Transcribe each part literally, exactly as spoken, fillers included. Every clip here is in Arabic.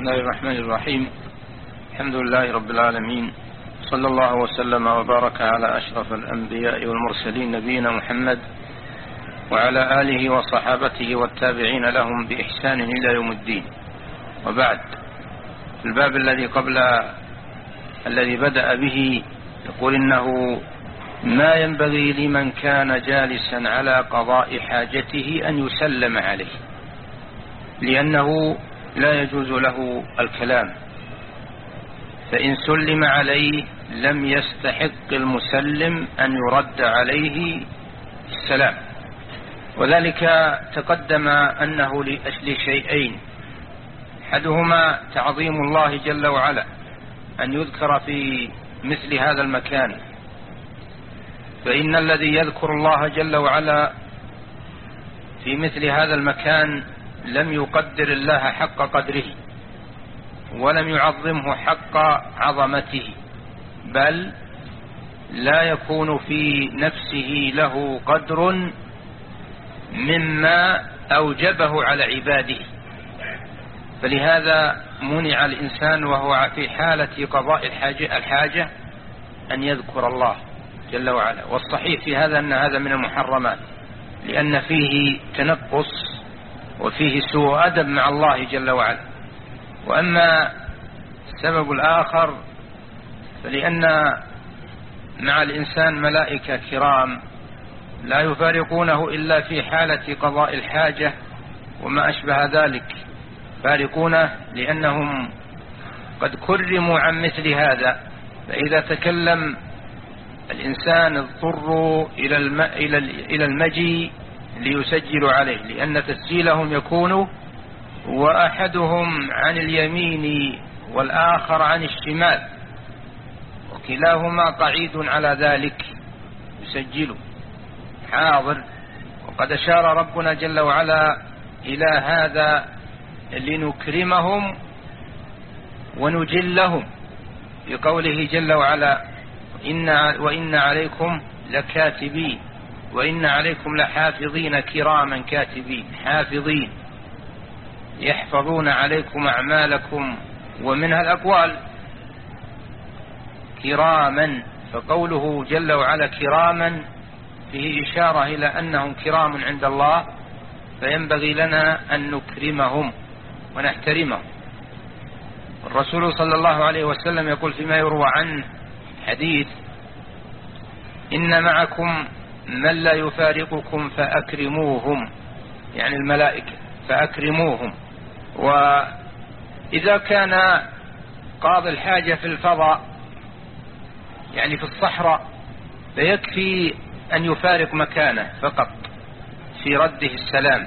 بسم الله الرحمن الرحيم. الحمد لله رب العالمين، صلى الله وسلم وبارك على أشرف الأنبياء والمرسلين نبينا محمد وعلى آله وصحابته والتابعين لهم بإحسان إلى يوم الدين. وبعد، الباب الذي قبل الذي بدأ به يقول إنه ما ينبغي لمن كان جالسا على قضاء حاجته أن يسلم عليه، لأنه لا يجوز له الكلام، فإن سلم عليه لم يستحق المسلم أن يرد عليه السلام. وذلك تقدم أنه لشيئين: أحدهما تعظيم الله جل وعلا أن يذكر في مثل هذا المكان، فإن الذي يذكر الله جل وعلا في مثل هذا المكان لم يقدر الله حق قدره ولم يعظمه حق عظمته، بل لا يكون في نفسه له قدر مما أوجبه على عباده. فلهذا منع الإنسان وهو في حالة قضاء الحاجة, الحاجة أن يذكر الله جل وعلا. والصحيح في هذا أن هذا من المحرمات، لأن فيه تنقص وفيه سوء أدب مع الله جل وعلا. وأما السبب الآخر فلأن مع الإنسان ملائكة كرام لا يفارقونه إلا في حالة قضاء الحاجة وما أشبه ذلك، فارقونه لأنهم قد كرموا عن مثل هذا. فإذا تكلم الإنسان اضطروا إلى المجيء ليسجلوا عليه، لأن تسجيلهم يكون وأحدهم عن اليمين والآخر عن الشمال، وكلاهما قعيد على ذلك يسجل حاضر. وقد أشار ربنا جل وعلا إلى هذا لنكرمهم ونجلهم بقوله جل وعلا: إن وإن عليكم لكاتبين وإن عليكم لحافظين كراما كاتبين، حافظين يحفظون عليكم أعمالكم ومنها الأقوال كراما. فقوله جل وعلا كراما فيه إشارة إلى أنهم كرام عند الله، فينبغي لنا أن نكرمهم ونحترمهم. الرسول صلى الله عليه وسلم يقول فيما يروى عنه حديث: إن معكم من لا يفارقكم فأكرموهم، يعني الملائكة فأكرموهم. وإذا كان قاضي الحاجة في الفضاء يعني في الصحراء فيكفي أن يفارق مكانه فقط في رده السلام،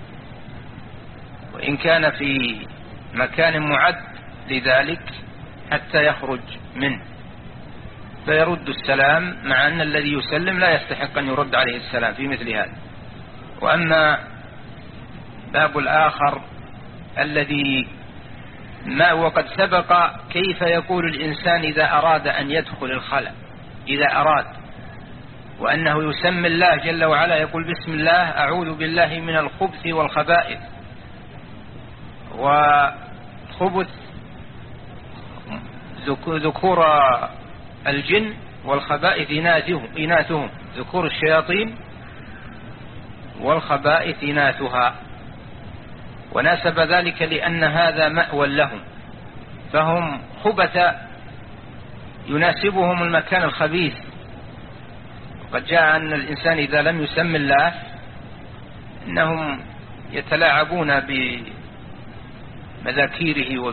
وإن كان في مكان معد لذلك حتى يخرج منه فيرد السلام، مع أن الذي يسلم لا يستحق أن يرد عليه السلام في مثل هذا. وأما باب الآخر الذي ما وقد سبق كيف يقول الإنسان إذا أراد أن يدخل الخلاء، إذا أراد وأنه يسمي الله جل وعلا يقول: بسم الله أعوذ بالله من الخبث والخبائث. وخبث ذكور الجن والخبائث إناثهم، ذكور الشياطين والخبائث إناثها، وناسب ذلك لأن هذا مأوى لهم، فهم خبث يناسبهم المكان الخبيث. وقد جاء أن الإنسان إذا لم يسم الله إنهم يتلاعبون بمذاكيره،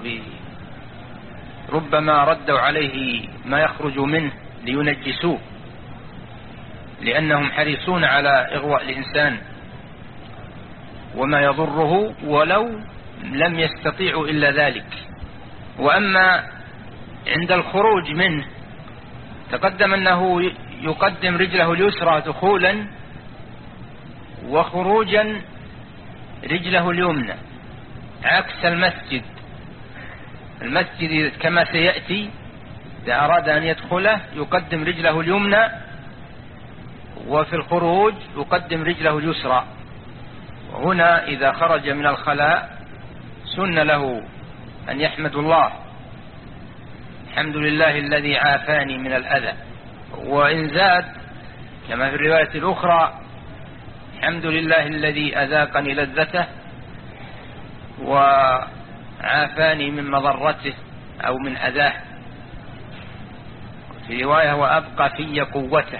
وربما ردوا عليه ما يخرج منه لينجسوه، لأنهم حريصون على إغواء الإنسان وما يضره ولو لم يستطيعوا إلا ذلك. وأما عند الخروج منه تقدم أنه يقدم رجله اليسرى دخولا، وخروجا رجله اليمنى، عكس المسجد. المسجد كما سيأتي إذا أراد أن يدخله يقدم رجله اليمنى، وفي الخروج يقدم رجله اليسرى. وهنا إذا خرج من الخلاء سن له أن يحمدوا الله، الحمد لله الذي عافاني من الأذى. وإن زاد كما في الرواية الأخرى الحمد لله الذي أذاقني لذته وعافاني من مضرته أو من أذاه، في رواية وأبقى في قوته.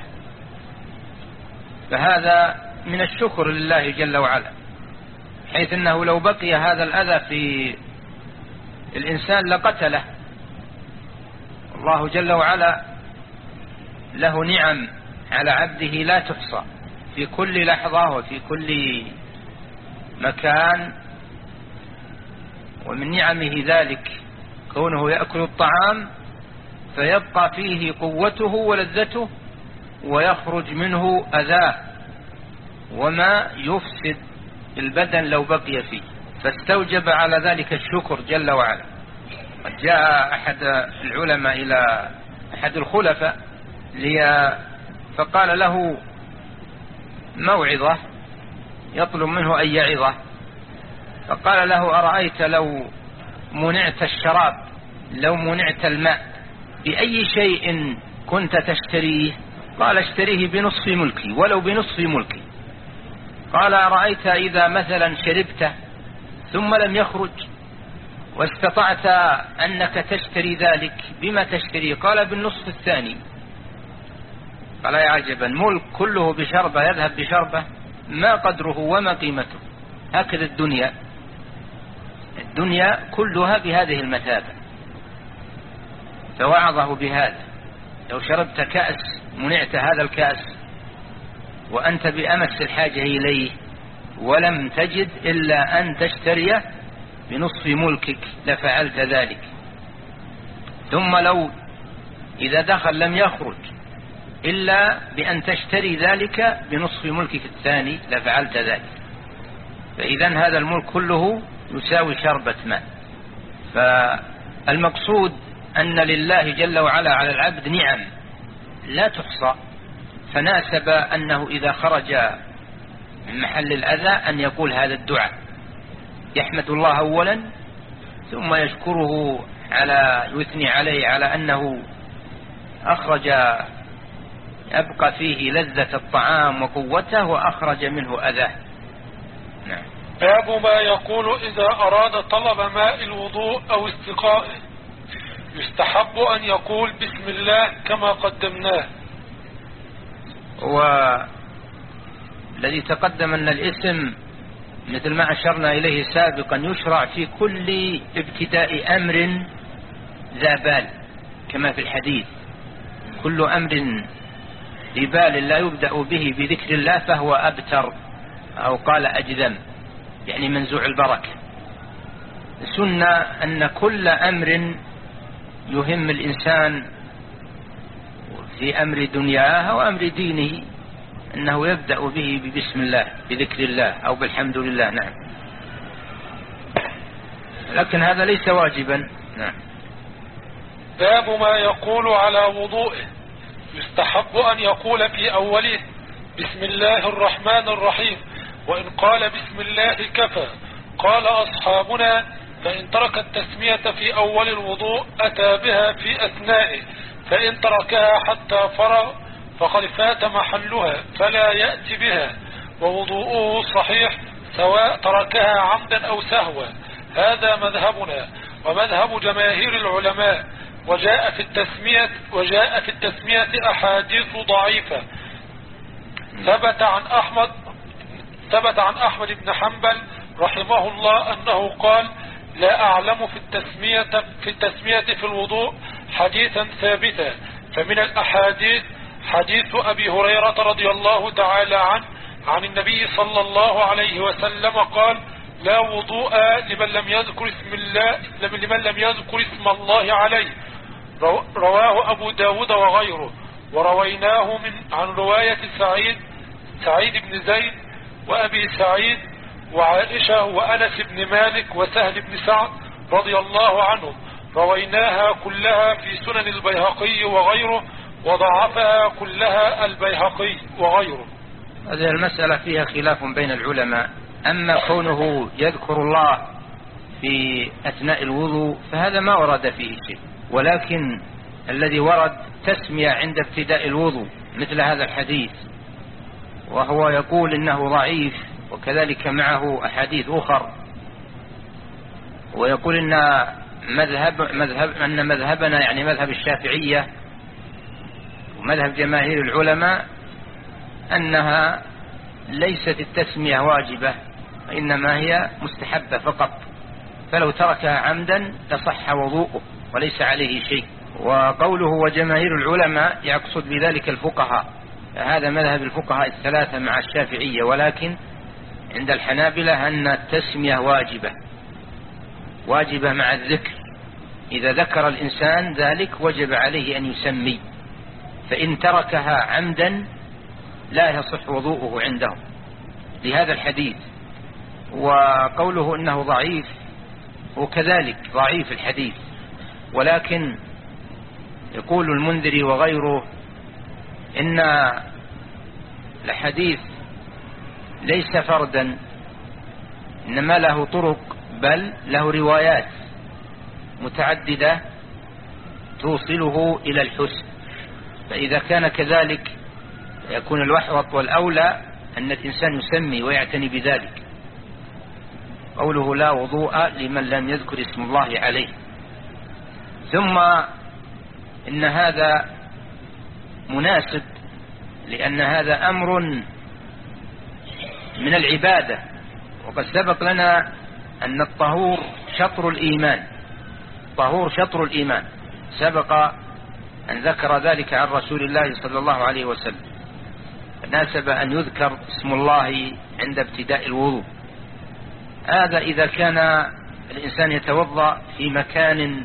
فهذا من الشكر لله جل وعلا، حيث أنه لو بقي هذا الأذى في الإنسان لقتله. الله جل وعلا له نعم على عبده لا تحصى في كل لحظة وفي كل مكان، ومن نعمه ذلك كونه يأكل الطعام فيبقى فيه قوته ولذته ويخرج منه أذاه وما يفسد البدن لو بقي فيه، فاستوجب على ذلك الشكر جل وعلا. قد جاء أحد العلماء إلى أحد الخلفاء فقال له موعظة يطلب منه أن يعظه، فقال له أرأيت لو منعت الشراب، لو منعت الماء، بأي شيء كنت تشتريه؟ قال اشتريه بنصف ملكي ولو بنصف ملكي. قال أرأيت إذا مثلا شربته ثم لم يخرج واستطعت أنك تشتري ذلك، بما تشتري؟ قال بالنصف الثاني. قال يا عجبا، ملك كله بشربة يذهب بشربة، ما قدره وما قيمته؟ هكذا الدنيا، الدنيا كلها بهذه المثابة. فوعظه بهذا، لو شربت كأس منعت هذا الكأس وأنت بأمس الحاجة إليه ولم تجد إلا أن تشتريه بنصف ملكك لفعلت ذلك. ثم لو إذا دخل لم يخرج إلا بأن تشتري ذلك بنصف ملكك الثاني لفعلت ذلك. فإذا هذا الملك كله يساوي شربة ماء. فالمقصود أن لله جل وعلا على العبد نعم لا تحصى، فناسب أنه إذا خرج من محل الأذى أن يقول هذا الدعاء، يحمد الله أولا ثم يشكره على يثني عليه على أنه أخرج أبقى فيه لذة الطعام وقوته وأخرج منه أذاه. نعم. باب ما يقول إذا أراد طلب ماء الوضوء أو استقائه. يستحب أن يقول بسم الله كما قدمناه. والذي تقدم أن الاسم مثل ما أشرنا إليه سابقا يشرع في كل ابتداء أمر ذا بال، كما في الحديث كل أمر ذي بال لا يبدأ به بذكر الله فهو أبتر، أو قال أجذم، يعني منزوع البركة. سنة أن كل أمر يهم الإنسان في أمر دنياه وأمر دينه أنه يبدأ به ببسم الله بذكر الله أو بالحمد لله. نعم. لكن هذا ليس واجبا. نعم. باب ما يقول على وضوئه. يستحب أن يقول في أوله بسم الله الرحمن الرحيم، وإن قال بسم الله كفى. قال أصحابنا فإن ترك التسمية في أول الوضوء أتى بها في أثنائه، فإن تركها حتى فرغ فقد فات محلها فلا يأتي بها، ووضوءه صحيح سواء تركها عمدا أو سهوا. هذا مذهبنا ومذهب جماهير العلماء. وجاء في التسمية وجاء في التسمية أحاديث ضعيفة. ثبت عن أحمد ثبت عن أحمد بن حنبل رحمه الله أنه قال لا أعلم في التسمية في التسمية في الوضوء حديثا ثابتا. فمن الأحاديث حديث أبي هريرة رضي الله تعالى عنه عن النبي صلى الله عليه وسلم قال لا وضوء لمن لم يذكر اسم الله لمن لم يذكر اسم الله عليه. رواه أبو داود وغيره. ورويناه من عن رواية سعيد سعيد بن زيد وأبي سعيد وعائشة وأنس بن مالك وسهل بن سعد رضي الله عنهم. رويناها كلها في سنن البيهقي وغيره، وضعفها كلها البيهقي وغيره. هذه المسألة فيها خلاف بين العلماء. أما كونه يذكر الله في أثناء الوضوء فهذا ما ورد فيه شيء، ولكن الذي ورد تسمية عند ابتداء الوضوء مثل هذا الحديث، وهو يقول إنه ضعيف، وكذلك معه أحاديث أخر، ويقول إن مذهب مذهب أن مذهبنا يعني مذهب الشافعية ومذهب جماهير العلماء أنها ليست التسمية واجبة، إنما هي مستحبة فقط، فلو تركها عمدا لصح وضوءه وليس عليه شيء. وقوله وجماهير العلماء يقصد بذلك الفقهاء، هذا مذهب الفقهاء الثلاثة مع الشافعية، ولكن عند الحنابلة أن التسمية واجبة واجبة مع الذكر، إذا ذكر الإنسان ذلك وجب عليه أن يسمي، فإن تركها عمدا لا يصح وضوءه عندهم لهذا الحديث. وقوله إنه ضعيف وكذلك ضعيف الحديث، ولكن يقول المنذري وغيره إن الحديث ليس فردا، إنما له طرق بل له روايات متعددة توصله إلى الحسن، فإذا كان كذلك يكون الوحوط والأولى أن الإنسان يسمي ويعتني بذلك. قوله لا وضوء لمن لم يذكر اسم الله عليه. ثم إن هذا مناسب لأن هذا أمر من العبادة، وقد سبق لنا أن الطهور شطر الإيمان، طهور شطر الإيمان، سبق أن ذكر ذلك عن رسول الله صلى الله عليه وسلم، ناسب أن يذكر اسم الله عند ابتداء الوضوء. هذا إذا كان الإنسان يتوضأ في مكان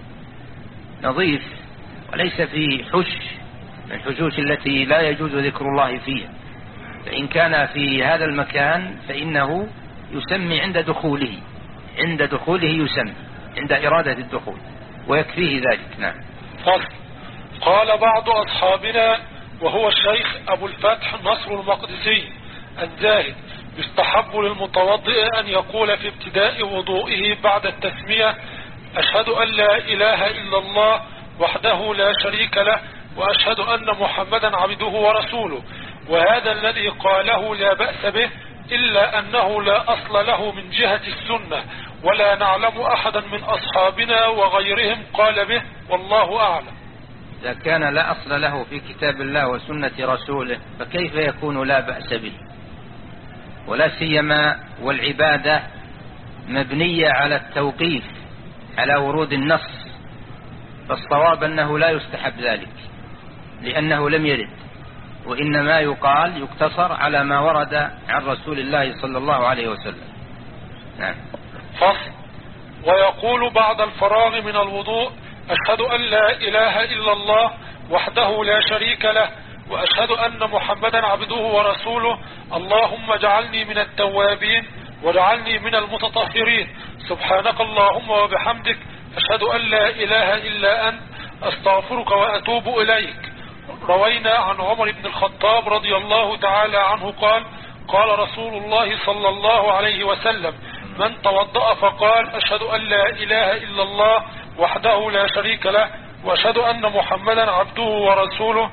نظيف وليس في حش من الحشوش التي لا يجوز ذكر الله فيها، فإن كان في هذا المكان فإنه يسمي عند دخوله، عند دخوله يسمي عند إرادة الدخول ويكفيه ذلك. نعم. فصل. قال بعض أصحابنا وهو الشيخ أبو الفتح نصر المقدسي الزاهد: يستحب للمتوضئ أن يقول في ابتداء وضوئه بعد التسمية: أشهد أن لا إله إلا الله وحده لا شريك له وأشهد أن محمدا عبده ورسوله. وهذا الذي قاله لا بأس به، إلا أنه لا أصل له من جهة السنة، ولا نعلم أحدا من أصحابنا وغيرهم قال به، والله أعلم. إذا كان لا أصل له في كتاب الله وسنة رسوله فكيف يكون لا بأس به؟ ولا سيما والعبادة مبنية على التوقيف على ورود النص، فالصواب أنه لا يستحب ذلك لأنه لم يرد، وإنما يقال يقتصر على ما ورد عن رسول الله صلى الله عليه وسلم. نعم. فصل. ويقول بعد الفراغ من الوضوء: أشهد أن لا إله إلا الله وحده لا شريك له وأشهد أن محمدا عبده ورسوله، اللهم اجعلني من التوابين واجعلني من المتطهرين، سبحانك اللهم وبحمدك، أشهد أن لا إله إلا أنت، أستغفرك وأتوب إليك. روينا عن عمر بن الخطاب رضي الله تعالى عنه قال: قال رسول الله صلى الله عليه وسلم: من توضأ فقال أشهد أن لا إله إلا الله وحده لا شريك له وأشهد أن محمدا عبده ورسوله،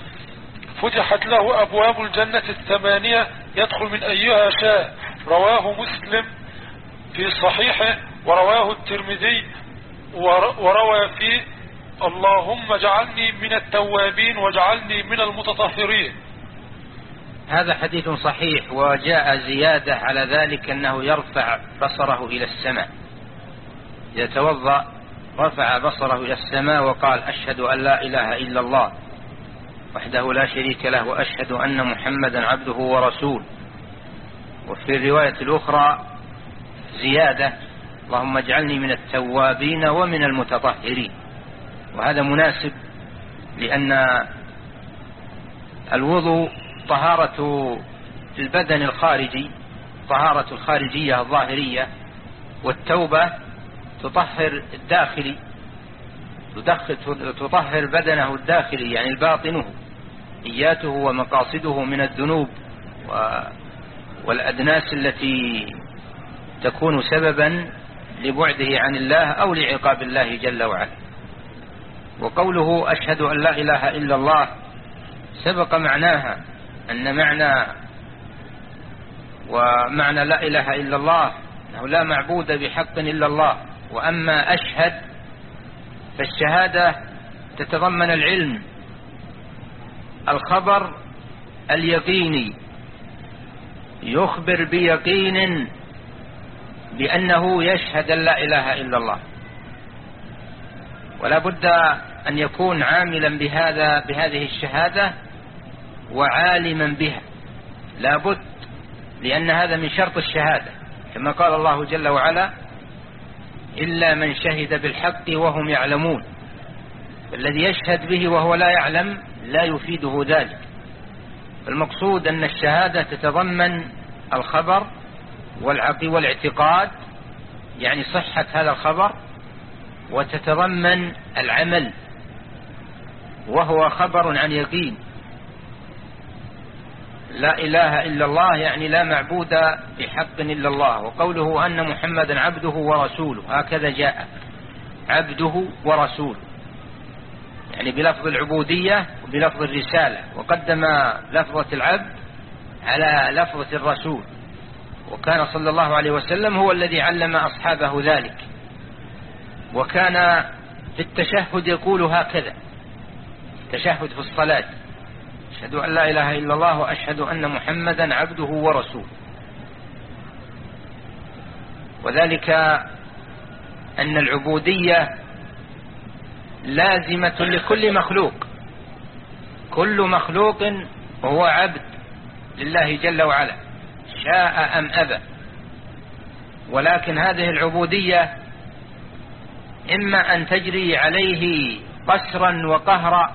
فتحت له أبواب الجنة الثمانية يدخل من أيها شاء. رواه مسلم في صحيحه، ورواه الترمذي وروى فيه: اللهم اجعلني من التوابين واجعلني من المتطهرين. هذا حديث صحيح، وجاء زيادة على ذلك أنه يرفع بصره إلى السماء، يتوضأ رفع بصره إلى السماء وقال: أشهد أن لا إله إلا الله وحده لا شريك له وأشهد أن محمدا عبده ورسوله. وفي الرواية الأخرى زيادة: اللهم اجعلني من التوابين ومن المتطهرين. وهذا مناسب لأن الوضوء طهارة البدن الخارجي، طهارة الخارجية الظاهرية، والتوبة تطهر الداخلي، تطهر بدنه الداخلي يعني الباطنه، إياته ومقاصده من الذنوب والأدناس التي تكون سببا لبعده عن الله أو لعقاب الله جل وعلا. وقوله أشهد أن لا إله إلا الله سبق معناها أن معنى ومعنى لا إله إلا الله أنه لا معبود بحق إلا الله. وأما أشهد فالشهادة تتضمن العلم، الخبر اليقيني، يخبر بيقين بأنه يشهد أن لا إله إلا الله، ولا بد أن يكون عاملا بهذا بهذه الشهادة وعالما بها، لا بد، لأن هذا من شرط الشهادة، كما قال الله جل وعلا إلا من شهد بالحق وهم يعلمون. الذي يشهد به وهو لا يعلم لا يفيده ذلك. المقصود أن الشهادة تتضمن الخبر والعقل والاعتقاد، يعني صحة هذا الخبر، وتتضمن العمل وهو خبر عن يقين. لا إله إلا الله يعني لا معبود بحق إلا الله. وقوله أن محمدا عبده ورسوله هكذا جاء، عبده ورسوله، يعني بلفظ العبودية وبلفظ الرسالة، وقدم لفظة العبد على لفظة الرسول. وكان صلى الله عليه وسلم هو الذي علم أصحابه ذلك، وكان في التشهد يقول هكذا، تشهد في الصلاة: أشهد أن لا إله إلا الله وأشهد أن محمدا عبده ورسوله. وذلك أن العبودية لازمة لكل مخلوق، كل مخلوق هو عبد لله جل وعلا شاء أم أبى. ولكن هذه العبودية إما أن تجري عليه قسرا وقهرا،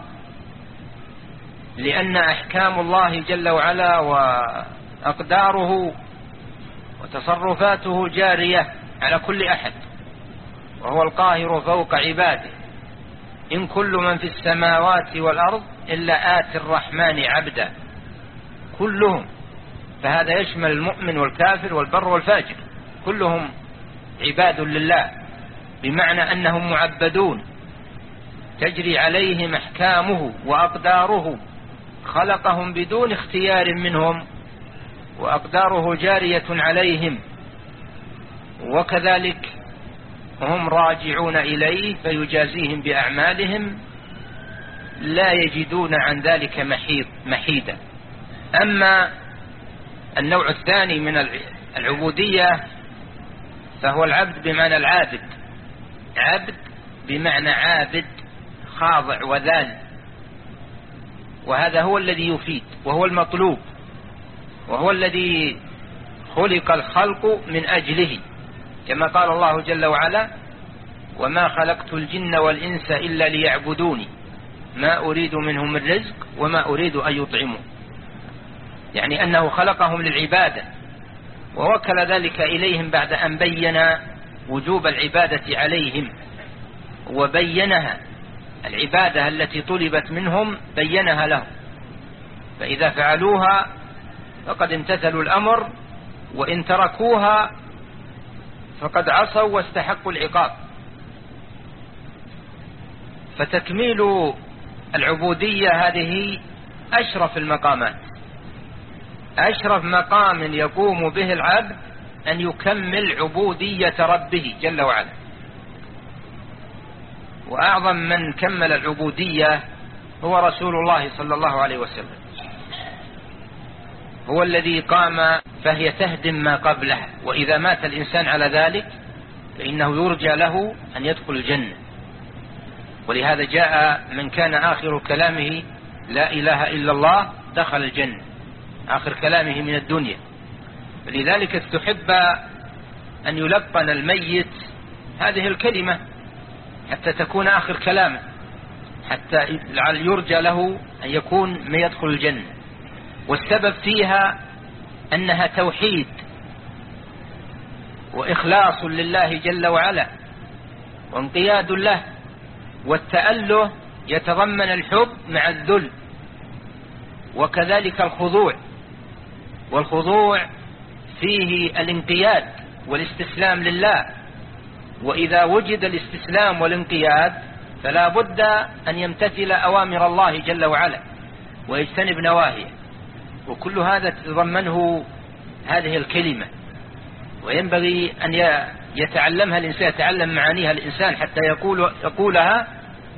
لأن أحكام الله جل وعلا وأقداره وتصرفاته جارية على كل أحد، وهو القاهر فوق عباده. إن كل من في السماوات والأرض إلا آتي الرحمن عبدا، كلهم، فهذا يشمل المؤمن والكافر والبر والفاجر، كلهم عباد لله، بمعنى أنهم معبدون تجري عليهم أحكامه وأقداره، خلقهم بدون اختيار منهم وأقداره جارية عليهم، وكذلك هم راجعون إليه فيجازيهم بأعمالهم لا يجدون عن ذلك محيط محيدا. أما النوع الثاني من العبودية فهو العبد بمعنى العابد، عبد بمعنى عابد خاضع وذال، وهذا هو الذي يفيد وهو المطلوب، وهو الذي خلق الخلق من أجله، كما قال الله جل وعلا: وما خلقت الجن والإنس إلا ليعبدوني ما أريد منهم من رزق وما أريد أن يطعموا، يعني أنه خلقهم للعبادة، ووكل ذلك إليهم بعد أن بين وجوب العبادة عليهم، وبينها العبادة التي طلبت منهم بينها لهم، فإذا فعلوها فقد امتثلوا الأمر، وإن تركوها فقد عصوا واستحقوا العقاب. فتكميل العبودية هذه أشرف المقامات، أشرف مقام يقوم به العبد أن يكمل عبودية ربه جل وعلا. وأعظم من كمل العبودية هو رسول الله صلى الله عليه وسلم، هو الذي قام فهي تهدم ما قبلها، وإذا مات الإنسان على ذلك فإنه يرجى له أن يدخل الجنة. ولهذا جاء من كان آخر كلامه لا إله إلا الله دخل الجنة، آخر كلامه من الدنيا. فلذلك استحب أن يلقن الميت هذه الكلمة حتى تكون آخر كلامه، حتى يرجى له أن يكون من يدخل الجنة. والسبب فيها أنها توحيد وإخلاص لله جل وعلا وانقياد له، والتأله يتضمن الحب مع الذل، وكذلك الخضوع، والخضوع فيه الانقياد والاستسلام لله، وإذا وجد الاستسلام والانقياد فلا بد أن يمتثل أوامر الله جل وعلا ويجتنب نواهيه، وكل هذا تتضمنه هذه الكلمة، وينبغي أن يتعلمها الإنسان، يتعلم معانيها الإنسان حتى يقول يقولها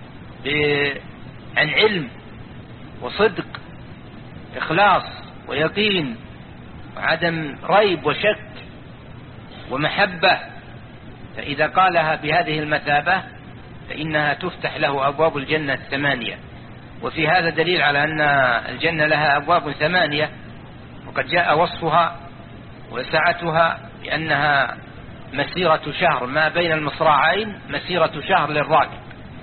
عن علم وصدق، إخلاص ويقين وعدم ريب وشك ومحبة. فإذا قالها بهذه المثابة فإنها تفتح له أبواب الجنة الثمانية. وفي هذا دليل على أن الجنة لها أبواب ثمانية، وقد جاء وصفها وسعتها بأنها مسيرة شهر، ما بين المصراعين مسيرة شهر للراكب،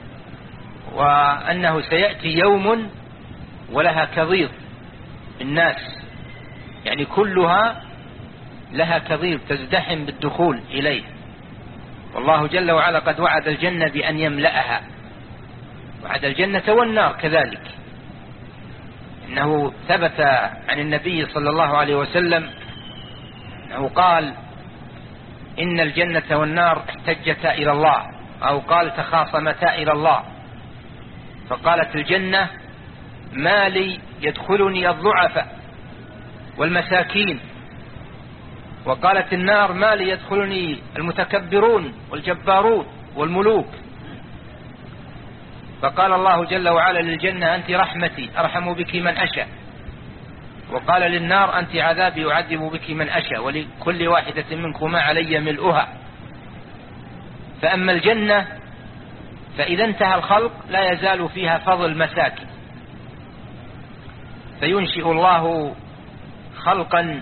وأنه سيأتي يوم ولها كضيض الناس، يعني كلها لها كضيض تزدحم بالدخول إليه. والله جل وعلا قد وعد الجنة بأن يملأها، وعد الجنة والنار كذلك. إنه ثبت عن النبي صلى الله عليه وسلم أنه قال إن الجنة والنار احتجتا إلى الله، أو قال تخاصمتا إلى الله، فقالت الجنة ما لي يدخلني الضعفاء والمساكين، وقالت النار ما لي يدخلني المتكبرون والجبارون والملوك. فقال الله جل وعلا للجنة أنت رحمتي أرحم بك من أشاء، وقال للنار أنت عذابي أعذب بك من أشاء، ولكل واحدة منكما علي ملؤها. فأما الجنة فإذا انتهى الخلق لا يزال فيها فضل مساكن، فينشئ الله خلقا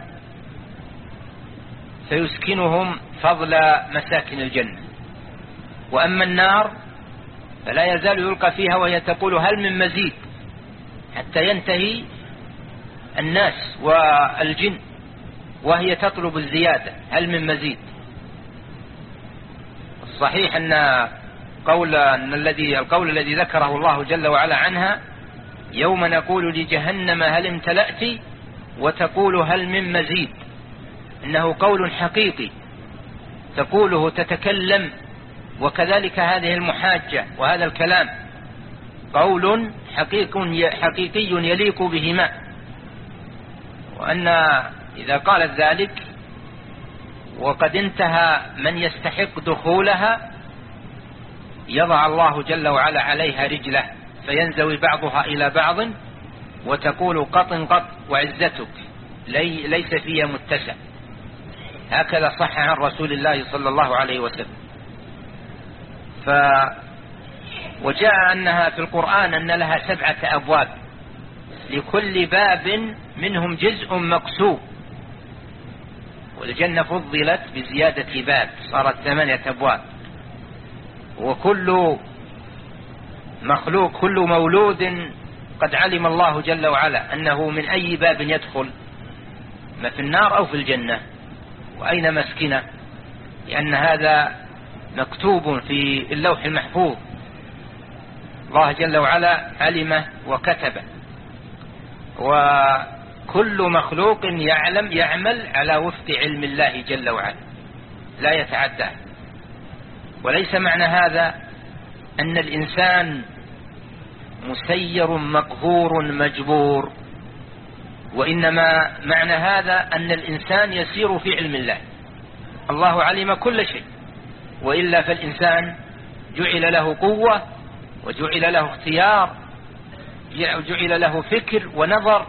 فيسكنهم فضل مساكن الجنة. وأما النار فلا يزال يلقى فيها وهي تقول هل من مزيد، حتى ينتهي الناس والجن وهي تطلب الزيادة، هل من مزيد. الصحيح أن قول أن الذي القول الذي ذكره الله جل وعلا عنها يوم نقول لجهنم هل امتلأت وتقول هل من مزيد، إنه قول حقيقي تقوله تتكلم، وكذلك هذه المحاجة وهذا الكلام قول حقيقي حقيقي يليق بهما. وأن إذا قالت ذلك وقد انتهى من يستحق دخولها يضع الله جل وعلا عليها رجله فينزوي بعضها إلى بعض وتقول قط قط وعزتك لي ليس فيها متسع. هكذا صح عن رسول الله صلى الله عليه وسلم. ف وجاء أنها في القرآن أن لها سبعة أبواب، لكل باب منهم جزء مقسوم، والجنة فضلت بزيادة باب صارت ثمانية أبواب. وكل مخلوق كل مولود قد علم الله جل وعلا أنه من أي باب يدخل، ما في النار أو في الجنة، وأين مسكنه، لأن هذا مكتوب في اللوح المحفوظ، الله جل وعلا علمه وكتبه. وكل مخلوق يعلم يعمل على وفق علم الله جل وعلا لا يتعداه. وليس معنى هذا أن الإنسان مسير مقهور مجبور، وإنما معنى هذا أن الإنسان يسير في علم الله. الله علم كل شيء، وإلا فالإنسان جعل له قوة وجعل له اختيار وجعل له فكر ونظر،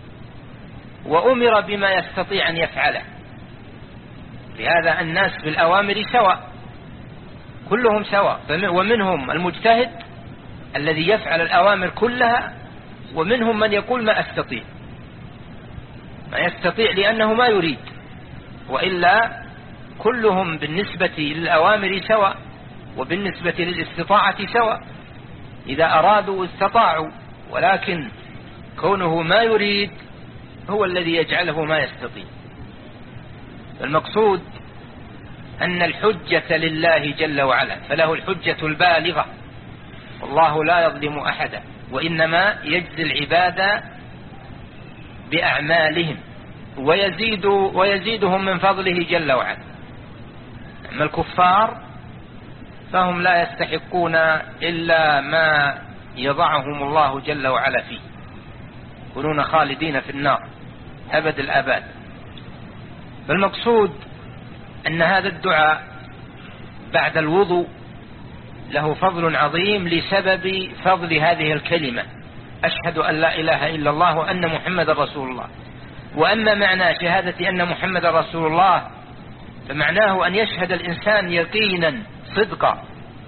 وأمر بما يستطيع أن يفعله. لهذا الناس بالأوامر سواء، كلهم سواء، ومنهم المجتهد الذي يفعل الأوامر كلها، ومنهم من يقول ما أستطيع ما يستطيع لأنه ما يريد، وإلا كلهم بالنسبة للأوامر سواء، وبالنسبة للاستطاعة سواء. إذا أرادوا استطاعوا، ولكن كونه ما يريد هو الذي يجعله ما يستطيع. المقصود أن الحجة لله جل وعلا، فله الحجة البالغة، والله لا يظلم أحدا، وإنما يجزي العباد بأعمالهم ويزيد ويزيدهم من فضله جل وعلا. أما الكفار فهم لا يستحقون إلا ما يضعهم الله جل وعلا فيه، يكونون خالدين في النار أبد الآباد. فالمقصود أن هذا الدعاء بعد الوضوء له فضل عظيم لسبب فضل هذه الكلمة، أشهد أن لا إله إلا الله وأن محمد رسول الله. وأما معنى شهادة أن محمد رسول الله فمعناه أن يشهد الإنسان يقينا صدقا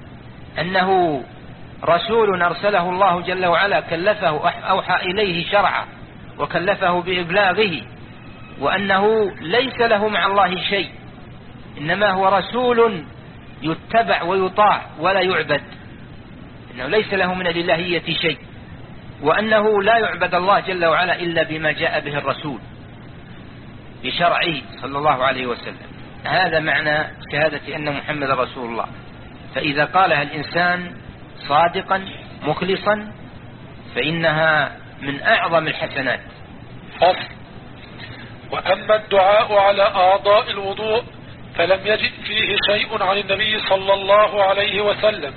أنه رسول أرسله الله جل وعلا، كلفه أوحى إليه شرعا وكلفه بإبلاغه، وأنه ليس له مع الله شيء، إنما هو رسول يتبع ويطاع ولا يعبد، إنه ليس له من الإلهية شيء، وأنه لا يعبد الله جل وعلا إلا بما جاء به الرسول بشرعه صلى الله عليه وسلم. هذا معنى شهادة أن محمد رسول الله. فإذا قالها الإنسان صادقا مخلصا فإنها من أعظم الحسنات. فصل. وأما الدعاء على أعضاء الوضوء فلم يجد فيه شيء عن النبي صلى الله عليه وسلم،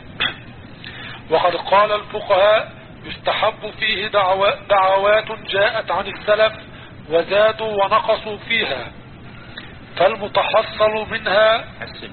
وقد قال الفقهاء يستحب فيه دعوات جاءت عن السلف وزادوا ونقصوا فيها، فالمتحصل منها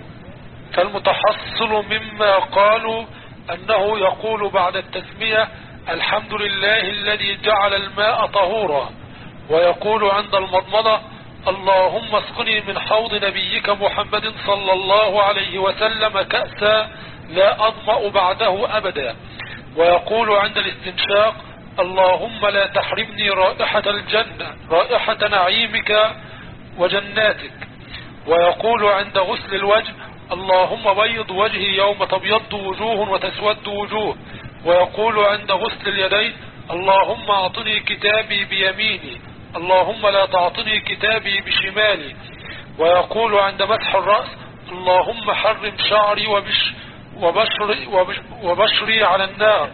فالمتحصل مما قالوا أنه يقول بعد التسمية الحمد لله الذي جعل الماء طهورا، ويقول عند المضمضة اللهم اسقني من حوض نبيك محمد صلى الله عليه وسلم كأسا لا أظمأ بعده أبدا، ويقول عند الاستنشاق اللهم لا تحرمني رائحة الجنة رائحة نعيمك وجناتك، ويقول عند غسل الوجه اللهم بيض وجهي يوم تبيض وجوه وتسود وجوه، ويقول عند غسل اليدين اللهم اعطني كتابي بيميني اللهم لا تعطني كتابي بشمالي، ويقول عند مسح الرأس اللهم حرم شعري وبش وبشري, وبش وبشري على النار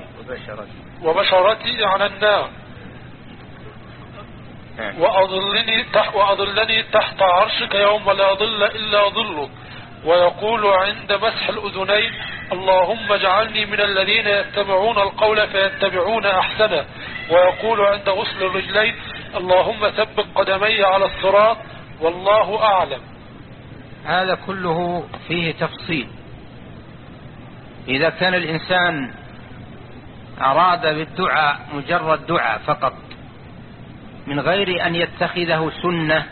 وبشرتي على النار، وأظلني تحت, وأظلني تحت عرشك يوم لا ظل إلا ظلك، ويقول عند مسح الأذنين اللهم اجعلني من الذين يتبعون القول فيتبعون أحسنه، ويقول عند غسل الرجلين اللهم ثبت قدمي على الصراط والله أعلم. هذا كله فيه تفصيل. إذا كان الإنسان أراد بالدعاء مجرد دعاء فقط من غير أن يتخذه سنة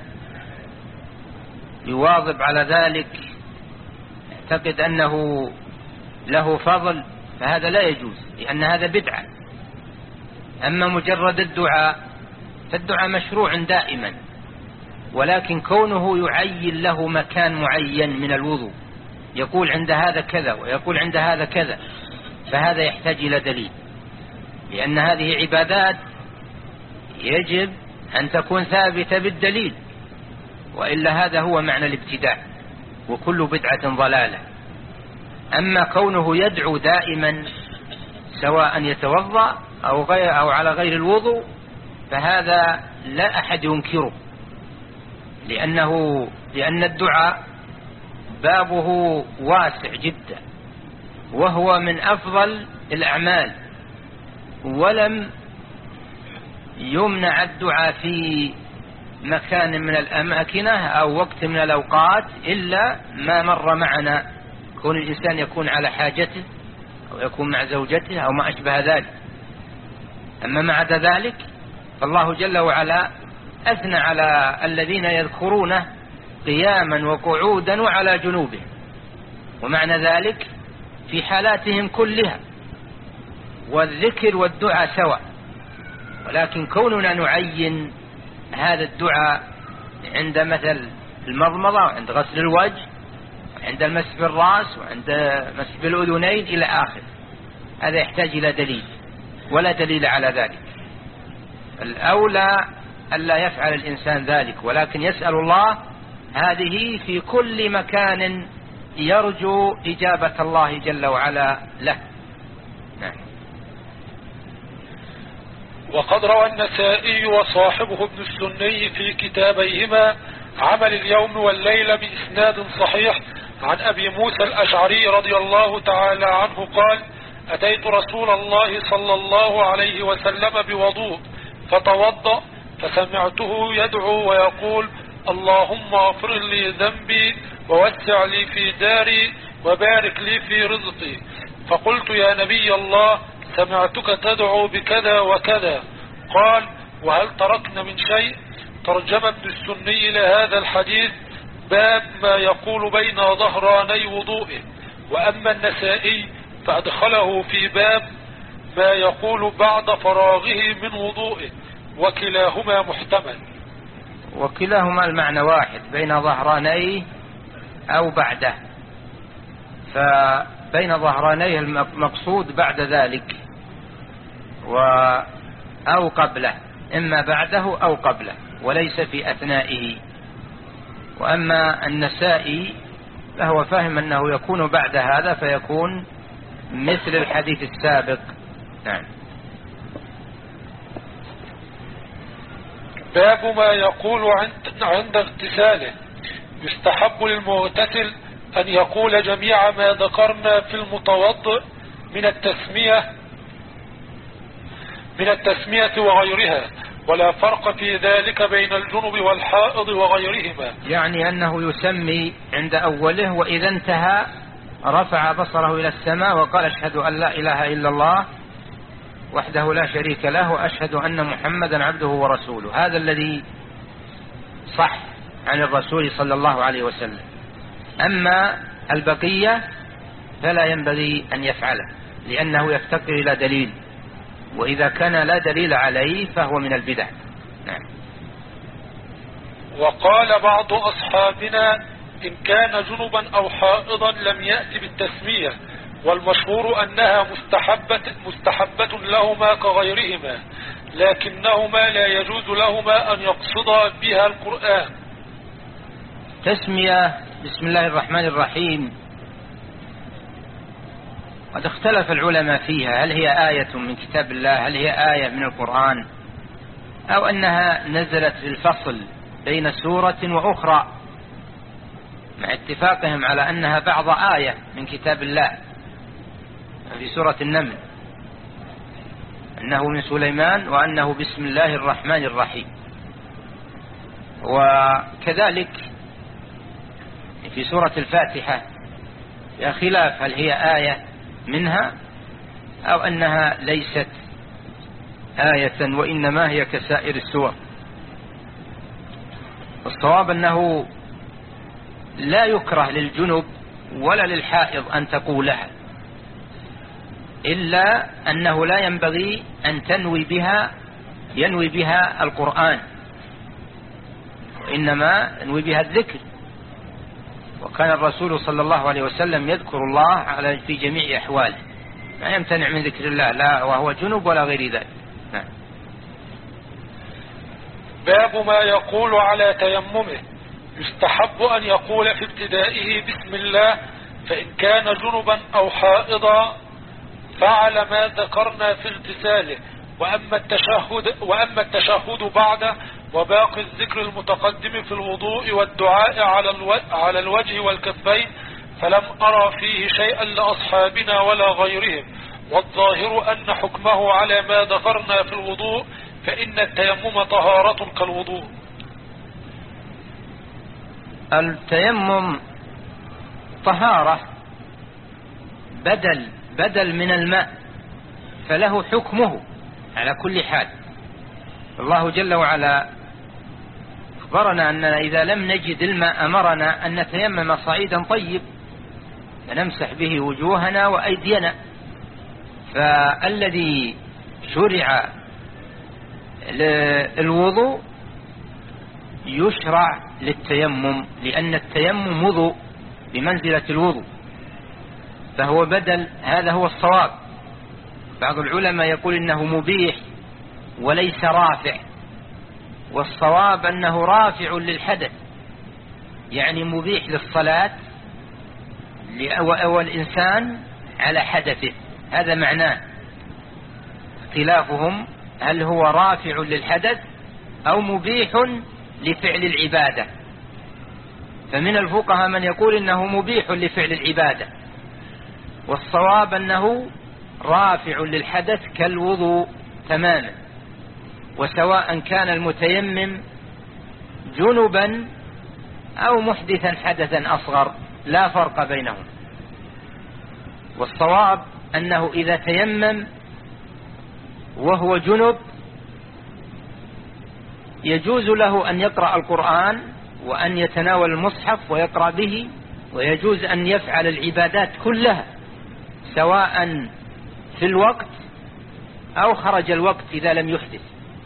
يواظب على ذلك يعتقد أنه له فضل، فهذا لا يجوز، لأن هذا بدعة. أما مجرد الدعاء فالدعاء مشروع دائما، ولكن كونه يعين له مكان معين من الوضوء، يقول عند هذا كذا ويقول عند هذا كذا، فهذا يحتاج إلى دليل، لأن هذه عبادات يجب أن تكون ثابتة بالدليل، وإلا هذا هو معنى الابتداع، وكل بدعة ضلالة. أما كونه يدعو دائما سواء يتوضأ أو, غير أو على غير الوضوء فهذا لا أحد ينكره، لأنه لأن الدعاء بابه واسع جدا، وهو من أفضل الأعمال، ولم يمنع الدعاء في مكان من الأماكن أو وقت من الأوقات إلا ما مر معنا، كون الإنسان يكون على حاجته أو يكون مع زوجته أو ما أشبه ذلك. أما ما عدا ذلك فالله جل وعلا أثنى على الذين يذكرونه قياما وقعودا وعلى جنوبهم، ومعنى ذلك في حالاتهم كلها، والذكر والدعاء سواء. ولكن كوننا نعين هذا الدعاء عند مثل المضمضة وعند غسل الوجه وعند المسح بالرأس وعند مسح بالأذنين إلى آخر، هذا يحتاج إلى دليل، ولا دليل على ذلك. الأولى ألا يفعل الإنسان ذلك، ولكن يسأل الله هذه في كل مكان يرجو إجابة الله جل وعلا له. نعم. وقد روى النسائي وصاحبه ابن السني في كتابيهما عمل اليوم والليلة بإسناد صحيح عن أبي موسى الأشعري رضي الله تعالى عنه قال: أتيت رسول الله صلى الله عليه وسلم بوضوء فتوضأ، فسمعته يدعو ويقول: اللهم اغفر لي ذنبي ووسع لي في داري وبارك لي في رزقي. فقلت: يا نبي الله، سمعتك تدعو بكذا وكذا. قال: وهل تركنا من شيء؟ ترجمة ابن السني لهذا الحديث: باب ما يقول بين ظهراني وضوئه. وأما النسائي فأدخله في باب ما يقول بعد فراغه من وضوئه، وكلاهما محتمل. وكلاهما المعنى واحد، بين ظهرانيه أو بعده، فبين ظهرانيه المقصود بعد ذلك و أو قبله، إما بعده أو قبله وليس في أثنائه. وأما النسائي فهو فهم أنه يكون بعد هذا، فيكون مثل الحديث السابق. نعم. باب ما يقول عند, عند اغتساله. يستحب للمغتسل أن يقول جميع ما ذكرنا في المتوضئ من التسمية من التسمية وغيرها، ولا فرق في ذلك بين الجنب والحائض وغيرهما. يعني أنه يسمي عند أوله، وإذا انتهى رفع بصره إلى السماء وقال: أشهد أن لا إله إلا الله وحده لا شريك له وأشهد أن محمدا عبده ورسوله. هذا الذي صح عن الرسول صلى الله عليه وسلم. أما البقية فلا ينبغي أن يفعله، لأنه يفتقر إلى دليل، وإذا كان لا دليل عليه فهو من البدع. نعم. وقال بعض أصحابنا: إن كان جنبا أو حائضا لم يأتي بالتسمية، والمشهور أنها مستحبة, مستحبة لهما كغيرهما، لكنهما لا يجوز لهما أن يقصدا بها القرآن. تسمية بسم الله الرحمن الرحيم قد اختلف العلماء فيها، هل هي آية من كتاب الله، هل هي آية من القرآن، أو أنها نزلت للفصل بين سورة وأخرى، مع اتفاقهم على أنها بعض آية من كتاب الله. في سورة النمل أنه من سليمان وأنه بسم الله الرحمن الرحيم. وكذلك في سورة الفاتحة يا خلاف هل هي آية منها أو أنها ليست آية وإنما هي كسائر السور. الصواب أنه لا يكره للجنب ولا للحائض أن تقولها، إلا أنه لا ينبغي أن تنوي بها ينوي بها القرآن، وإنما ينوي بها الذكر. وكان الرسول صلى الله عليه وسلم يذكر الله على في جميع أحواله، لا يمتنع من ذكر الله لا وهو جنب ولا غير ذلك. نعم. باب ما يقول على تيممه. يستحب أن يقول في ابتدائه بسم الله، فإن كان جنبا أو حائضا فعل ما ذكرنا في اغتساله. وأما التشهد, وأما التشهد بعده وباقي الذكر المتقدم في الوضوء والدعاء على الوجه والكفين فلم أرى فيه شيئا لأصحابنا ولا غيرهم، والظاهر أن حكمه على ما ذكرنا في الوضوء، فإن التيمم طهارة كالوضوء. التيمم طهارة بدل بدل من الماء، فله حكمه على كل حال. الله جل وعلا أخبرنا أننا إذا لم نجد الماء أمرنا أن نتيمم صعيدا طيب فنمسح به وجوهنا وأيدينا. فالذي شرع للوضوء يشرع للتيمم، لأن التيمم وضوء بمنزلة الوضوء، فهو بدل. هذا هو الصواب. بعض العلماء يقول إنه مبيح وليس رافع، والصواب أنه رافع للحدث، يعني مبيح للصلاة والإنسان على حدثه، هذا معناه. اختلافهم هل هو رافع للحدث أو مبيح لفعل العبادة، فمن الفقهاء من يقول إنه مبيح لفعل العبادة، والصواب أنه رافع للحدث كالوضوء تماما، وسواء كان المتيمم جنبا أو محدثا حدثا أصغر لا فرق بينهم. والصواب أنه إذا تيمم وهو جنب يجوز له أن يقرأ القرآن وأن يتناول المصحف ويقرأ به، ويجوز أن يفعل العبادات كلها سواء في الوقت أو خرج الوقت إذا لم يحدث.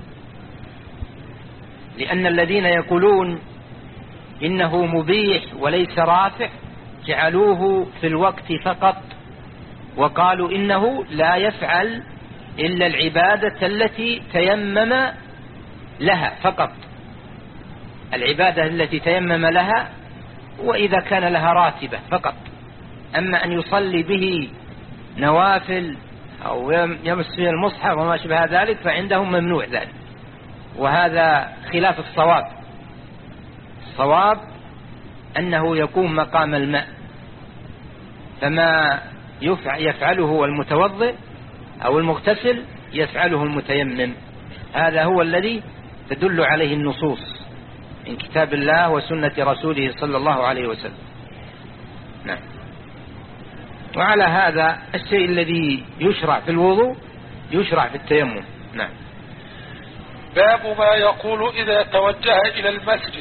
لأن الذين يقولون إنه مبيح وليس رافع جعلوه في الوقت فقط، وقالوا إنه لا يفعل إلا العبادة التي تيمم لها فقط، العبادة التي تيمم لها، وإذا كان لها راتبة فقط. أما أن يصلي به نوافل أو يمس فيه المصحف وما شبه ذلك فعندهم ممنوع ذلك، وهذا خلاف الصواب. الصواب أنه يقوم مقام الماء، فما يفعله المتوضئ أو المغتسل يفعله المتيمم. هذا هو الذي تدل عليه النصوص من كتاب الله وسنة رسوله صلى الله عليه وسلم. نعم. وعلى هذا الشيء الذي يشرع في الوضوء يشرع في التيمم. نعم. باب ما يقول إذا توجه إلى المسجد.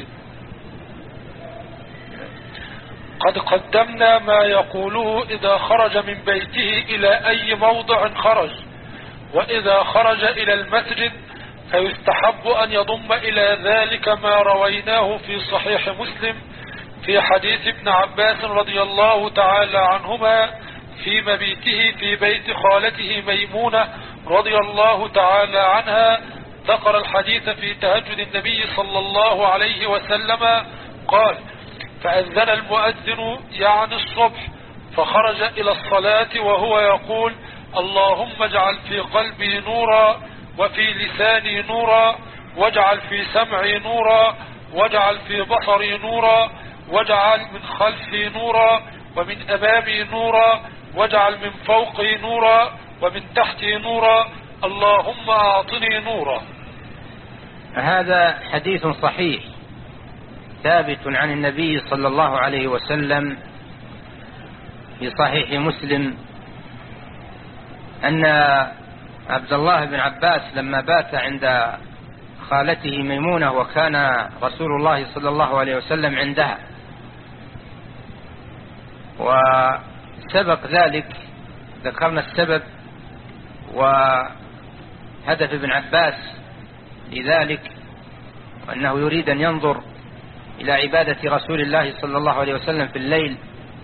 قد قدمنا ما يقوله إذا خرج من بيته إلى أي موضع خرج، وإذا خرج إلى المسجد فيستحب أن يضم إلى ذلك ما رويناه في صحيح مسلم في حديث ابن عباس رضي الله تعالى عنهما في مبيته في بيت خالته ميمونة رضي الله تعالى عنها. ذكر الحديث في تهجد النبي صلى الله عليه وسلم قال: فأذن المؤذن يعني الصبح، فخرج إلى الصلاة وهو يقول: اللهم اجعل في قلبي نورا وفي لساني نورا، واجعل في سمعي نورا، واجعل في بصري نورا، واجعل من خلفي نورا ومن أمامي نورا، واجعل من فوقي نورا ومن تحتي نورا، اللهم أعطني نورا. هذا حديث صحيح ثابت عن النبي صلى الله عليه وسلم في صحيح مسلم أن عبد الله بن عباس لما بات عند خالته ميمونة وكان رسول الله صلى الله عليه وسلم عندها، وسبق ذلك ذكرنا السبب وهدف ابن عباس لذلك، وأنه يريد أن ينظر إلى عبادة رسول الله صلى الله عليه وسلم في الليل،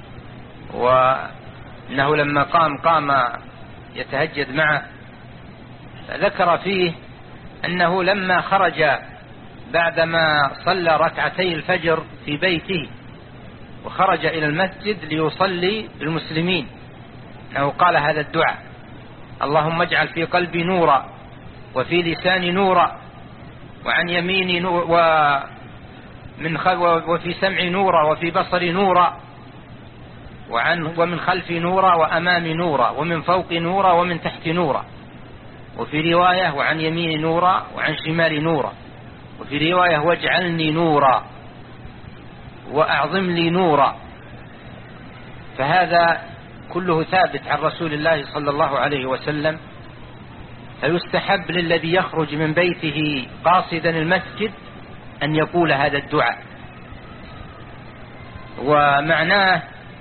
وأنه لما قام قام يتهجد معه. ذكر فيه أنه لما خرج بعدما صلى ركعتي الفجر في بيته وخرج إلى المسجد ليصلي بالمسلمين، أنه قال هذا الدعاء: اللهم اجعل في قلبي نورا وفي لساني نورا وعن يميني نور ومن خل وفي سمعي نورا وفي بصري نورا وعن ومن خلفي نورا وأمامي نورا ومن فوقي نورا ومن تحتي نورا، وفي رواية وعن يميني نورا وعن شمالي نورا، وفي رواية واجعلني نورا وأعظم لي نورا. فهذا كله ثابت عن رسول الله صلى الله عليه وسلم، فيستحب للذي يخرج من بيته قاصدا المسجد أن يقول هذا الدعاء. ومعناه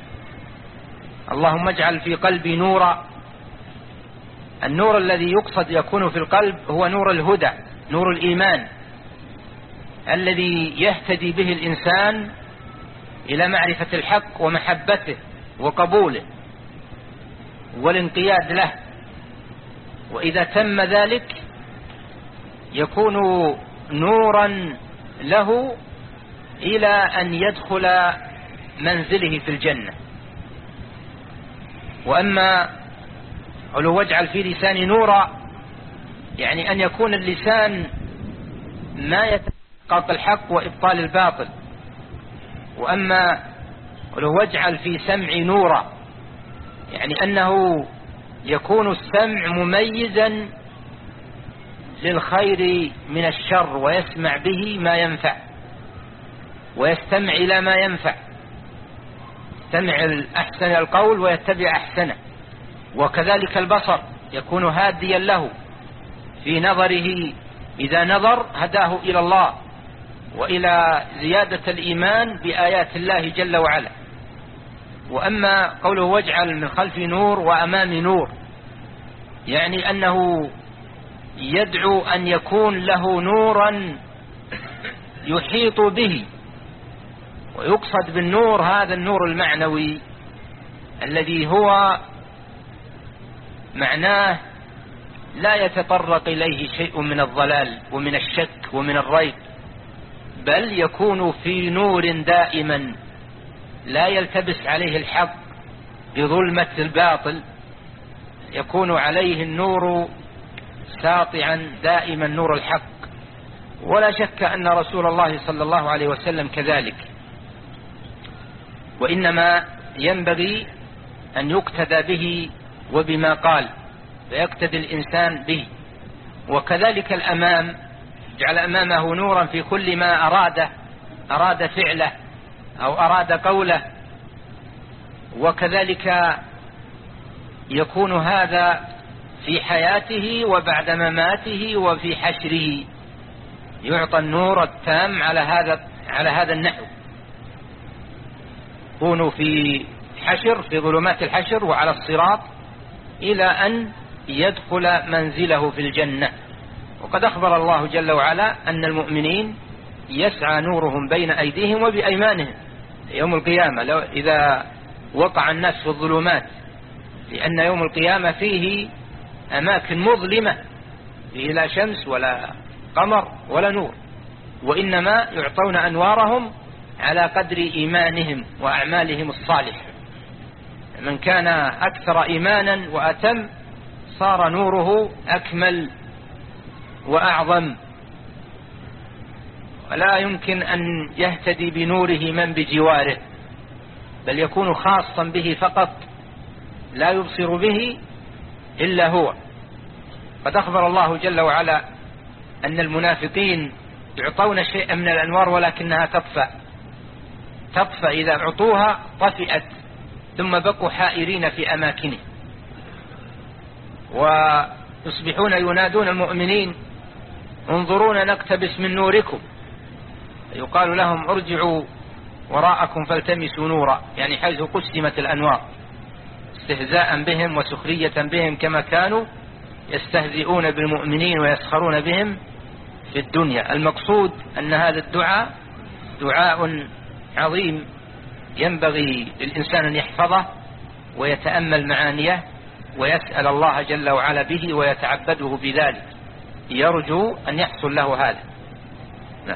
اللهم اجعل في قلبي نورا، النور الذي يقصد يكون في القلب هو نور الهدى، نور الإيمان الذي يهتدي به الإنسان إلى معرفة الحق ومحبته وقبوله والانقياد له. وإذا تم ذلك يكون نورا له إلى أن يدخل منزله في الجنة. وأما قالوا واجعل في لساني نورا، يعني أن يكون اللسان ما يتحقق الحق وإبطال الباطل، وأما ولو واجعل في سمع نورا، يعني أنه يكون السمع مميزا للخير من الشر، ويسمع به ما ينفع ويستمع إلى ما ينفع، يستمع أحسن القول ويتبع أحسنه. وكذلك البصر يكون هاديا له في نظره، إذا نظر هداه إلى الله وإلى زيادة الإيمان بآيات الله جل وعلا. وأما قوله واجعل من خلف نور وأمام نور، يعني أنه يدعو أن يكون له نورا يحيط به، ويقصد بالنور هذا النور المعنوي الذي هو معناه لا يتطرق إليه شيء من الضلال ومن الشك ومن الريب، بل يكون في نور دائما لا يلتبس عليه الحق بظلمة الباطل، يكون عليه النور ساطعا دائما نور الحق. ولا شك أن رسول الله صلى الله عليه وسلم كذلك، وإنما ينبغي أن يقتدى به وبما قال، فيقتدي الإنسان به. وكذلك الأمام، جعل أمامه نورا في كل ما أراد أراد فعله أو أراد قوله. وكذلك يكون هذا في حياته وبعد مماته وفي حشره، يعطى النور التام على هذا على هذا النحو. يكون في حشر، في ظلمات الحشر وعلى الصراط، إلى أن يدخل منزله في الجنة. وقد أخبر الله جل وعلا أن المؤمنين يسعى نورهم بين أيديهم وبأيمانهم يوم القيامة، لو إذا وقع الناس في الظلمات، لأن يوم القيامة فيه أماكن مظلمة، فيه لا شمس ولا قمر ولا نور، وإنما يعطون أنوارهم على قدر إيمانهم وأعمالهم الصالحة. من كان أكثر إيمانا وأتم صار نوره أكمل وأعظم، ولا يمكن أن يهتدي بنوره من بجواره، بل يكون خاصا به فقط، لا يبصر به إلا هو. قد أخبر الله جل وعلا أن المنافقين يعطون شيئا من الأنوار ولكنها تطفأ تطفأ إذا أعطوها طفئت، ثم بقوا حائرين في أماكنه. ويصبحون ينادون المؤمنين انظرونا نقتبس من نوركم، يقال لهم ارجعوا وراءكم فالتمسوا نورا، يعني حيث قسمت الأنوار، استهزاء بهم وسخرية بهم، كما كانوا يستهزئون بالمؤمنين ويسخرون بهم في الدنيا. المقصود أن هذا الدعاء دعاء عظيم ينبغي للإنسان أن يحفظه ويتأمل معانيه ويسأل الله جل وعلا به ويتعبده بذلك، يرجو أن يحصل له هذا. نعم.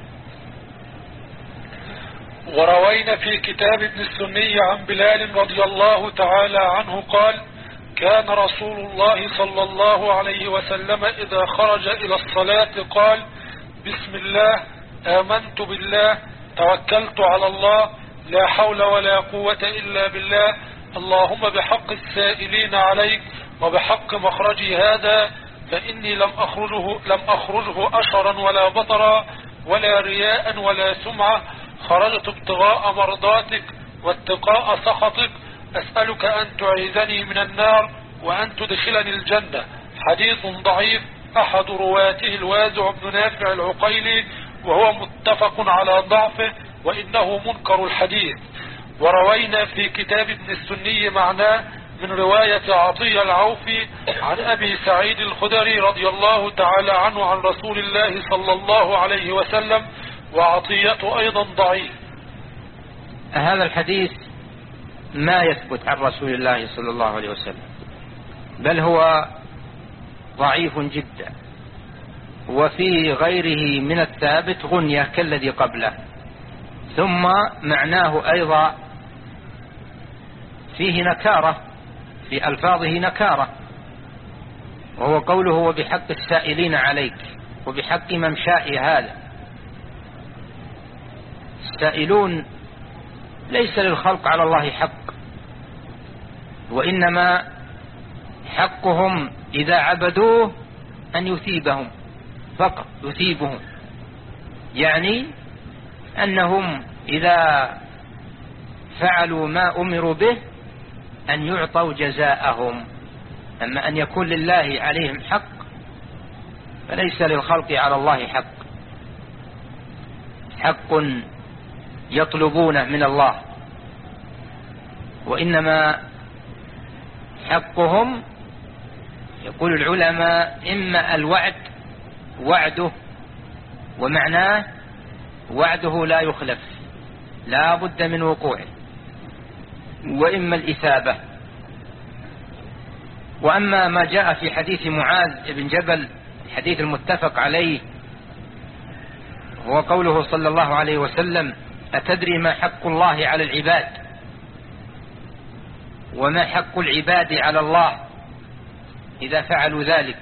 وروينا في كتاب ابن السني عن بلال رضي الله تعالى عنه قال: كان رسول الله صلى الله عليه وسلم إذا خرج إلى الصلاة قال: بسم الله، آمنت بالله، توكلت على الله، لا حول ولا قوة إلا بالله، اللهم بحق السائلين عليك وبحق مخرجي هذا، فإني لم أخرجه, لم أخرجه أشرا ولا بطرا ولا رياء ولا سمعة، خرجت ابتغاء مرضاتك واتقاء سخطك، أسألك أن تعيذني من النار وأن تدخلني الجنة. حديث ضعيف، أحد رواته الوازع بن نافع العقيلي، وهو متفق على ضعفه وإنه منكر الحديث. وروينا في كتاب ابن السني معناه من رواية عطية العوفي عن أبي سعيد الخدري رضي الله تعالى عنه عن رسول الله صلى الله عليه وسلم، وعطية أيضا ضعيف. هذا الحديث ما يثبت عن رسول الله صلى الله عليه وسلم، بل هو ضعيف جدا، وفي غيره من الثابت غنية كالذي قبله. ثم معناه أيضا فيه نكارة، في ألفاظه نكارة، وهو قوله وبحق السائلين عليك وبحق ممشاء هذا. السائلون ليس للخلق على الله حق، وإنما حقهم إذا عبدوه أن يثيبهم فقط، يثيبهم، يعني أنهم إذا فعلوا ما أمروا به أن يعطوا جزاءهم. أما أن يكون لله عليهم حق فليس للخلق على الله حق، حق يطلبونه من الله، وإنما حقهم يقول العلماء إما الوعد وعده ومعناه وعده لا يخلف لا بد من وقوعه، وإما الإثابة. وأما ما جاء في حديث معاذ بن جبل الحديث المتفق عليه هو قوله صلى الله عليه وسلم: أتدري ما حق الله على العباد وما حق العباد على الله إذا فعلوا ذلك؟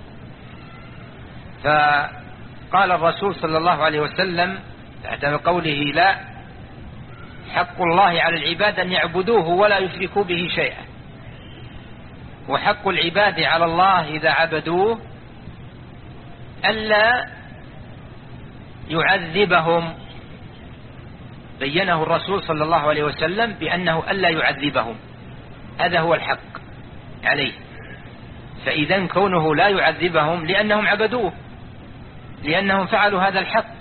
فقال الرسول صلى الله عليه وسلم بعد قوله لا، حق الله على العباد أن يعبدوه ولا يشركوا به شيئا، وحق العباد على الله إذا عبدوه ألا يعذبهم. بينه الرسول صلى الله عليه وسلم بأنه ألا يعذبهم، هذا هو الحق عليه. فإذا كونه لا يعذبهم لأنهم عبدوه، لأنهم فعلوا هذا الحق،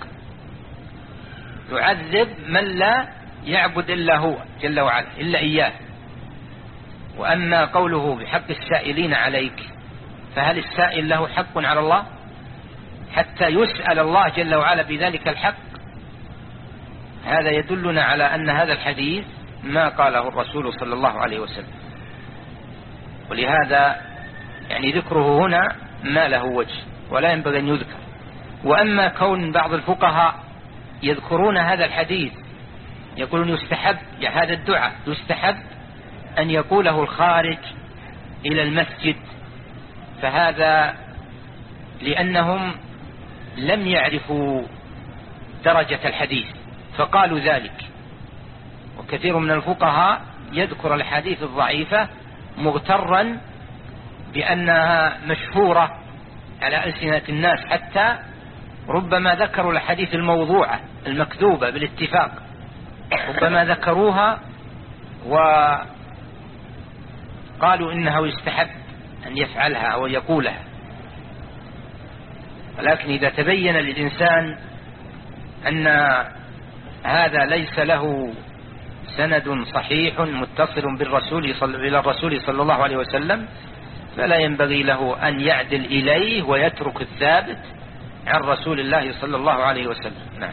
يعذب من لا يعبد إلا هو جل وعلا، إلا إياه. وأما قوله بحق السائلين عليك، فهل السائل له حق على الله حتى يسأل الله جل وعلا بذلك الحق؟ هذا يدلنا على أن هذا الحديث ما قاله الرسول صلى الله عليه وسلم، ولهذا يعني ذكره هنا ما له وجه ولا ينبغي أن يذكر. وأما كون بعض الفقهاء يذكرون هذا الحديث يقولون يستحب، يعني هذا الدعاء يستحب أن يقوله الخارج إلى المسجد، فهذا لأنهم لم يعرفوا درجة الحديث فقالوا ذلك. وكثير من الفقهاء يذكر الحديث الضعيفة مغترا بأنها مشهورة على ألسنة الناس، حتى ربما ذكروا الحديث الموضوعة المكذوبة بالاتفاق، ربما ذكروها وقالوا إنه يستحب أن يفعلها أو يقولها. ولكن إذا تبين للإنسان أن هذا ليس له سند صحيح متصل بالرسول صل... إلى الرسول صلى الله عليه وسلم، فلا ينبغي له أن يعدل إليه ويترك الثابت عن رسول الله صلى الله عليه وسلم. نعم.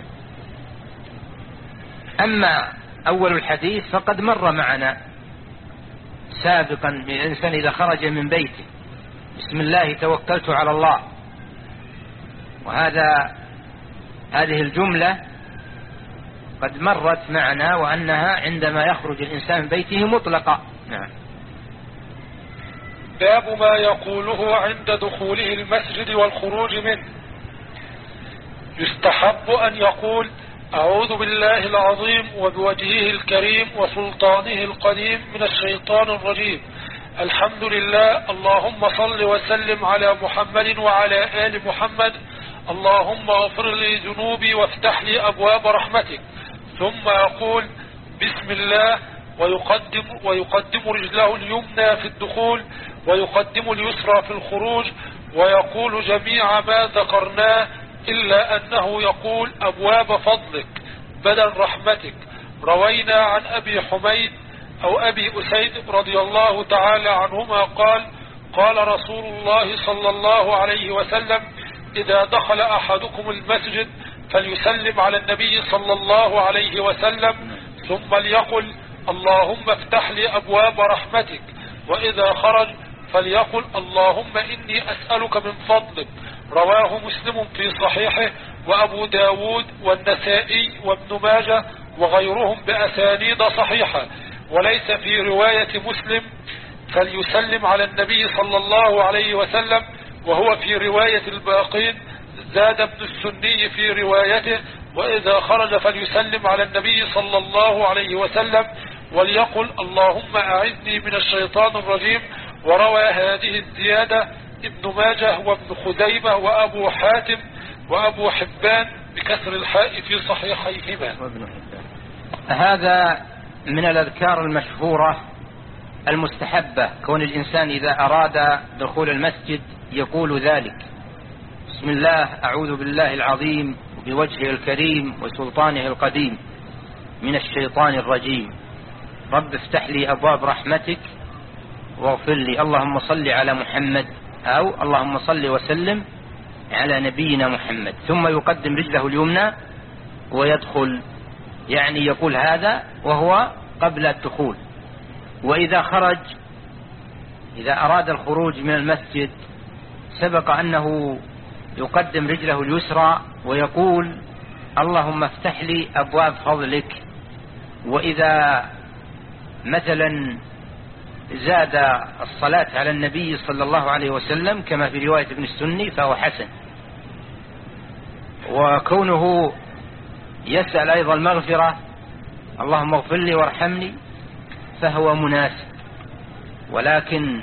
أما أول الحديث فقد مر معنا سابقا، الإنسان إذا خرج من بيته بسم الله توكلت على الله، وهذا هذه الجملة قد مرت معنا وأنها عندما يخرج الإنسان من بيته مطلقة. نعم. باب ما يقوله عند دخوله المسجد والخروج منه. يستحب أن يقول أعوذ بالله العظيم وبوجهه الكريم وسلطانه القديم من الشيطان الرجيم، الحمد لله، اللهم صل وسلم على محمد وعلى آل محمد، اللهم اغفر لي ذنوبي وافتح لي أبواب رحمتك. ثم يقول بسم الله ويقدم, ويقدم رجله اليمنى في الدخول ويقدم اليسرى في الخروج، ويقول جميع ما ذكرناه إلا أنه يقول أبواب فضلك بدل رحمتك. روينا عن أبي حميد أو أبي أسيد رضي الله تعالى عنهما قال قال رسول الله صلى الله عليه وسلم إذا دخل أحدكم المسجد فليسلم على النبي صلى الله عليه وسلم ثم ليقل اللهم افتح لي أبواب رحمتك، وإذا خرج فليقل اللهم إني أسألك من فضلك. رواه مسلم في صحيحه وأبو داود والنسائي وابن ماجه وغيرهم بأسانيد صحيحة. وليس في رواية مسلم فليسلم على النبي صلى الله عليه وسلم، وهو في رواية الباقين. زاد ابن السني في روايته وإذا خرج فليسلم على النبي صلى الله عليه وسلم وليقل اللهم أعذني من الشيطان الرجيم. وروى هذه الزيادة ابن ماجه وابن خزيمة وأبو حاتم وأبو حبان بكسر الحاء في صحيحيهما. هذا من الأذكار المشهورة المستحبة، كون الإنسان إذا أراد دخول المسجد يقول ذلك: بسم الله، أعوذ بالله العظيم بوجهه الكريم وسلطانه القديم من الشيطان الرجيم، رب افتح لي أبواب رحمتك واغفر لي، اللهم صل على محمد، أو اللهم صل وسلم على نبينا محمد. ثم يقدم رجله اليمنى ويدخل، يعني يقول هذا وهو قبل الدخول. وإذا خرج، إذا أراد الخروج من المسجد، سبق أنه يقدم رجله اليسرى ويقول اللهم افتح لي أبواب فضلك. وإذا مثلا زاد الصلاة على النبي صلى الله عليه وسلم كما في رواية ابن السني فهو حسن. وكونه يسأل أيضا المغفرة، اللهم اغفر لي وارحمني، فهو مناسب. ولكن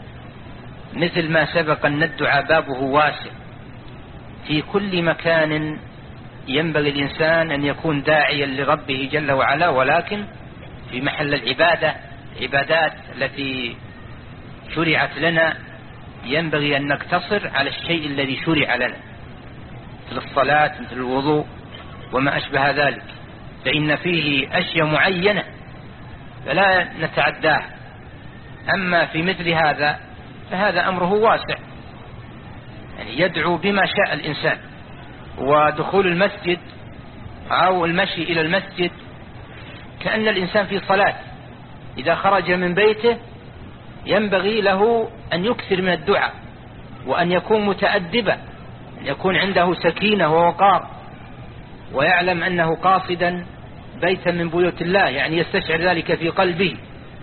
مثل ما سبق أن الدعاء بابه واسع في كل مكان، ينبغي الإنسان أن يكون داعيا لربه جل وعلا، ولكن في محل العبادة، العبادات التي شرعت لنا ينبغي أن نقتصر على الشيء الذي شرع لنا، مثل الصلاة، مثل الوضوء وما أشبه ذلك، فإن فيه أشياء معينة فلا نتعداه. أما في مثل هذا فهذا أمره واسع، يعني يدعو بما شاء الإنسان. ودخول المسجد أو المشي إلى المسجد كأن الإنسان في صلاة، إذا خرج من بيته ينبغي له أن يكثر من الدعاء، وأن يكون متأدبا، أن يكون عنده سكينة ووقار، ويعلم أنه قاصدا بيتا من بيوت الله، يعني يستشعر ذلك في قلبه،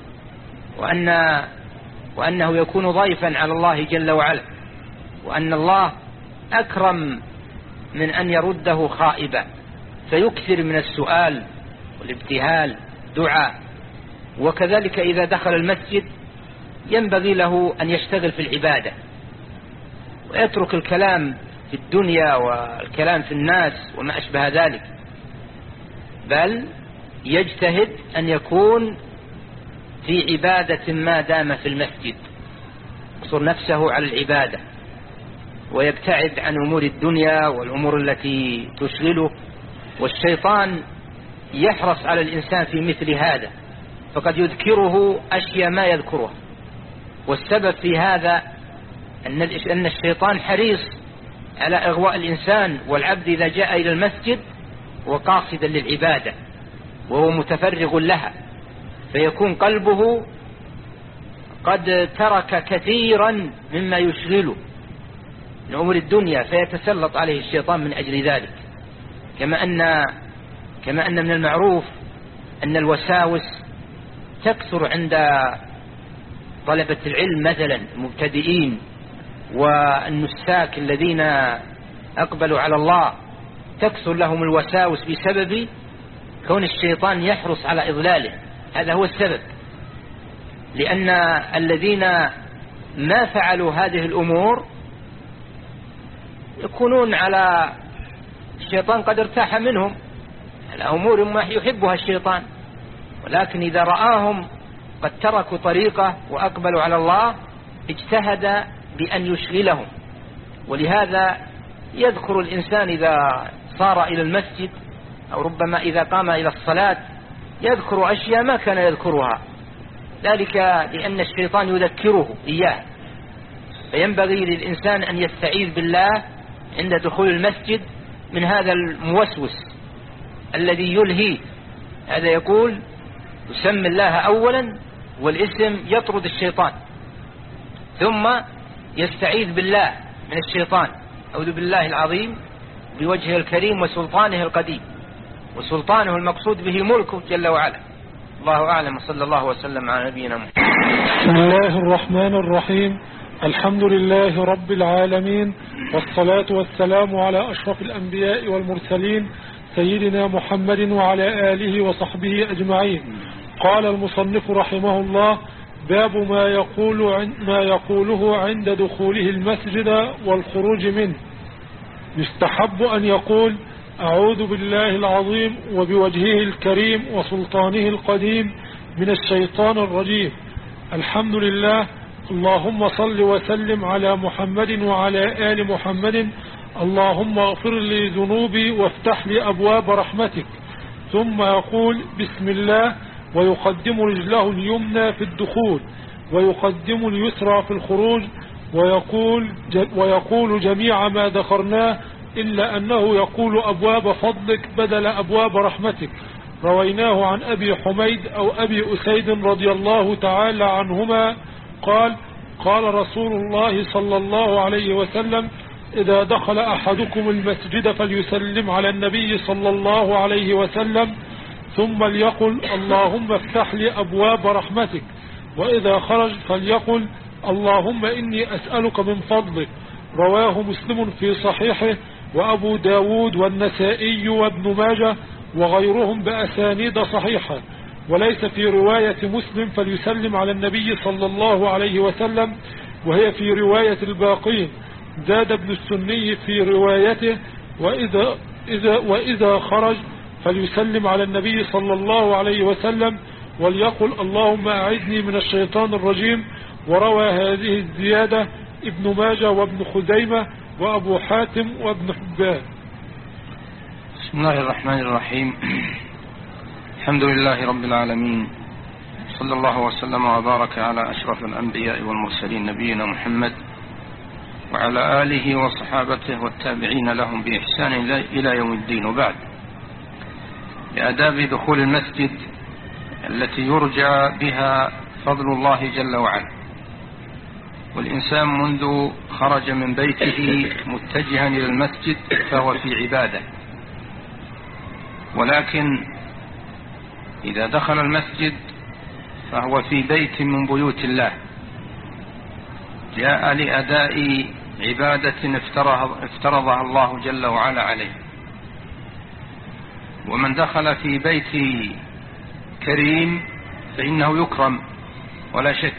وأن وأنه يكون ضيفا على الله جل وعلا، وأن الله أكرم من أن يرده خائبا، فيكثر من السؤال والابتهال دعاء. وكذلك إذا دخل المسجد ينبغي له أن يشتغل في العبادة، ويترك الكلام في الدنيا والكلام في الناس وما أشبه ذلك، بل يجتهد أن يكون في عبادة ما دام في المسجد، يقصر نفسه على العبادة، ويبتعد عن أمور الدنيا والأمور التي تشغله. والشيطان يحرص على الإنسان في مثل هذا، فقد يذكره أشياء ما يذكرها. والسبب في هذا أن الشيطان حريص على إغواء الإنسان والعبد إذا جاء إلى المسجد وقاصدا للعبادة وهو متفرغ لها، فيكون قلبه قد ترك كثيرا مما يشغله من أمور الدنيا، فيتسلط عليه الشيطان من أجل ذلك. كما أن كما أن من المعروف أن الوساوس تكثر عند طلبة العلم مثلا المبتدئين والنساك الذين أقبلوا على الله، تكثر لهم الوساوس بسبب كون الشيطان يحرص على إضلاله. هذا هو السبب، لأن الذين ما فعلوا هذه الأمور يكونون على الشيطان قد ارتاح منهم على أمور ما يحبها الشيطان، ولكن إذا رآهم قد تركوا طريقه وأقبلوا على الله اجتهد بأن يشغلهم. ولهذا يذكر الإنسان إذا صار إلى المسجد أو ربما إذا قام إلى الصلاة يذكر أشياء ما كان يذكرها، ذلك لأن الشيطان يذكره إياه. فينبغي للإنسان أن يستعيذ بالله عند دخول المسجد من هذا الموسوس الذي يلهي. هذا يقول يسمي الله أولا والاسم يطرد الشيطان، ثم يستعيذ بالله من الشيطان، أعوذ بالله العظيم بوجهه الكريم وسلطانه القديم. وسلطانه المقصود به ملكه جل وعلا. الله أعلم، صلى الله وسلم على نبينا محمد. بسم الله الرحمن الرحيم، الحمد لله رب العالمين، والصلاة والسلام على أشرف الأنبياء والمرسلين سيدنا محمد وعلى آله وصحبه أجمعين. قال المصنف رحمه الله: باب ما يقول ما يقوله عند دخوله المسجد والخروج منه. يستحب أن يقول: أعوذ بالله العظيم وبوجهه الكريم وسلطانه القديم من الشيطان الرجيم، الحمد لله، اللهم صل وسلم على محمد وعلى آل محمد، اللهم اغفر لي ذنوبي وافتح لي أبواب رحمتك. ثم يقول: بسم الله، ويقدم رجله اليمنى في الدخول ويقدم اليسرى في الخروج، ويقول, ويقول جميع ما ذكرناه إلا أنه يقول أبواب فضلك بدل أبواب رحمتك. رويناه عن أبي حميد أو أبي أسيد رضي الله تعالى عنهما قال: قال رسول الله صلى الله عليه وسلم: إذا دخل أحدكم المسجد فليسلم على النبي صلى الله عليه وسلم، ثم ليقل: اللهم افتح لي أبواب رحمتك. وإذا خرج فليقل: اللهم إني أسألك من فضلك. رواه مسلم في صحيحه، وأبو داود والنسائي وابن ماجه وغيرهم بأسانيد صحيحة. وليس في رواية مسلم فليسلم على النبي صلى الله عليه وسلم، وهي في رواية الباقين. زاد ابن السني في روايته: وإذا, إذا وإذا خرج فليسلم على النبي صلى الله عليه وسلم وليقل: اللهم أعذني من الشيطان الرجيم. وروى هذه الزيادة ابن ماجه وابن خزيمة وأبو حاتم وابن حبان. بسم الله الرحمن الرحيم. الحمد لله رب العالمين، صلى الله وسلم وبارك على أشرف الأنبياء والمرسلين نبينا محمد وعلى آله وصحابته والتابعين لهم بإحسان إلى يوم الدين. وبعد، لآداب دخول المسجد التي يرجى بها فضل الله جل وعلا. والإنسان منذ خرج من بيته متجها إلى المسجد فهو في عبادة، ولكن إذا دخل المسجد فهو في بيت من بيوت الله، جاء لأداء عبادة افترضها الله جل وعلا عليه. ومن دخل في بيت كريم فإنه يكرم ولا شك،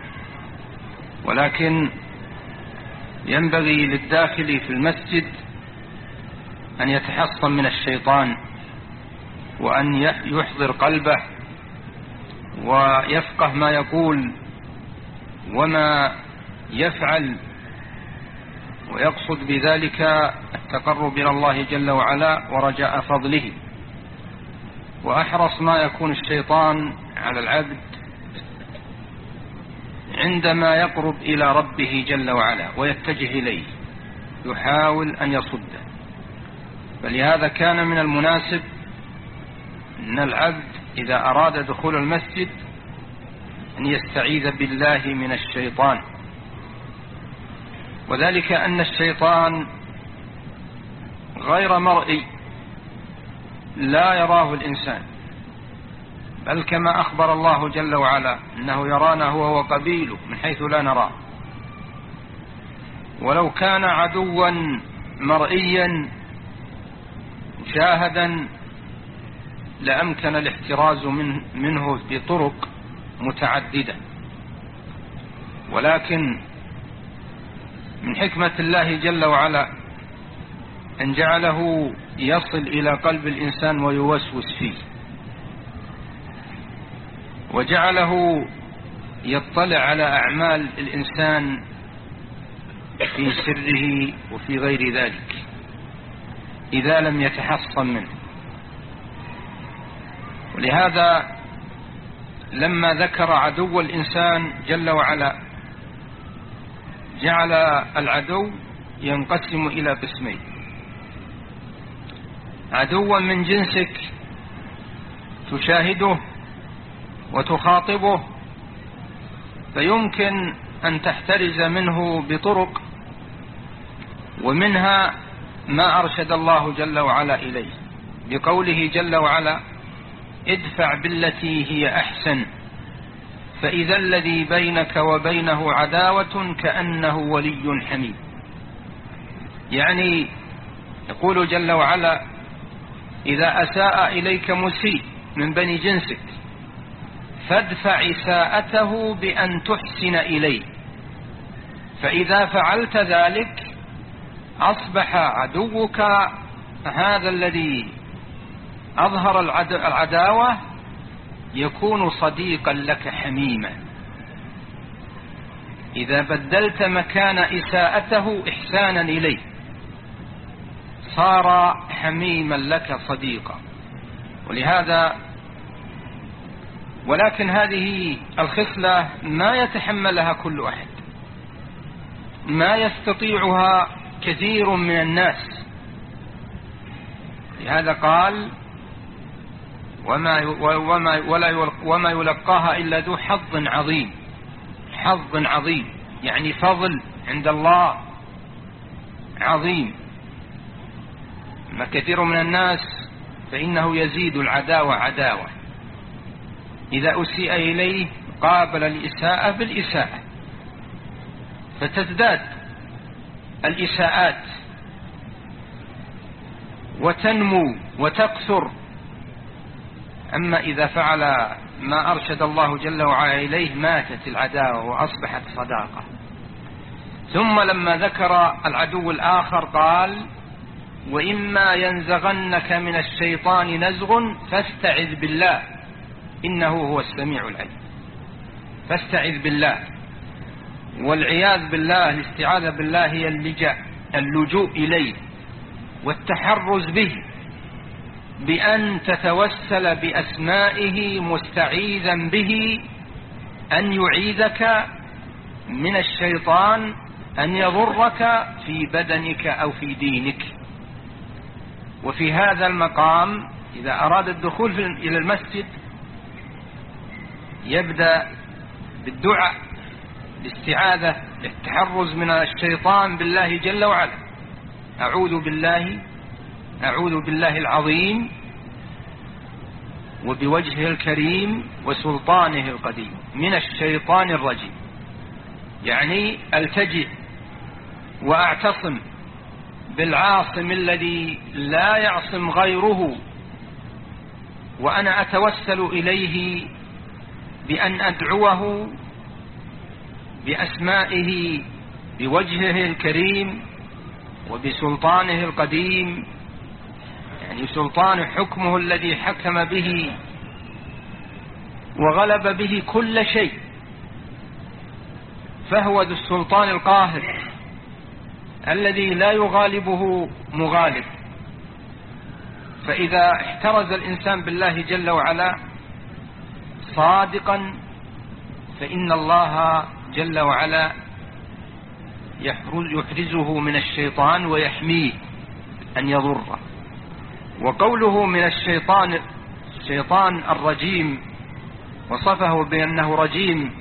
ولكن ينبغي للداخل في المسجد أن يتحصن من الشيطان، وأن يحضر قلبه ويفقه ما يقول وما يفعل، ويقصد بذلك التقرب إلى الله جل وعلا ورجاء فضله. وأحرص ما يكون الشيطان على العبد عندما يقرب إلى ربه جل وعلا ويتجه إليه، يحاول أن يصده. فلهذا كان من المناسب أن العبد إذا أراد دخول المسجد أن يستعيذ بالله من الشيطان، وذلك أن الشيطان غير مرئي لا يراه الإنسان، بل كما أخبر الله جل وعلا أنه يرانا هو وقبيله من حيث لا نراه. ولو كان عدوا مرئيا مشاهدا لأمكن الاحتراز من منه بطرق متعددة، ولكن من حكمة الله جل وعلا أن جعله يصل إلى قلب الإنسان ويوسوس فيه، وجعله يطلع على أعمال الإنسان في سره وفي غير ذلك إذا لم يتحصن منه. ولهذا لما ذكر عدو الإنسان جل وعلا جعل العدو ينقسم إلى قسمين: عدوا من جنسك تشاهده وتخاطبه فيمكن أن تحترز منه بطرق، ومنها ما أرشد الله جل وعلا إليه بقوله جل وعلا: ادفع بالتي هي أحسن فإذا الذي بينك وبينه عداوة كأنه ولي حميم. يعني يقول جل وعلا: إذا أساء إليك مسيء من بني جنسك فادفع إساءته بأن تحسن إليه، فإذا فعلت ذلك أصبح عدوك هذا الذي أظهر العداوة يكون صديقا لك حميما. إذا بدلت مكان إساءته إحسانا إليه صار حميما لك صديقا. ولهذا ولكن هذه الخصلة ما يتحملها كل أحد، ما يستطيعها كثير من الناس. لهذا قال وما وما ولا وما يلقاها إلا ذو حظ عظيم. حظ عظيم يعني فضل عند الله عظيم. ما كثير من الناس فإنه يزيد العداوة عداوة، إذا أسيء إليه قابل الإساءة بالإساءة فتزداد الإساءات وتنمو وتكثر. أما إذا فعل ما أرشد الله جل وعلا إليه ماتت العداوة وأصبحت صداقة. ثم لما ذكر العدو الآخر قال وإما ينزغنك من الشيطان نزغ فاستعذ بالله إنه هو السميع العليم. فاستعذ بالله، والعياذ بالله الاستعاذة بالله هي اللجأ اللجوء إليه والتحرز به بأن تتوسل بأسمائه مستعيذا به أن يعيذك من الشيطان أن يضرك في بدنك أو في دينك. وفي هذا المقام إذا أراد الدخول إلى المسجد يبدأ بالدعاء الاستعاذة للتحرز من الشيطان بالله جل وعلا. أعوذ بالله أعوذ بالله العظيم وبوجهه الكريم وسلطانه القديم من الشيطان الرجيم، يعني التجئ وأعتصم بالعاصم الذي لا يعصم غيره، وأنا أتوسل إليه بأن أدعوه بأسمائه بوجهه الكريم وبسلطانه القديم، يعني سلطان حكمه الذي حكم به وغلب به كل شيء، فهو ذو السلطان القاهر الذي لا يغالبه مغالب. فإذا احترز الإنسان بالله جل وعلا صادقا فإن الله جل وعلا يحرزه من الشيطان ويحميه أن يضره. وقوله من الشيطان الشيطان الرجيم وصفه بأنه رجيم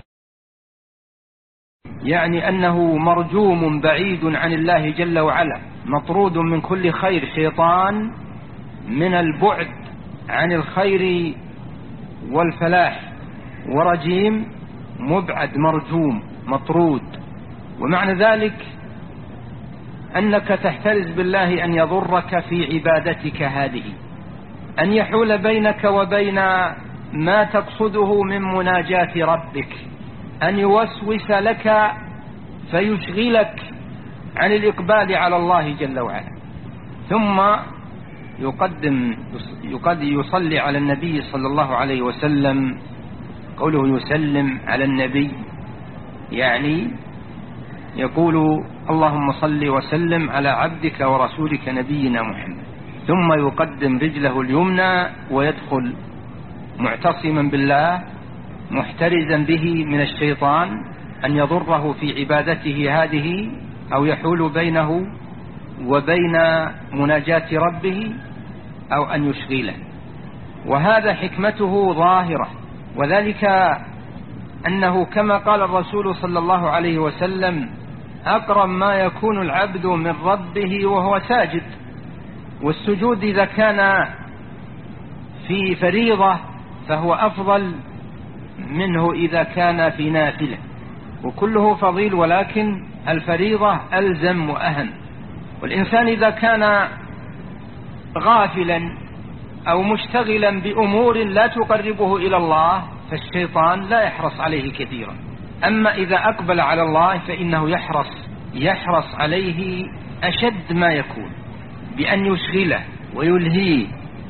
يعني أنه مرجوم بعيد عن الله جل وعلا مطرود من كل خير. شيطان من البعد عن الخير والفلاح، ورجيم مبعد مرجوم مطرود. ومعنى ذلك أنك تحترز بالله أن يضرك في عبادتك هذه، أن يحول بينك وبين ما تقصده من مناجاة ربك، أن يوسوس لك فيشغلك عن الإقبال على الله جل وعلا. ثم يقدم يقد يصلي على النبي صلى الله عليه وسلم. قوله يسلم على النبي يعني يقول اللهم صل وسلم على عبدك ورسولك نبينا محمد، ثم يقدم رجله اليمنى ويدخل معتصما بالله محترزا به من الشيطان أن يضره في عبادته هذه أو يحول بينه وبين مناجاة ربه أو أن يشغله. وهذا حكمته ظاهرة، وذلك أنه كما قال الرسول صلى الله عليه وسلم أقرب ما يكون العبد من ربه وهو ساجد. والسجود إذا كان في فريضة فهو أفضل منه إذا كان في نافلة، وكله فضيل، ولكن الفريضة ألزم وأهم. والإنسان إذا كان غافلا أو مشتغلا بأمور لا تقربه إلى الله فالشيطان لا يحرص عليه كثيرا. أما إذا أقبل على الله فإنه يحرص يحرص عليه أشد ما يكون بأن يشغله ويلهيه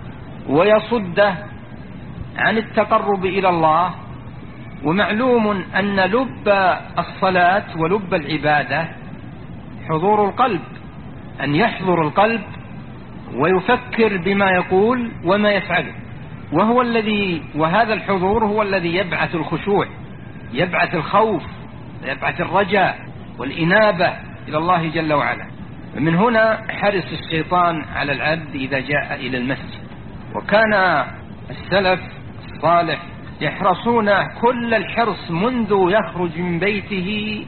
ويصده عن التقرب إلى الله. ومعلوم أن لب الصلاة ولب العبادة حضور القلب، أن يحضر القلب ويفكر بما يقول وما يفعله، وهو الذي وهذا الحضور هو الذي يبعث الخشوع، يبعث الخوف، يبعث الرجاء والإنابة إلى الله جل وعلا. ومن هنا حرص الشيطان على العبد إذا جاء إلى المسجد. وكان السلف الصالح يحرصون كل الحرص منذ يخرج من بيته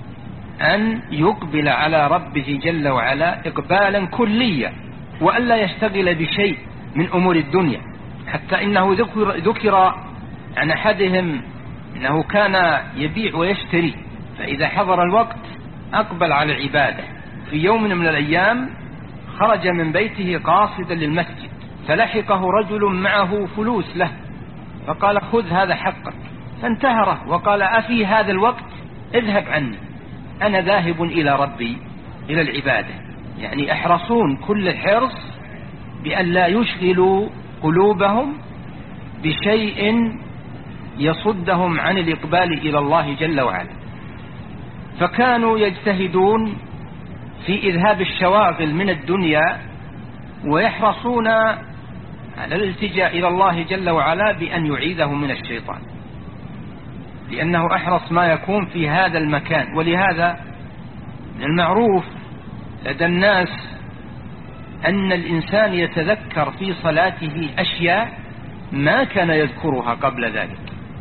أن يقبل على ربه جل وعلا إقبالا كليا، وألا يشتغل بشيء من أمور الدنيا. حتى إنه ذكر, ذكر عن أحدهم أنه كان يبيع ويشتري، فإذا حضر الوقت أقبل على العبادة. في يوم من الأيام خرج من بيته قاصدا للمسجد، فلحقه رجل معه فلوس له، فقال خذ هذا حقك، فانتهره وقال أفي هذا الوقت اذهب عني، أنا ذاهب إلى ربي إلى العبادة. يعني أحرصون كل الحرص بأن لا يشغلوا قلوبهم بشيء يصدهم عن الإقبال إلى الله جل وعلا. فكانوا يجتهدون في إذهاب الشواغل من الدنيا، ويحرصون على الالتجاء إلى الله جل وعلا بأن يعيذهم من الشيطان، لأنه أحرص ما يكون في هذا المكان. ولهذا من المعروف لدى الناس أن الإنسان يتذكر في صلاته أشياء ما كان يذكرها قبل ذلك.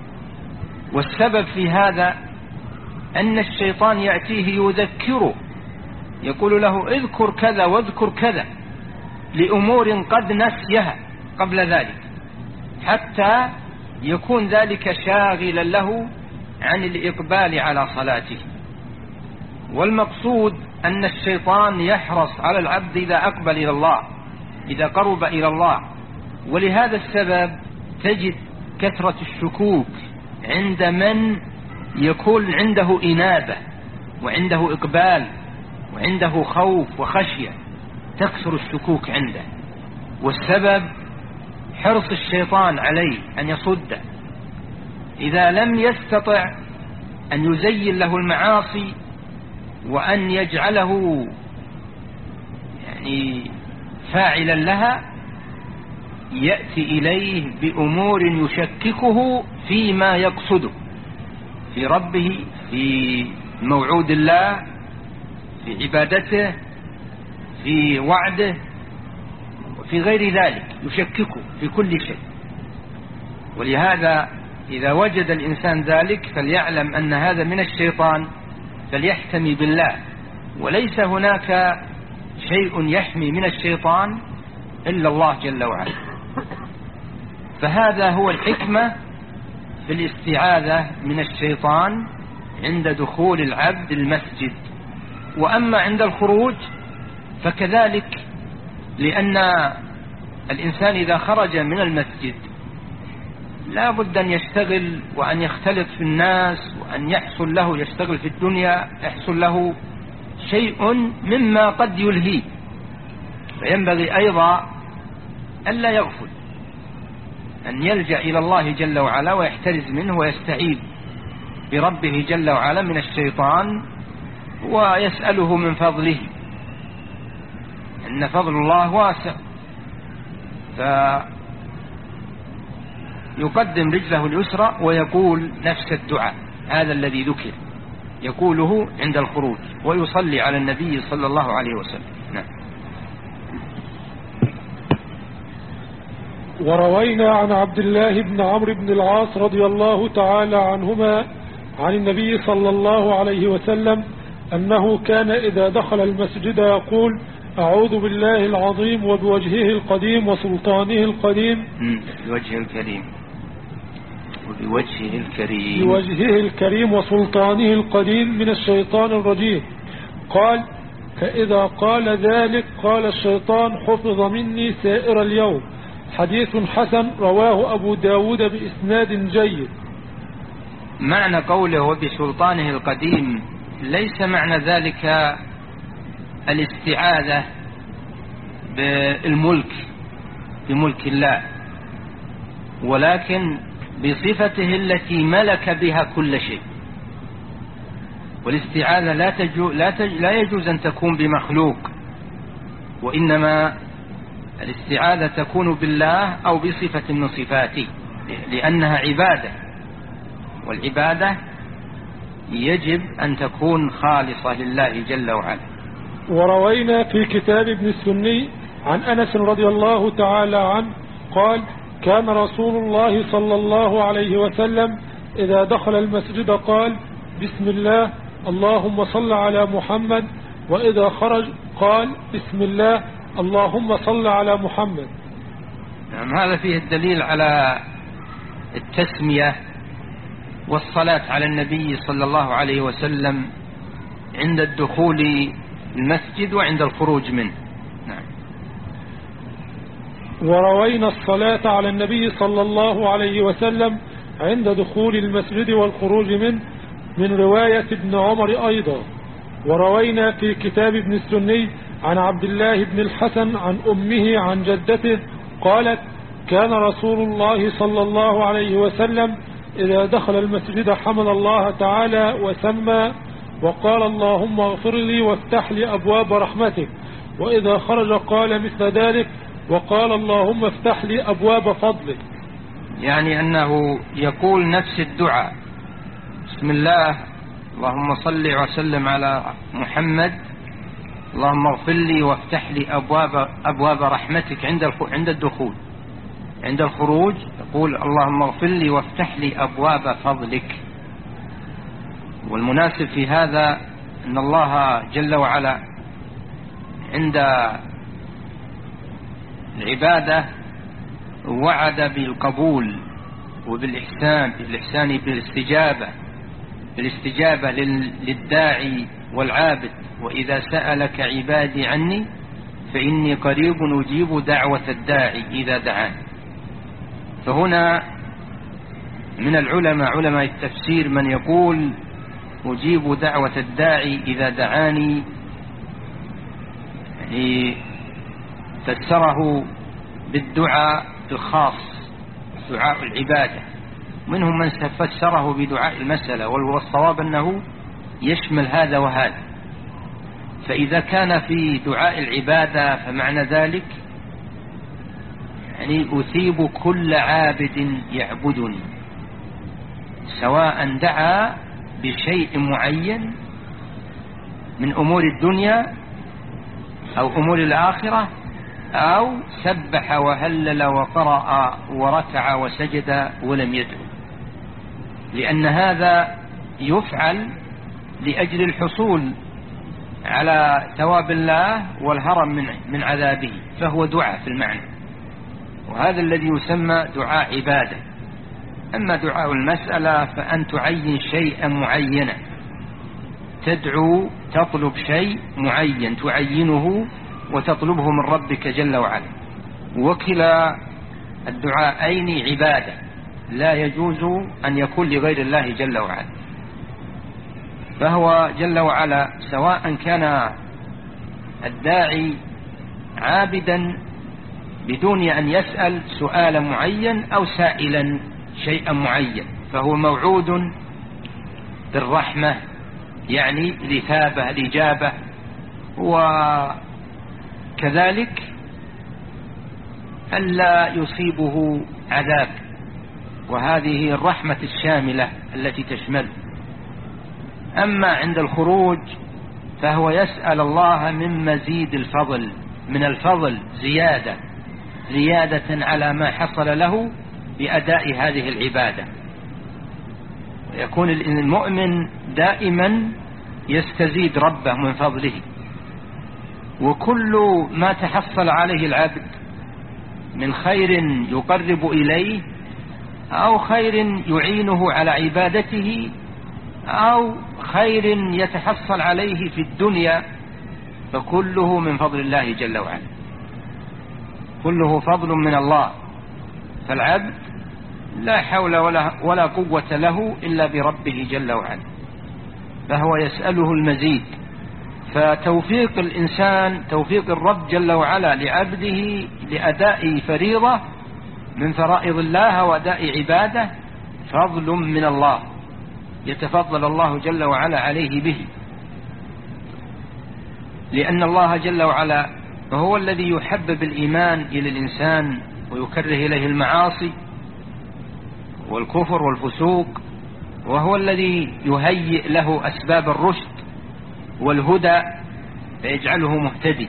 والسبب في هذا أن الشيطان يأتيه يذكره، يقول له اذكر كذا واذكر كذا لأمور قد نسيها قبل ذلك، حتى يكون ذلك شاغلا له عن الإقبال على صلاته. والمقصود أن الشيطان يحرص على العبد إذا أقبل إلى الله، إذا قرب إلى الله. ولهذا السبب تجد كثرة الشكوك عند من يكون عنده إنابة وعنده إقبال وعنده خوف وخشية، تكثر الشكوك عنده. والسبب حرص الشيطان عليه أن يصده. إذا لم يستطع أن يزين له المعاصي وأن يجعله يعني فاعلا لها، يأتي إليه بأمور يشككه فيما يقصده في ربه، في موعود الله، في عبادته، في وعده، وفي غير ذلك، يشككه في كل شيء. ولهذا إذا وجد الإنسان ذلك فليعلم أن هذا من الشيطان، فليحتمي بالله. وليس هناك شيء يحمي من الشيطان إلا الله جل وعلا. فهذا هو الحكمة في الاستعاذة من الشيطان عند دخول العبد المسجد. وأما عند الخروج فكذلك، لأن الإنسان إذا خرج من المسجد لا بد أن يشتغل وأن يختلط في الناس، وأن يحصل له يشتغل في الدنيا، يحصل له شيء مما قد يلهيه. فينبغي أيضا ألا يغفل، أن يلجأ إلى الله جل وعلا ويحترز منه ويستعيذ بربه جل وعلا من الشيطان، ويسأله من فضله، إن فضل الله واسع. فيقدم رجله اليسرى ويقول نفس الدعاء هذا الذي ذكر، يقوله عند الخروج، ويصلي على النبي صلى الله عليه وسلم. نعم. وروينا عن عبد الله بن عمرو بن العاص رضي الله تعالى عنهما عن النبي صلى الله عليه وسلم أنه كان إذا دخل المسجد يقول أعوذ بالله العظيم وبوجهه القديم وسلطانه القديم بوجهه الكريم وبوجهه الكريم بوجهه الكريم وسلطانه القديم من الشيطان الرجيم. قال فإذا قال ذلك قال الشيطان حفظ مني سائر اليوم. حديث حسن رواه أبو داود بإسناد جيد. معنى قوله وبسلطانه القديم ليس معنى ذلك الاستعاذة بالملك بملك الله، ولكن بصفته التي ملك بها كل شيء. والاستعاذة لا, تجو لا, تج لا يجوز أن تكون بمخلوق، وإنما الاستعاذة تكون بالله أو بصفة من صفاته، لأنها عبادة، والعبادة يجب أن تكون خالصة لله جل وعلا. وروينا في كتاب ابن السني عن أنس رضي الله تعالى عنه قال كان رسول الله صلى الله عليه وسلم إذا دخل المسجد قال بسم الله اللهم صل على محمد، وإذا خرج قال بسم الله اللهم صل على محمد. نعم، هذا فيه الدليل على التسمية والصلاة على النبي صلى الله عليه وسلم عند الدخول المسجد وعند الخروج منه. نعم. وروينا الصلاة على النبي صلى الله عليه وسلم عند دخول المسجد والخروج منه من رواية ابن عمر أيضا. وروينا في كتاب ابن السني عن عبد الله بن الحسن عن أمه عن جدته قالت كان رسول الله صلى الله عليه وسلم إذا دخل المسجد حمد الله تعالى وسمى وقال اللهم اغفر لي وافتح لي أبواب رحمتك، وإذا خرج قال مثل ذلك وقال اللهم افتح لي أبواب فضلك. يعني أنه يقول نفس الدعاء بسم الله اللهم صل وسلم على محمد اللهم اغفر لي وافتح لي أبواب, أبواب رحمتك عند عند الدخول. عند الخروج يقول اللهم اغفر لي وافتح لي أبواب فضلك. والمناسب في هذا أن الله جل وعلا عند العبادة وعد بالقبول وبالإحسان بالإحسان بالاستجابة بالاستجابة للداعي والعابد، وإذا سألك عبادي عني فإني قريب أجيب دعوة الداعي إذا دعان. فهنا من العلماء علماء التفسير من يقول أجيب دعوة الداعي إذا دعاني، يعني فسره بالدعاء الخاص دعاء العبادة. منهم من فسره بدعاء المسألة، والصواب أنه يشمل هذا وهذا. فإذا كان في دعاء العبادة فمعنى ذلك يعني أثيب كل عابد يعبدني، سواء دعا بشيء معين من أمور الدنيا أو أمور الآخرة، أو سبح وهلل وقرأ وركع وسجد ولم يدعو، لأن هذا يفعل لأجل الحصول على ثواب الله والهرب من من عذابه، فهو دعاء في المعنى، وهذا الذي يسمى دعاء عبادة. أما دعاء المسألة فأن تعين شيئا معينا، تدعو تطلب شيء معين تعينه وتطلبه من ربك جل وعلا، وكلا الدعاءين عبادة لا يجوز أن يكون لغير الله جل وعلا. فهو جل وعلا سواء كان الداعي عابدا بدون أن يسأل سؤال معين أو سائلا شيئا معين، فهو موعود بالرحمة، يعني الإثابة الإجابة، وكذلك ألا يصيبه عذاب، وهذه الرحمة الشاملة التي تشمل. أما عند الخروج فهو يسأل الله من مزيد الفضل، من الفضل زيادة زيادة على ما حصل له بأداء هذه العبادة. ويكون المؤمن دائما يستزيد ربه من فضله، وكل ما تحصل عليه العبد من خير يقرب إليه أو خير يعينه على عبادته أو خير يتحصل عليه في الدنيا فكله من فضل الله جل وعلا، كله فضل من الله. فالعبد لا حول ولا, ولا قوة له إلا بربه جل وعلا، فهو يسأله المزيد. فتوفيق الإنسان، توفيق الرب جل وعلا لعبده لأداء فريضة من فرائض الله وأداء عباده فضل من الله، يتفضل الله جل وعلا عليه به، لأن الله جل وعلا هو الذي يحبب الإيمان إلى الإنسان ويكره إليه المعاصي والكفر والفسوق، وهو الذي يهيئ له أسباب الرشد والهدى فيجعله مهتدي.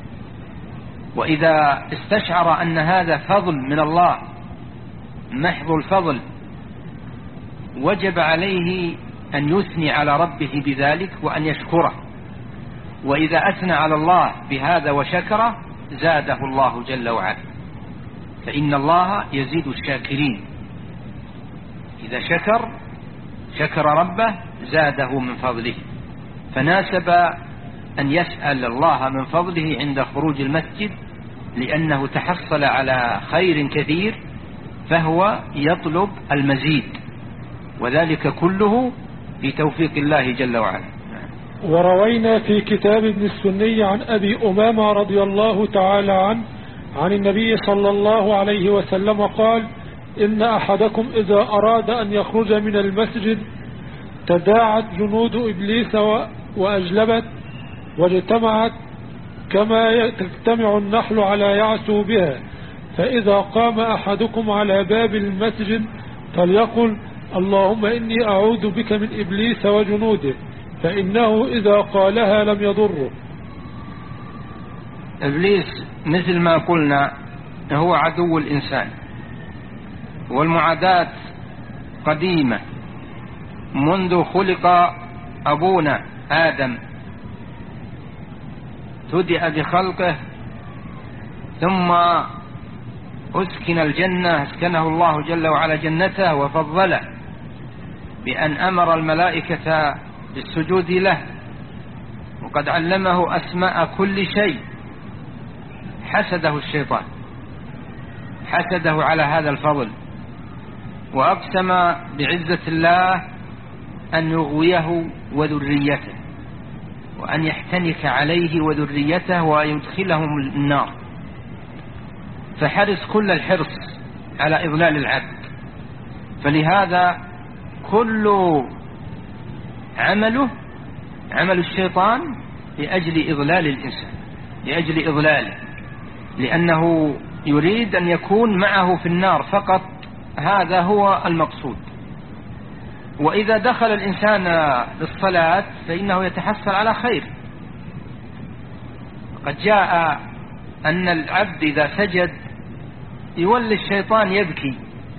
وإذا استشعر أن هذا فضل من الله محض الفضل وجب عليه أن يثني على ربه بذلك وأن يشكره، وإذا أثنى على الله بهذا وشكره زاده الله جل وعلا، فإن الله يزيد الشاكرين. إذا شكر شكر ربه زاده من فضله، فناسب أن يسأل الله من فضله عند خروج المسجد لأنه تحصل على خير كثير فهو يطلب المزيد، وذلك كله بتوفيق الله جل وعلا. وروينا في كتاب ابن السني عن أبي أمامة رضي الله تعالى عنه عن النبي صلى الله عليه وسلم قال: إن أحدكم إذا أراد أن يخرج من المسجد تداعت جنود إبليس وأجلبت واجتمعت كما تجتمع النحل على يعسو بها، فإذا قام أحدكم على باب المسجد فليقل: اللهم إني أعوذ بك من إبليس وجنوده، فإنه إذا قالها لم يضره. إبليس مثل ما قلنا هو عدو الإنسان، والمعاداة قديمة منذ خلق أبونا آدم، بدأ بخلقه ثم أسكن الجنة، أسكنه الله جل وعلا جنته وفضله بأن أمر الملائكة بالسجود له، وقد علمه أسماء كل شيء. حسده الشيطان، حسده على هذا الفضل، وأقسم بعزة الله أن يغويه وذريته، وأن يحتنك عليه وذريته ويدخلهم النار، فحرص كل الحرص على إضلال العبد. فلهذا كل عمله عمل الشيطان لأجل إضلال الإنسان، لأجل إضلاله، لأنه يريد أن يكون معه في النار فقط، هذا هو المقصود. وإذا دخل الإنسان للصلاة فإنه يتحصل على خير. قد جاء أن العبد إذا سجد يولي الشيطان يبكي،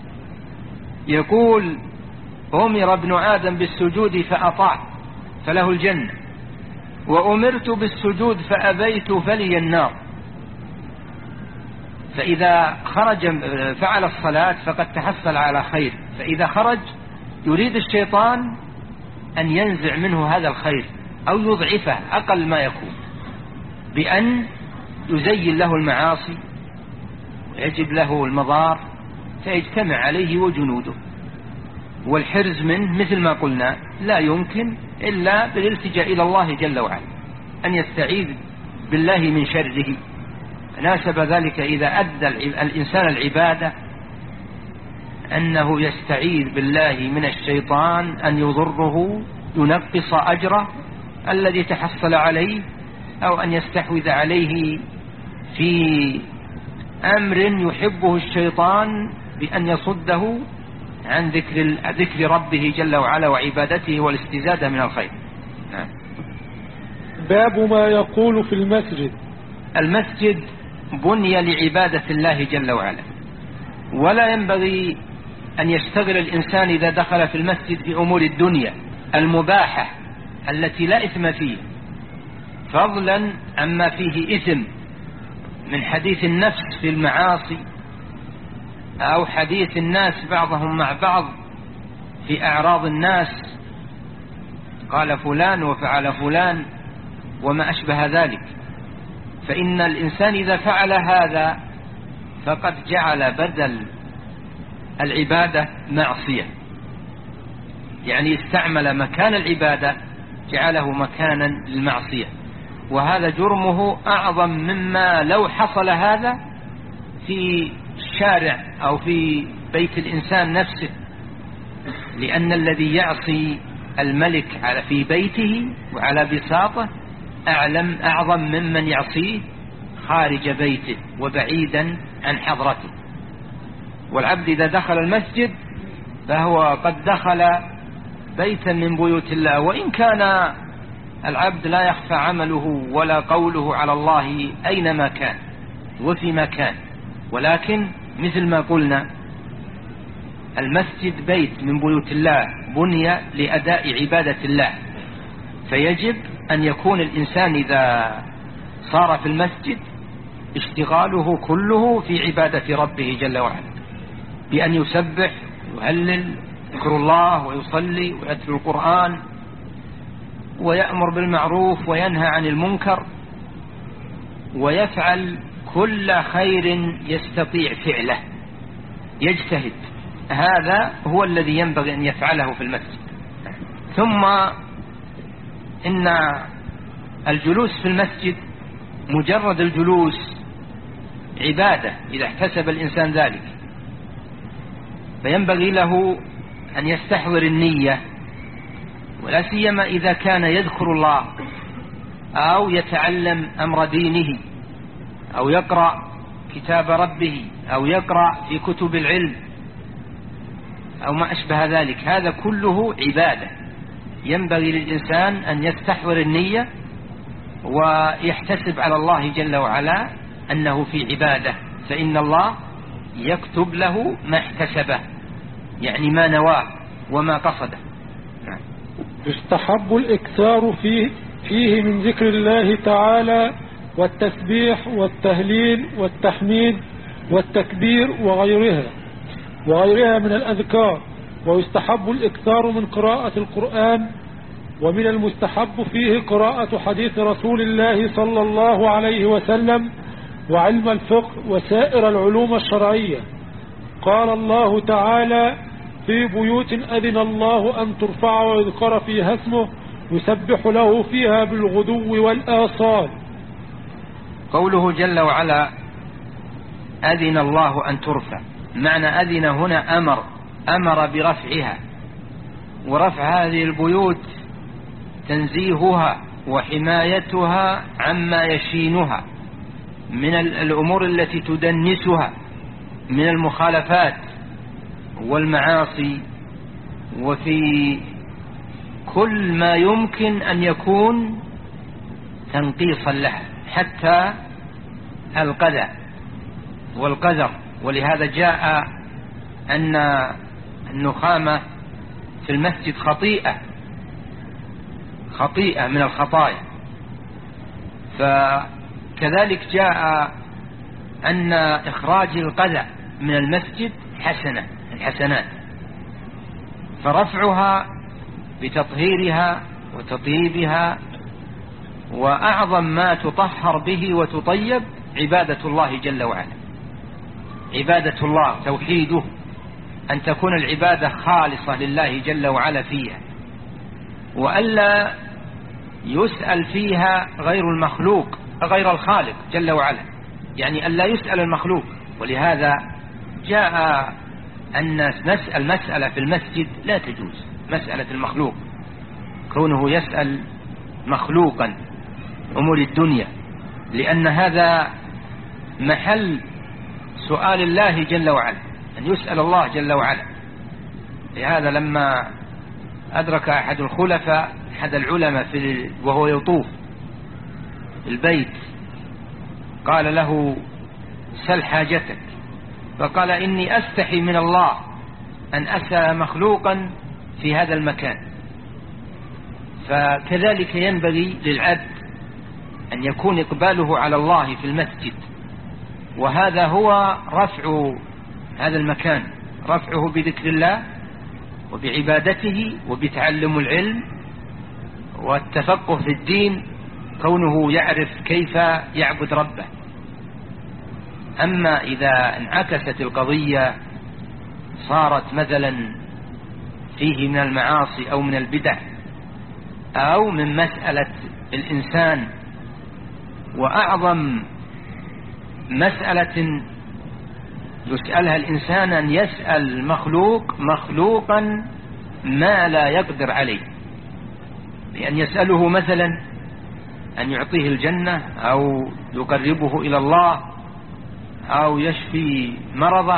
يقول: أمر ابن آدم بالسجود فأطعت فله الجنة، وأمرت بالسجود فأبيت فلي النار. فإذا خرج فعل الصلاة فقد تحصل على خير، فإذا خرج يريد الشيطان أن ينزع منه هذا الخير أو يضعفه أقل ما يكون، بأن يزين له المعاصي ويجب له المضار فيجتمع عليه وجنوده. والحرز منه مثل ما قلنا لا يمكن إلا بالالتجاء إلى الله جل وعلا، أن يستعيذ بالله من شره. ناسب ذلك إذا أدى الإنسان العبادة أنه يستعيذ بالله من الشيطان أن يضره، ينقص أجره الذي تحصل عليه، أو أن يستحوذ عليه في أمر يحبه الشيطان بأن يصده عن ذكر, ذكر ربه جل وعلا وعبادته والاستزادة من الخير. نعم. باب ما يقول في المسجد. المسجد بني لعبادة الله جل وعلا، ولا ينبغي أن يشتغل الإنسان إذا دخل في المسجد بأمور الدنيا المباحة التي لا إثم فيه، فضلا عما فيه إثم من حديث النفس في المعاصي، أو حديث الناس بعضهم مع بعض في أعراض الناس، قال فلان وفعل فلان، وما أشبه ذلك. فإن الإنسان إذا فعل هذا فقد جعل بدل العبادة معصية، يعني استعمل مكان العبادة جعله مكانا للمعصية، وهذا جرمه أعظم مما لو حصل هذا في الشارع أو في بيت الإنسان نفسه، لأن الذي يعصي الملك على في بيته وعلى بساطه أعلم أعظم ممن يعصيه خارج بيته وبعيدا عن حضرته. والعبد إذا دخل المسجد فهو قد دخل بيتا من بيوت الله، وإن كان العبد لا يخفى عمله ولا قوله على الله أينما كان وفي مكان، ولكن مثل ما قلنا المسجد بيت من بيوت الله بني لأداء عبادة الله، فيجب أن يكون الإنسان إذا صار في المسجد اشتغاله كله في عبادة ربه جل وعلا، بأن يسبح ويهلل يذكر الله ويصلي ويتلو القرآن ويأمر بالمعروف وينهى عن المنكر، ويفعل كل خير يستطيع فعله، يجتهد. هذا هو الذي ينبغي أن يفعله في المسجد. ثم إن الجلوس في المسجد مجرد الجلوس عبادة إذا احتسب الإنسان ذلك، فينبغي له أن يستحضر النية، ولا سيما إذا كان يذكر الله أو يتعلم أمر دينه أو يقرأ كتاب ربه أو يقرأ في كتب العلم أو ما أشبه ذلك. هذا كله عبادة، ينبغي للإنسان أن يستحضر النية ويحتسب على الله جل وعلا أنه في عبادة، فإن الله يكتب له ما احتسبه، يعني ما نواه وما قصده. يستحب الإكثار فيه, فيه من ذكر الله تعالى والتسبيح والتهليل والتحميد والتكبير وغيرها وغيرها من الأذكار. ويستحب الإكثار من قراءة القرآن، ومن المستحب فيه قراءة حديث رسول الله صلى الله عليه وسلم وعلم الفقه وسائر العلوم الشرعية. قال الله تعالى: في بيوت أذن الله أن ترفع ويذكر فيها اسمه يسبح له فيها بالغدو والآصال. قوله جل وعلا أذن الله أن ترفع، معنى أذن هنا أمر أمر برفعها، ورفع هذه البيوت تنزيهها وحمايتها عما يشينها من الأمور التي تدنسها من المخالفات والمعاصي، وفي كل ما يمكن أن يكون تنقيصا لها، حتى القذى والقذر. ولهذا جاء أن النخامة في المسجد خطيئة خطيئة من الخطايا، فكذلك جاء أن إخراج القذى من المسجد حسنة الحسنات، فرفعها بتطهيرها وتطيبها، وأعظم ما تطهر به وتطيب عبادة الله جل وعلا، عبادة الله توحيده، أن تكون العبادة خالصة لله جل وعلا فيها، وألا يسأل فيها غير المخلوق غير الخالق جل وعلا، يعني ألا يسأل المخلوق. ولهذا جاء الناس نسأل مسألة في المسجد لا تجوز، مسألة المخلوق، كونه يسأل مخلوقا أمور الدنيا، لأن هذا محل سؤال الله جل وعلا، أن يسأل الله جل وعلا. لهذا لما أدرك أحد الخلفاء أحد العلماء في وهو يطوف البيت قال له: سل حاجتك، فقال: إني أستحي من الله أن أسأل مخلوقا في هذا المكان. فكذلك ينبغي للعبد أن يكون إقباله على الله في المسجد، وهذا هو رفع هذا المكان، رفعه بذكر الله وبعبادته وبتعلم العلم والتفقه في الدين كونه يعرف كيف يعبد ربه. أما إذا انعكست القضية صارت مثلا فيه من المعاصي أو من البدع أو من مسألة الإنسان، وأعظم مسألة يسألها الإنسان أن يسأل المخلوق مخلوقا ما لا يقدر عليه، بأن يسأله مثلا أن يعطيه الجنة أو يقربه إلى الله أو يشفي مرضه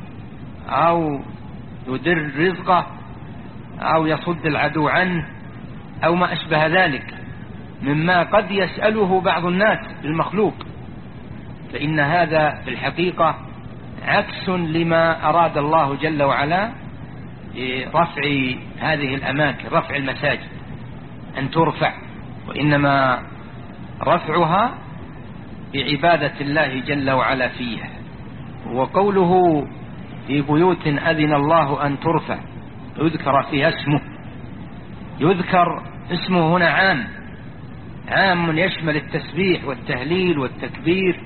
أو يدر رزقه أو يصد العدو عنه أو ما أشبه ذلك مما قد يسأله بعض الناس المخلوق، فإن هذا في الحقيقة عكس لما أراد الله جل وعلا رفع هذه الأماكن، رفع المساجد أن ترفع، وإنما رفعها بعبادة الله جل وعلا فيها. وقوله في بيوت أذن الله أن ترفع يذكر فيها اسمه، يذكر اسمه هنا عام عام يشمل التسبيح والتهليل والتكبير،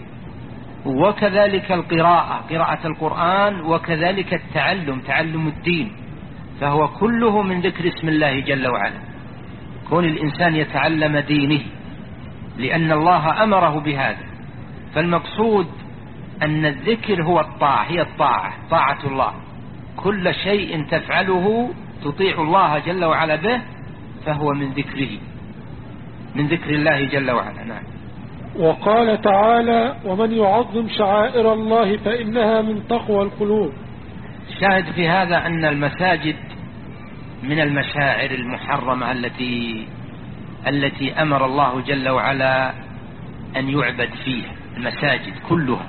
وكذلك القراءة قراءة القرآن، وكذلك التعلم تعلم الدين، فهو كله من ذكر اسم الله جل وعلا. كون الإنسان يتعلم دينه لأن الله أمره بهذا، فالمقصود أن الذكر هو الطاعة، هي الطاعة طاعة الله، كل شيء تفعله تطيع الله جل وعلا به فهو من ذكره، من ذكر الله جل وعلا. نعم. وقال تعالى: ومن يعظم شعائر الله فإنها من تقوى القلوب. شاهد في هذا أن المساجد من المشاعر المحرمة التي التي أمر الله جل وعلا أن يعبد فيها، المساجد كلها.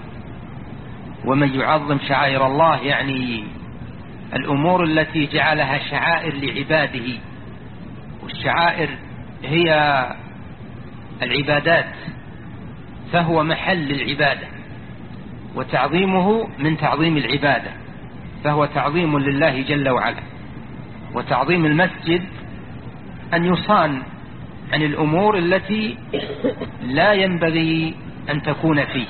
ومن يعظم شعائر الله يعني الأمور التي جعلها شعائر لعباده، والشعائر هي العبادات، فهو محل العبادة، وتعظيمه من تعظيم العبادة، فهو تعظيم لله جل وعلا. وتعظيم المسجد أن يصان عن الأمور التي لا ينبغي أن تكون فيه،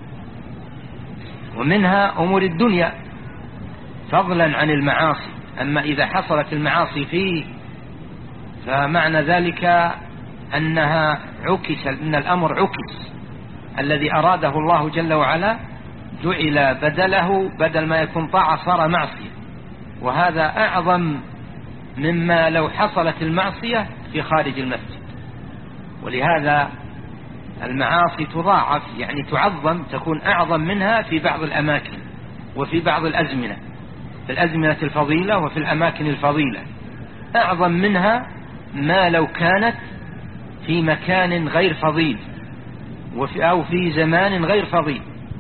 ومنها أمور الدنيا فضلا عن المعاصي. أما إذا حصلت المعاصي فيه فمعنى ذلك أنها عكس، أن الأمر عكس، الذي أراده الله جل وعلا جعل بدله، بدل ما يكون طاعة صار معصية، وهذا أعظم مما لو حصلت المعصية في خارج المسجد. ولهذا المعاصي تضاعف، يعني تعظم، تكون أعظم منها في بعض الأماكن وفي بعض الأزمنة، في الأزمنة الفضيلة وفي الأماكن الفضيلة أعظم منها ما لو كانت في مكان غير فضيل وفي أو في زمان غير فضيل.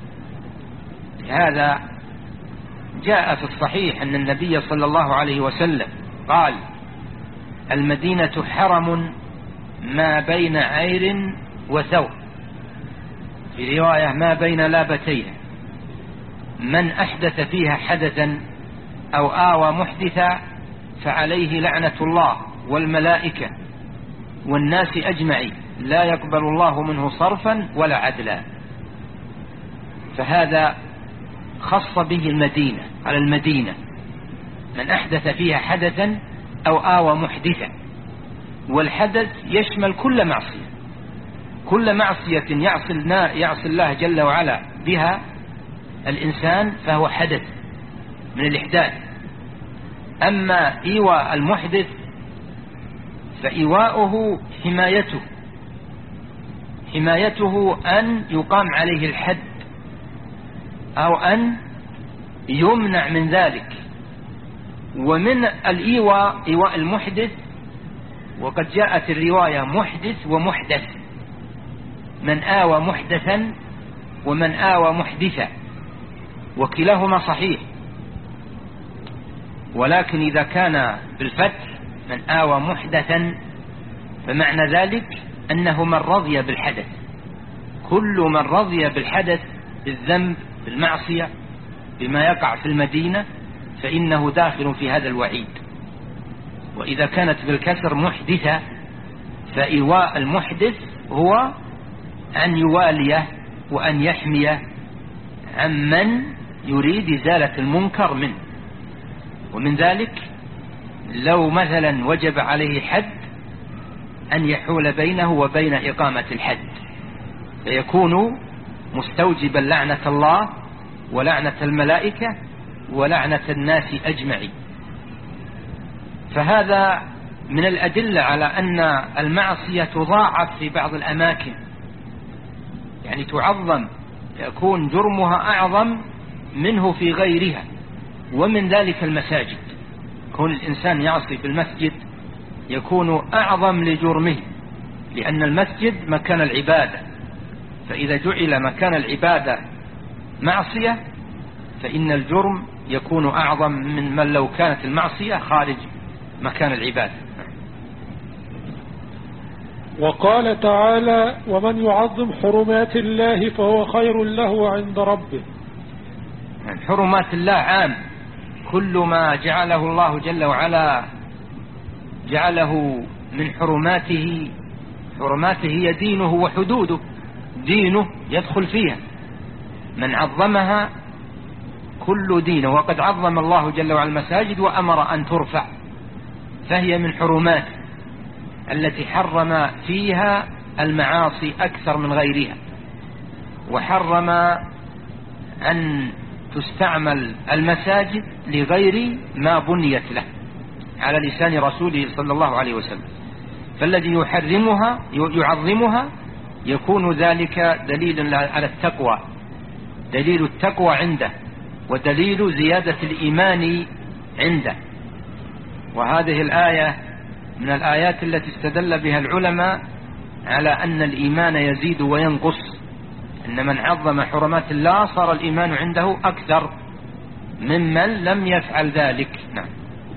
هذا جاء في الصحيح أن النبي صلى الله عليه وسلم قال: المدينة حرم ما بين عير وثور، في رواية ما بين لابتيها، من أحدث فيها حدثا أو آوى محدثا فعليه لعنة الله والملائكة والناس أجمعين، لا يقبل الله منه صرفا ولا عدلا. فهذا خص به المدينة، على المدينة من أحدث فيها حدثا أو آوى محدثا، والحدث يشمل كل معصية، كل معصية يعصي الله جل وعلا بها الإنسان فهو حدث من الإحداث. أما إيواء المحدث فإيواؤه حمايته، حمايته أن يقام عليه الحد أو أن يمنع من ذلك. ومن الإيواء إيواء المحدث، وقد جاءت الرواية محدث ومحدث، من آوى محدثا ومن آوى محدثا، وكلاهما صحيح، ولكن إذا كان بالفتح من آوى محدثا فمعنى ذلك أنه من رضي بالحدث، كل من رضي بالحدث، بالذنب، بالمعصية، بما يقع في المدينة، فإنه داخل في هذا الوعيد. وإذا كانت بالكسر محدثة فإيواء المحدث هو أن يواليه وأن يحميه عمن يريد إزالة المنكر منه. ومن ذلك لو مثلا وجب عليه حد أن يحول بينه وبين إقامة الحد، فيكون مستوجبا لعنة الله ولعنة الملائكة ولعنة الناس أجمعين. فهذا من الأدلة على أن المعصية تضاعف في بعض الأماكن، يعني تعظم، يكون جرمها أعظم منه في غيرها. ومن ذلك المساجد، كون الإنسان يعصي في المسجد يكون أعظم لجرمه، لأن المسجد مكان العبادة، فإذا جعل مكان العبادة معصية فإن الجرم يكون أعظم من من لو كانت المعصية خارج مكان العبادة. وقال تعالى: ومن يعظم حرمات الله فهو خير له عند ربه. يعني حرمات الله عام، كل ما جعله الله جل وعلا جعله من حرماته. حرماته هي دينه وحدوده، دينه يدخل فيها، من عظمها كل دينه. وقد عظم الله جل وعلا المساجد وأمر أن ترفع، فهي من حرماته التي حرم فيها المعاصي أكثر من غيرها، وحرم أن تستعمل المساجد لغير ما بنيت له على لسان رسوله صلى الله عليه وسلم. فالذي يحرمها يعظمها يكون ذلك دليل على التقوى، دليل التقوى عنده ودليل زيادة الإيمان عنده. وهذه الآية من الآيات التي استدل بها العلماء على أن الإيمان يزيد وينقص، إن من عظم حرمات الله صار الإيمان عنده أكثر ممن لم يفعل ذلك. نعم.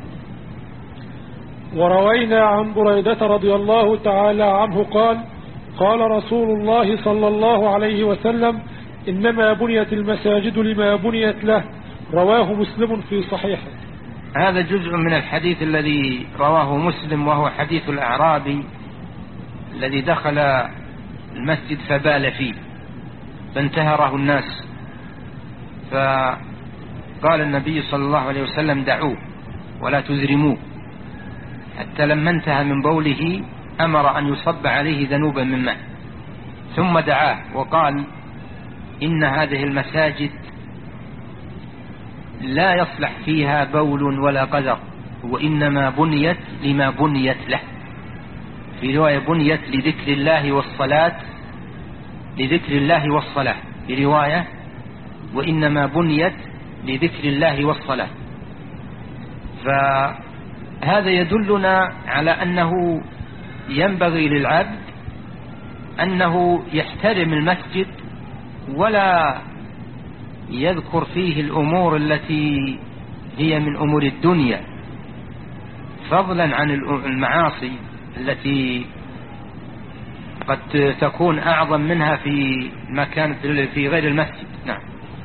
وروينا عن بريدة رضي الله تعالى عنه قال: قال رسول الله صلى الله عليه وسلم: إنما بنيت المساجد لما بنيت له. رواه مسلم في صحيحه. هذا جزء من الحديث الذي رواه مسلم، وهو حديث الأعرابي الذي دخل المسجد فبال فيه فانتهره الناس، فقال النبي صلى الله عليه وسلم: دعوه ولا تزرموه. حتى لما انتهى من بوله أمر أن يصب عليه ذنوبا من ماء، ثم دعاه وقال: إن هذه المساجد لا يصلح فيها بول ولا قذر، وإنما بنيت لما بنيت له. في رواية بنيت لذكر الله والصلاة، لذكر الله والصلاة. في رواية وإنما بنيت لذكر الله والصلاة. فهذا يدلنا على أنه ينبغي للعبد أنه يحترم المسجد ولا يذكر فيه الأمور التي هي من أمور الدنيا، فضلا عن المعاصي التي قد تكون أعظم منها في مكان في غير المسجد. نعم.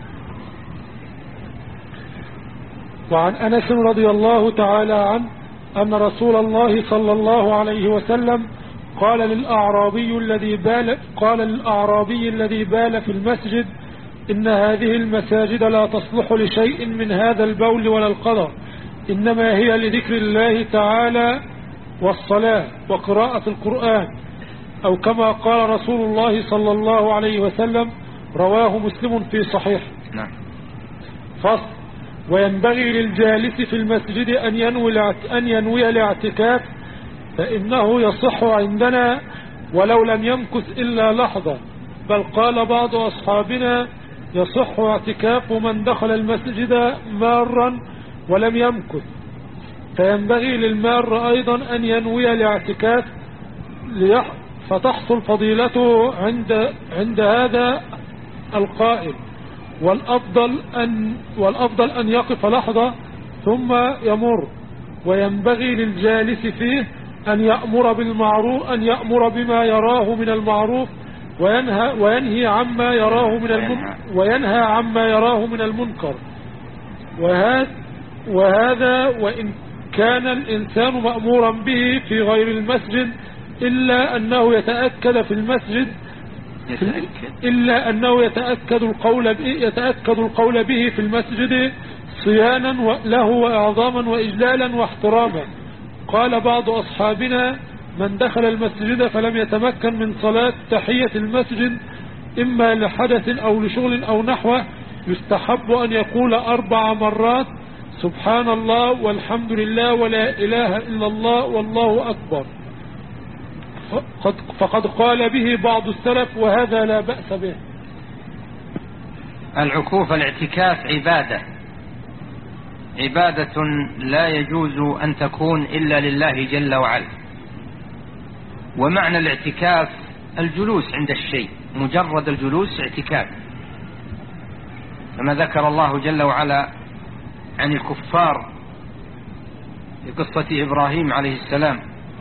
وعن أنس رضي الله تعالى عنه أن رسول الله صلى الله عليه وسلم قال للأعرابي الذي بال قال للأعرابي الذي بال في المسجد: إن هذه المساجد لا تصلح لشيء من هذا البول ولا القدر، إنما هي لذكر الله تعالى والصلاة وقراءة القرآن، أو كما قال رسول الله صلى الله عليه وسلم. رواه مسلم في صحيح. نعم. فصل: وينبغي للجالس في المسجد أن ينوي أن ينوي الاعتكاف، فإنه يصح عندنا ولو لم يمكث إلا لحظة، بل قال بعض أصحابنا: يصح اعتكاف من دخل المسجد مارا ولم يمكث. فينبغي للمار أيضا أن ينوي الاعتكاف فتحصل فضيلته عند عند هذا القائل. والأفضل أن والأفضل أن يقف لحظة ثم يمر. وينبغي للجالس فيه أن يأمر بالمعروف أن يأمر بما يراه من المعروف وينهى وينهي عما يراه من المنكر وينهى عما يراه من المنكر. وهذا وهذا وإن كان الإنسان مأمورا به في غير المسجد إلا أنه يتأكد في المسجد يتأكد إلا أنه يتأكد القول به يتأكد القول به في المسجد صيانا له وإعظاما وإجلالا واحتراما. قال بعض أصحابنا: من دخل المسجد فلم يتمكن من صلاة تحية المسجد إما لحدث أو لشغل أو نحوه يستحب أن يقول أربع مرات: سبحان الله والحمد لله ولا إله إلا الله والله أكبر، فقد قال به بعض السلف وهذا لا بأس به. العكوف الاعتكاف عبادة عبادة لا يجوز أن تكون إلا لله جل وعلا. ومعنى الاعتكاف الجلوس عند الشيء، مجرد الجلوس اعتكاف، كما ذكر الله جل وعلا عن الكفار في قصة إبراهيم عليه السلام: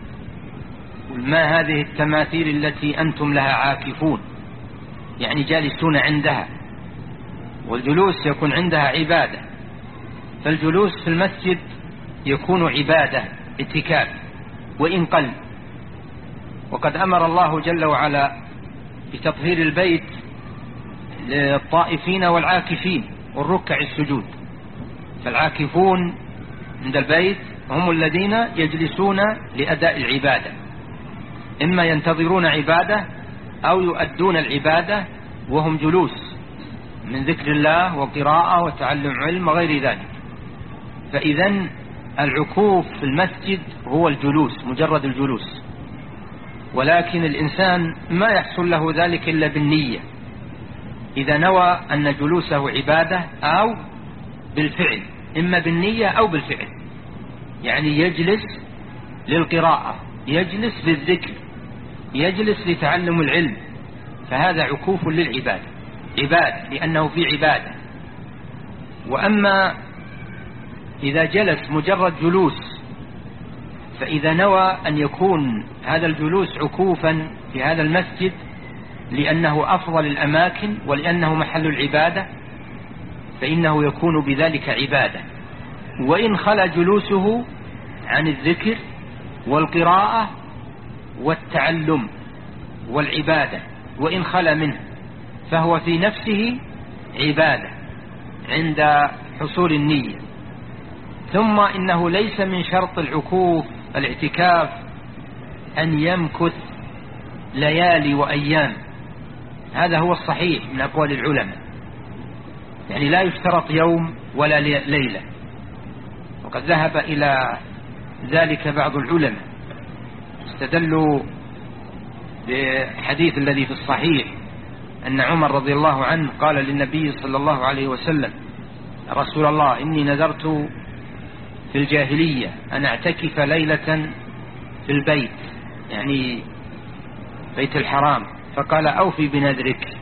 ما هذه التماثيل التي أنتم لها عاكفون، يعني جالسون عندها، والجلوس يكون عندها عبادة. فالجلوس في المسجد يكون عبادة اعتكاف وإن قل. وقد أمر الله جل وعلا بتطهير البيت للطائفين والعاكفين والركع السجود. فالعاكفون عند البيت هم الذين يجلسون لأداء العبادة، إما ينتظرون عبادة أو يؤدون العبادة وهم جلوس من ذكر الله وقراءة وتعلم علم وغير ذلك. فإذن العكوف في المسجد هو الجلوس، مجرد الجلوس. ولكن الإنسان ما يحصل له ذلك إلا بالنية، إذا نوى أن جلوسه عبادة أو بالفعل، إما بالنية أو بالفعل، يعني يجلس للقراءة، يجلس للذكر، يجلس لتعلم العلم، فهذا عكوف للعبادة، عبادة لأنه في عبادة. وأما إذا جلس مجرد جلوس، فإذا نوى أن يكون هذا الجلوس عكوفا في هذا المسجد لأنه أفضل الأماكن ولأنه محل العبادة، فإنه يكون بذلك عبادة، وإن خلى جلوسه عن الذكر والقراءة والتعلم والعبادة، وإن خلى منه فهو في نفسه عبادة عند حصول النية. ثم إنه ليس من شرط العكوف الاعتكاف أن يمكث ليالي وأيام، هذا هو الصحيح من أقوال العلماء، يعني لا يشترط يوم ولا ليلة. وقد ذهب إلى ذلك بعض العلماء، استدلوا بحديث الذي في الصحيح أن عمر رضي الله عنه قال للنبي صلى الله عليه وسلم: رسول الله، إني نذرت في الجاهلية أن أعتكف ليلة في البيت، يعني بيت الحرام، فقال: أوفي بنذرك.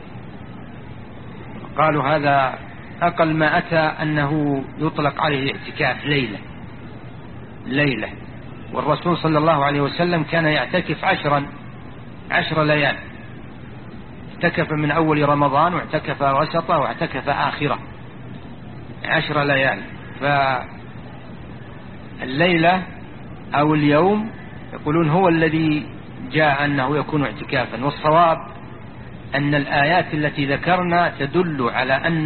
قالوا هذا أقل ما أتى أنه يطلق عليه اعتكاف ليلة ليلة والرسول صلى الله عليه وسلم كان يعتكف عشرا عشر ليال، اعتكف من أول رمضان واعتكف وسطه واعتكف آخره، عشر ليال. فالليلة أو اليوم يقولون هو الذي جاء أنه يكون اعتكافا، والصواب أن الآيات التي ذكرنا تدل على أن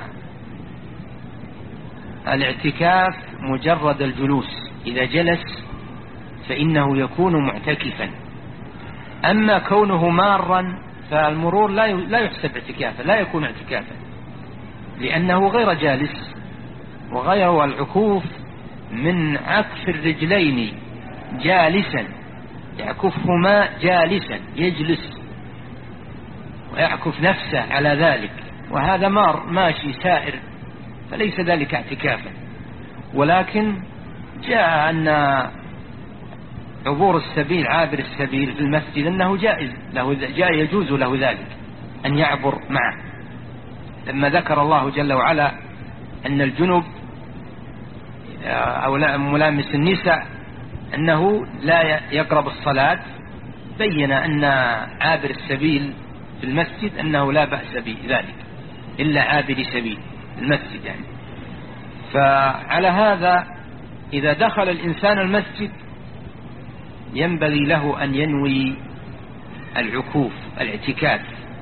الاعتكاف مجرد الجلوس، إذا جلس فإنه يكون معتكفا. أما كونه مارا فالمرور لا يحسب اعتكافا، لا يكون اعتكافا لأنه غير جالس، وغير العكوف من عكف الرجلين جالسا، يعكفهما جالسا، يجلس ويعكف نفسه على ذلك، وهذا مار ماشي سائر، فليس ذلك اعتكافا. ولكن جاء أن عبور السبيل، عابر السبيل في المسجد، أنه جائز له، جاء يجوز له ذلك أن يعبر معه، لما ذكر الله جل وعلا أن الجنب أو ملامس النساء أنه لا يقرب الصلاة، بين أن عابر السبيل في المسجد أنه لا بأس بذلك إلا عابر سبيل المسجد يعني. فعلى هذا إذا دخل الإنسان المسجد ينبغي له أن ينوي العكوف الاعتكاف،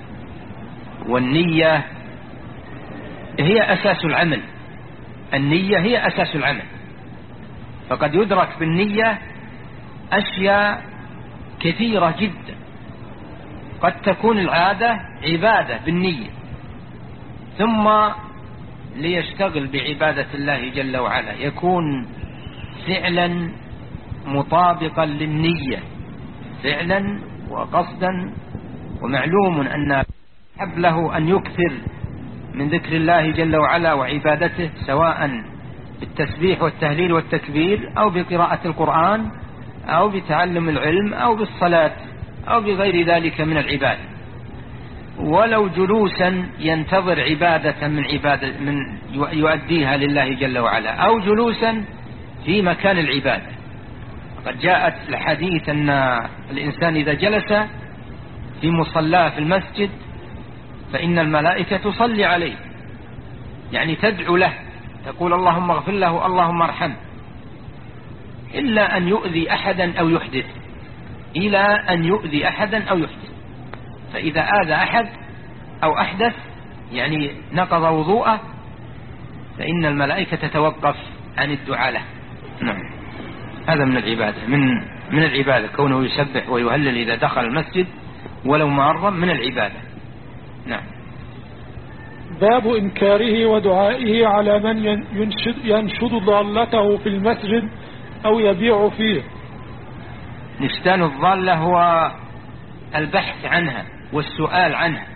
والنية هي أساس العمل، النية هي أساس العمل، فقد يدرك بالنية أشياء كثيرة جدا. قد تكون العادة عبادة بالنية، ثم ليشتغل بعبادة الله جل وعلا يكون فعلا مطابقا للنية فعلا وقصدا. ومعلوم أن يحب له أن يكثر من ذكر الله جل وعلا وعبادته، سواء بالتسبيح والتهليل والتكبير أو بقراءة القرآن أو بتعلم العلم أو بالصلاة أو بغير ذلك من العبادة، ولو جلوسا ينتظر عبادة من عبادة من يؤديها لله جل وعلا، أو جلوسا في مكان العبادة. قد جاءت الحديث أن الإنسان إذا جلس في مصلاه في المسجد فإن الملائكة تصلي عليه، يعني تدعو له، تقول اللهم اغفر له اللهم ارحمه، إلا أن يؤذي أحدا أو يحدث، إلى أن يؤذي أحدا أو يحدث. فإذا آذى أحد أو أحدث يعني نقض وضوءه فإن الملائكة تتوقف عن الدعاء له. نعم، هذا من العبادة، من من العبادة كونه يسبح ويهلل إذا دخل المسجد ولو معرم، من العبادة. نعم. باب إنكاره ودعائه على من ينشد, ينشد ضالته في المسجد أو يبيع فيه. نشدان الضالة هو البحث عنها والسؤال عنها،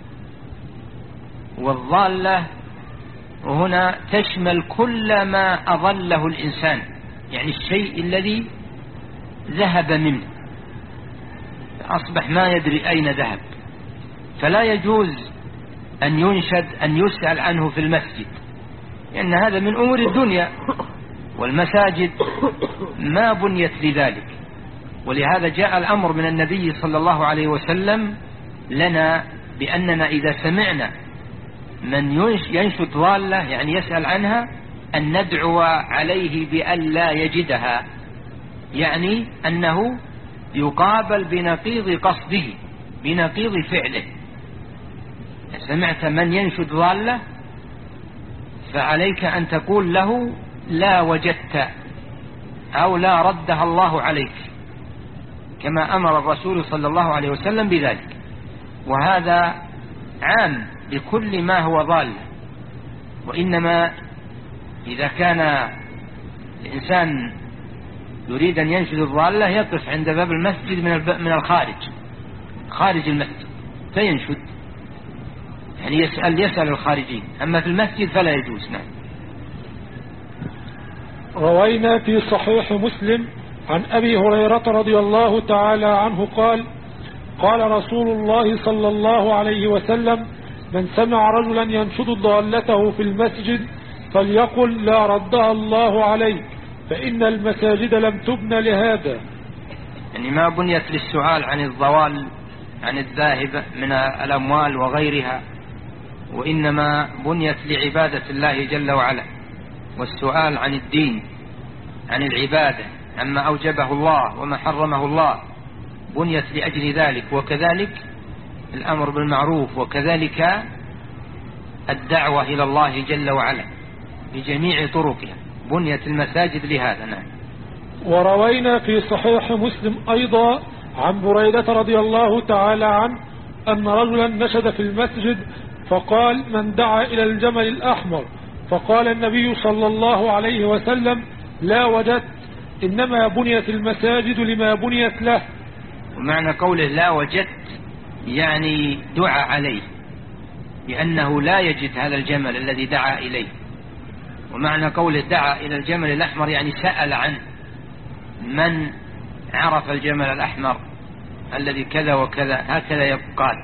والضالة هنا تشمل كل ما أضله الإنسان، يعني الشيء الذي ذهب منه أصبح ما يدري أين ذهب، فلا يجوز أن ينشد أن يسأل عنه في المسجد، لأن هذا من أمور الدنيا، والمساجد ما بنيت لذلك. ولهذا جاء الأمر من النبي صلى الله عليه وسلم لنا بأننا إذا سمعنا من ينشد ضالة يعني يسأل عنها أن ندعو عليه بأن لا يجدها، يعني أنه يقابل بنقيض قصده بنقيض فعله. سمعت من ينشد ضالة فعليك أن تقول له لا وجدت أو لا ردها الله عليك، كما أمر الرسول صلى الله عليه وسلم بذلك. وهذا عام بكل ما هو ضال، وإنما إذا كان الإنسان يريد أن ينشد الضالة يقف عند باب المسجد من الخارج خارج المسجد فينشد، يعني يسأل يسأل الخارجين، أما في المسجد فلا يجوز. نعم. روينا في صحيح مسلم عن أبي هريرة رضي الله تعالى عنه قال قال رسول الله صلى الله عليه وسلم من سمع رجلا ينشد ضالته في المسجد فليقل لا ردها الله عليك فإن المساجد لم تبن لهذا. يعني ما بنيت للسؤال عن الضوال عن الذاهب من الأموال وغيرها، وإنما بنيت لعبادة الله جل وعلا والسؤال عن الدين عن العبادة عما أوجبه الله وما حرمه الله، بنيت لأجل ذلك. وكذلك الأمر بالمعروف، وكذلك الدعوة إلى الله جل وعلا بجميع طرقها، بنيت المساجد لهذا. نعم. وروينا في صحيح مسلم أيضا عن بريدة رضي الله تعالى عنه أن رجلا نشد في المسجد فقال من دعا إلى الجمل الأحمر، فقال النبي صلى الله عليه وسلم لا وجدت، إنما بنيت المساجد لما بنيت له. ومعنى قوله لا وجدت يعني دعا عليه لأنه لا يجد هذا الجمل الذي دعا إليه. ومعنى قوله دعا إلى الجمل الأحمر يعني سأل عنه، من عرف الجمل الأحمر الذي كذا وكذا، هكذا يقال.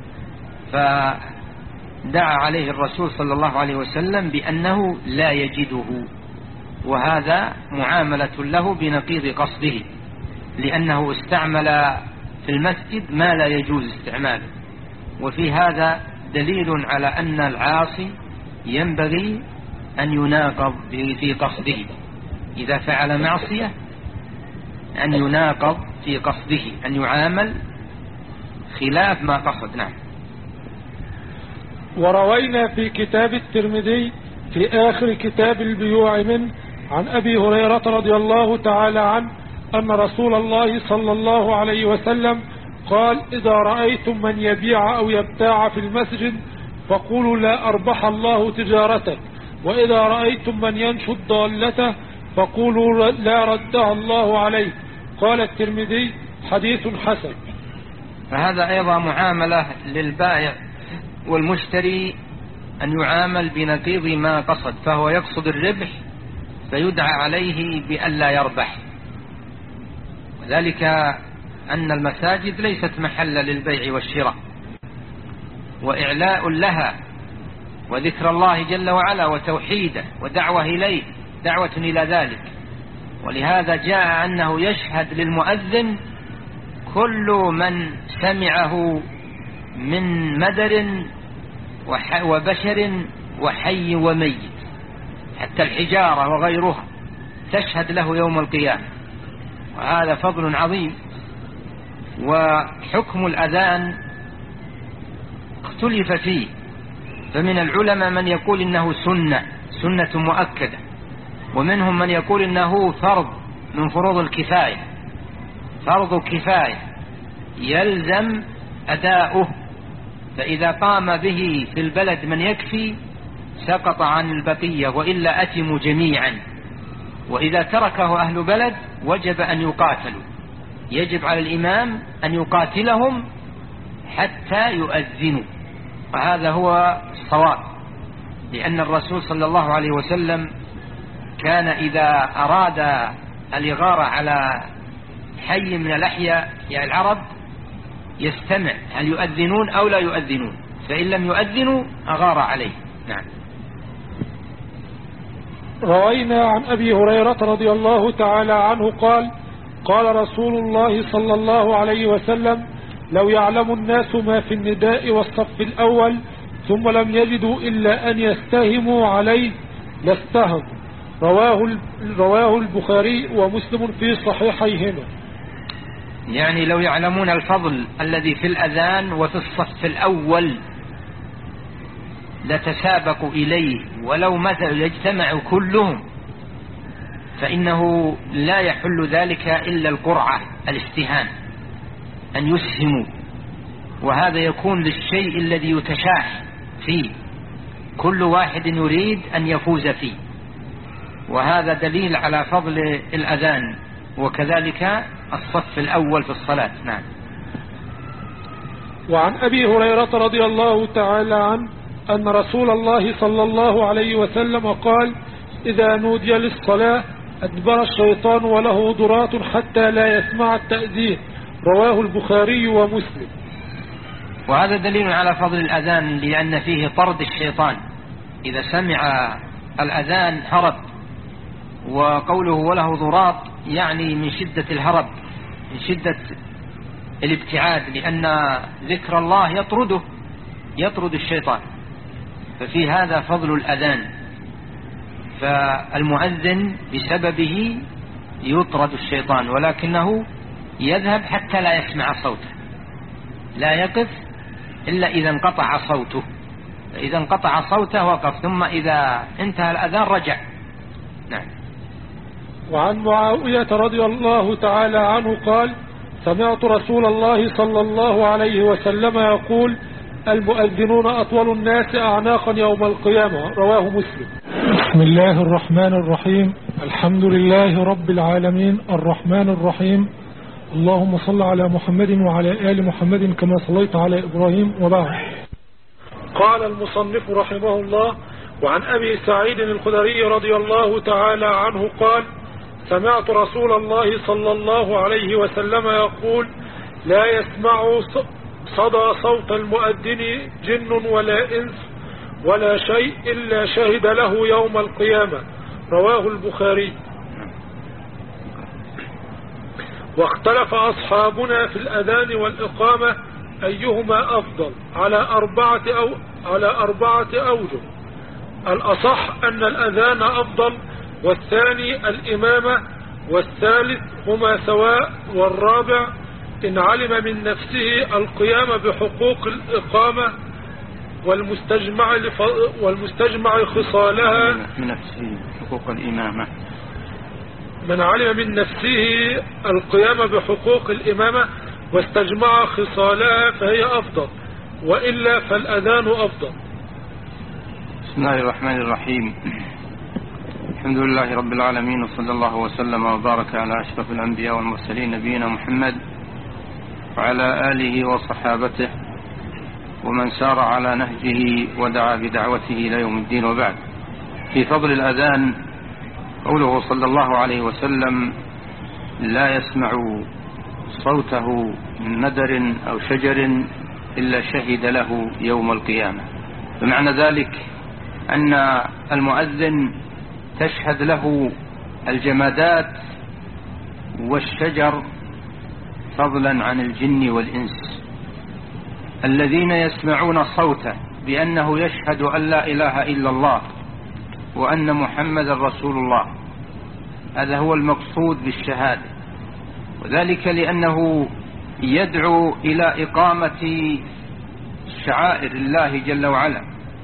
فدعا عليه الرسول صلى الله عليه وسلم بأنه لا يجده، وهذا معاملة له بنقيض قصده، لأنه استعمل في المسجد ما لا يجوز استعماله. وفي هذا دليل على أن العاصي ينبغي أن يناقض في قصده، إذا فعل معصية أن يناقض في قصده، أن يعامل خلاف ما قصد. نعم. وروينا في كتاب الترمذي في آخر كتاب البيوع منه عن أبي هريرة رضي الله تعالى عنه أن رسول الله صلى الله عليه وسلم قال: إذا رأيتم من يبيع أو يبتاع في المسجد فقولوا لا أربح الله تجارتك، وإذا رأيتم من ينشد ضالته فقولوا لا ردها الله عليه. قال الترمذي: حديث حسن. فهذا أيضا معاملة للبائع والمشتري، أن يعامل بنقيض ما قصد، فهو يقصد الربح فيدعى عليه بألا يربح، وذلك أن المساجد ليست محلا للبيع والشراء، وإعلاء لها وذكر الله جل وعلا وتوحيده ودعوة إليه، دعوة إلى ذلك. ولهذا جاء أنه يشهد للمؤذن كل من سمعه من مدر وبشر وحي وميت، حتى الحجارة وغيرها تشهد له يوم القيامة، وهذا فضل عظيم. وحكم الأذان اختلف فيه، فمن العلماء من يقول إنه سنة سنة مؤكدة، ومنهم من يقول إنه فرض من فروض الكفاية، فرض كفاية يلزم أداؤه، فإذا قام به في البلد من يكفي سقط عن البقية، وإلا أتموا جميعا. وإذا تركه أهل بلد وجب أن يقاتلوا، يجب على الإمام أن يقاتلهم حتى يؤذنوا، وهذا هو الصواب، لأن الرسول صلى الله عليه وسلم كان إذا أراد الإغارة على حي من الأحياء يعني العرب يستمع هل يؤذنون أو لا يؤذنون، فإن لم يؤذنوا أغار عليه. نعم. روينا عن أبي هريرة رضي الله تعالى عنه قال: قال رسول الله صلى الله عليه وسلم: لو يعلم الناس ما في النداء والصف الأول ثم لم يجدوا إلا أن يستهموا عليه لاستهموا. رواه رواه البخاري ومسلم في صحيحيهما. يعني لو يعلمون الفضل الذي في الأذان وفي الصف الأول لتسابقوا إليه، ولو مثلا يجتمعوا كلهم فإنه لا يحل ذلك إلا القرعة، الاستهام، أن يسهموا، وهذا يكون للشيء الذي يتشاح فيه، كل واحد يريد أن يفوز فيه، وهذا دليل على فضل الأذان، وكذلك الصف الأول في الصلاة. نعم. وعن أبي هريرة رضي الله تعالى عنه أن رسول الله صلى الله عليه وسلم قال: إذا نودي للصلاة أدبر الشيطان وله ضرات حتى لا يسمع التأذين. رواه البخاري ومسلم. وهذا دليل على فضل الأذان، لأن فيه طرد الشيطان، إذا سمع الأذان هرب، وقوله وله ضرات يعني من شدة الهرب، من شدة الابتعاد، لأن ذكر الله يطرده يطرد الشيطان، ففي هذا فضل الأذان، فالمؤذن بسببه يطرد الشيطان، ولكنه يذهب حتى لا يسمع صوته، لا يقف إلا إذا انقطع صوته، فإذا انقطع صوته وقف، ثم إذا انتهى الأذان رجع. نعم. وعن معاوية رضي الله تعالى عنه قال: سمعت رسول الله صلى الله عليه وسلم يقول: المؤذنون أطول الناس أعناقا يوم القيامة. رواه مسلم. بسم الله الرحمن الرحيم. الحمد لله رب العالمين الرحمن الرحيم. اللهم صل على محمد وعلى آل محمد كما صليت على إبراهيم. وبعد. قال المصنف رحمه الله: وعن أبي سعيد الخدري رضي الله تعالى عنه قال: سمعت رسول الله صلى الله عليه وسلم يقول: لا يسمع صدى صوت المؤذن جن ولا إنس ولا شيء إلا شهد له يوم القيامة. رواه البخاري. واختلف أصحابنا في الأذان والإقامة أيهما أفضل على أربعة أو على أربعة أوجه. الأصح أن الأذان أفضل، والثاني الإمامة، والثالث هما سواء، والرابع إن علم من نفسه القيام بحقوق الإقامة والمستجمع, لف... والمستجمع خصالها من نفسه حقوق الإمامة. من علم من نفسه القيام بحقوق الإمامة واستجمع خصالها فهي أفضل، وإلا فالأذان أفضل. بسم الله الرحمن الرحيم. الحمد لله رب العالمين، وصلى الله وسلم وبارك على أشرف الأنبياء والمرسلين نبينا محمد وعلى آله وصحابته ومن سار على نهجه ودعا بدعوته إلى يوم الدين. وبعد، في فضل الأذان قوله صلى الله عليه وسلم: لا يسمع صوته من ندر أو شجر إلا شهد له يوم القيامة. بمعنى ذلك أن المؤذن تشهد له الجمادات والشجر فضلا عن الجن والإنس الذين يسمعون صوته بأنه يشهد أن لا إله إلا الله وأن محمد رسول الله. هذا هو المقصود بالشهادة، وذلك لأنه يدعو إلى إقامة شعائر الله جل وعلا،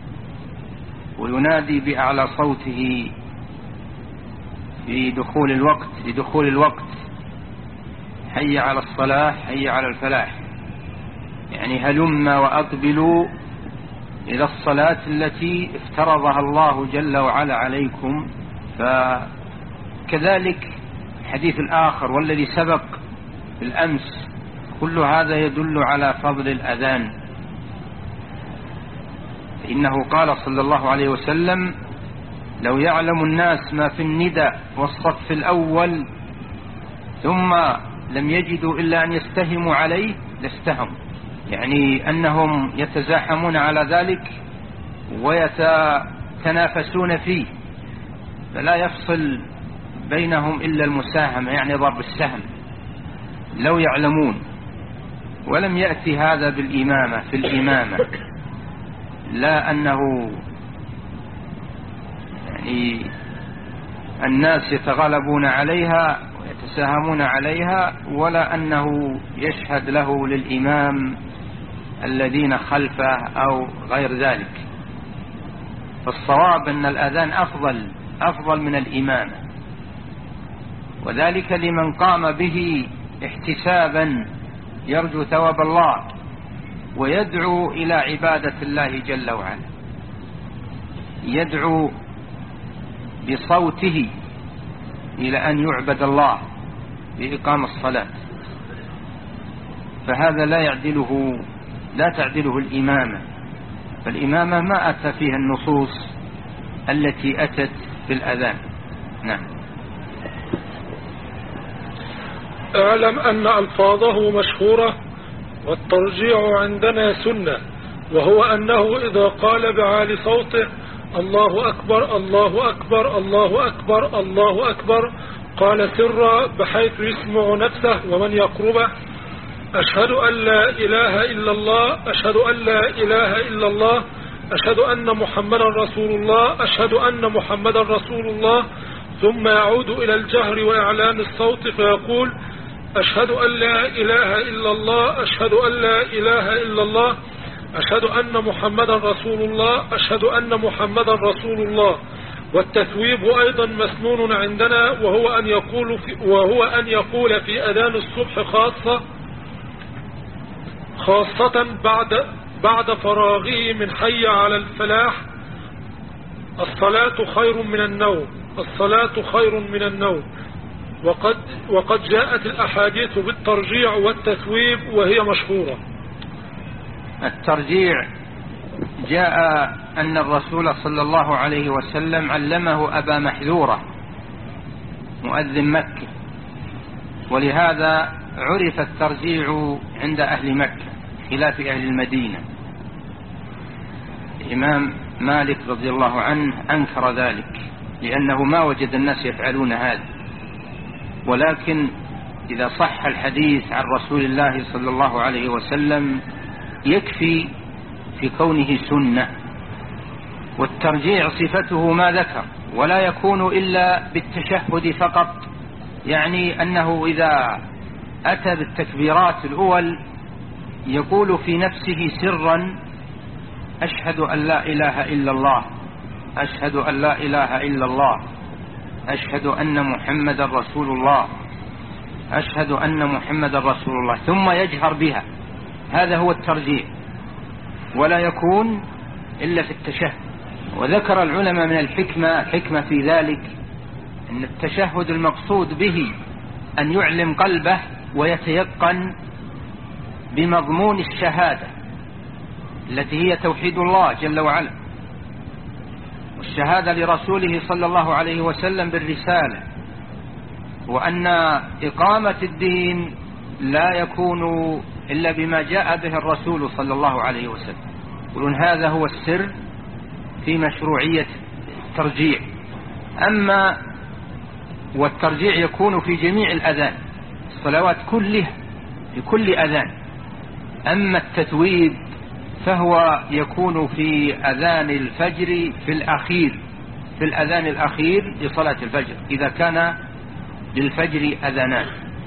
وينادي بأعلى صوته في دخول الوقت لدخول الوقت: حي على الصلاة، حي على الفلاح، يعني هلما وأقبلوا إلى الصلاة التي افترضها الله جل وعلا عليكم. فكذلك الحديث الآخر والذي سبق بالأمس، كل هذا يدل على فضل الأذان. إنه قال صلى الله عليه وسلم: لو يعلم الناس ما في الندى والصف الأول ثم لم يجدوا إلا أن يستهموا عليه لاستهموا، يعني أنهم يتزاحمون على ذلك ويتنافسون فيه، فلا يفصل بينهم إلا المساهمة، يعني ضرب السهم. لو يعلمون. ولم يأتي هذا بالإمامة في الإمامة، لا أنه يعني الناس يتغلبون عليها ويتساهمون عليها، ولا أنه يشهد له للإمام الذين خلفه أو غير ذلك. فالصواب أن الأذان أفضل أفضل من الإمامة، وذلك لمن قام به احتسابا يرجو ثواب الله ويدعو إلى عبادة الله جل وعلا، يدعو بصوته إلى أن يعبد الله بإقام الصلاة. فهذا لا يعدله لا تعدله الإمامة، فالإمامة ما أتى فيها النصوص التي أتت في الأذان. نعم. اعلم أن ألفاظه مشهورة، والترجيع عندنا سنة، وهو أنه إذا قال بعالي صوته: الله أكبر الله أكبر الله أكبر الله أكبر، قال سرا بحيث يسمع نفسه ومن يقربه: أشهد أن لا إله إلا الله، أشهد أن لا إله إلا الله، أشهد أن محمدا رسول الله، أشهد أن محمدا رسول الله، ثم يعود إلى الجهر وإعلان الصوت فيقول: أشهد أن لا إله إلا الله، أشهد أن لا إله إلا الله، أشهد أن محمدا رسول الله، أشهد أن محمدا رسول الله. والتثويب أيضا مسنون عندنا، وهو أن يقول في, وهو أن يقول في أذان الصبح خاصة خاصة بعد بعد فراغه من حي على الفلاح: الصلاة خير من النوم، الصلاة خير من النوم. وقد وقد جاءت الأحاديث بالترجيع والتثويب وهي مشهورة. الترجيع جاء أن الرسول صلى الله عليه وسلم علمه أبا محذورة مؤذن مكة، ولهذا عرف الترجيع عند أهل مكة خلاف أهل المدينة. الإمام مالك رضي الله عنه أنكر ذلك لأنه ما وجد الناس يفعلون هذا، ولكن إذا صح الحديث عن رسول الله صلى الله عليه وسلم يكفي في كونه سنة. والترجيع صفته ما ذكر، ولا يكون إلا بالتشهد فقط يعني أنه إذا أتى بالتكبيرات الأول يقول في نفسه سرا: أشهد أن لا إله إلا الله، أشهد أن لا إله إلا الله، أشهد أن محمد رسول الله، أشهد أن محمد رسول الله، ثم يجهر بها. هذا هو الترجيع، ولا يكون إلا في التشهد. وذكر العلماء من الحكمة الحكمة في ذلك أن التشهد المقصود به أن يعلم قلبه ويتيقن بمضمون الشهادة التي هي توحيد الله جل وعلا، والشهادة لرسوله صلى الله عليه وسلم بالرسالة، وأن إقامة الدين لا يكون إلا بما جاء به الرسول صلى الله عليه وسلم. يقولون هذا هو السر في مشروعية الترجيع. أما والترجيع يكون في جميع الأذان، الصلوات كلها في كل أذان. أما التتويب فهو يكون في أذان الفجر في الأخير، في الأذان الأخير لصلاة الفجر، إذا كان للفجر أذانان،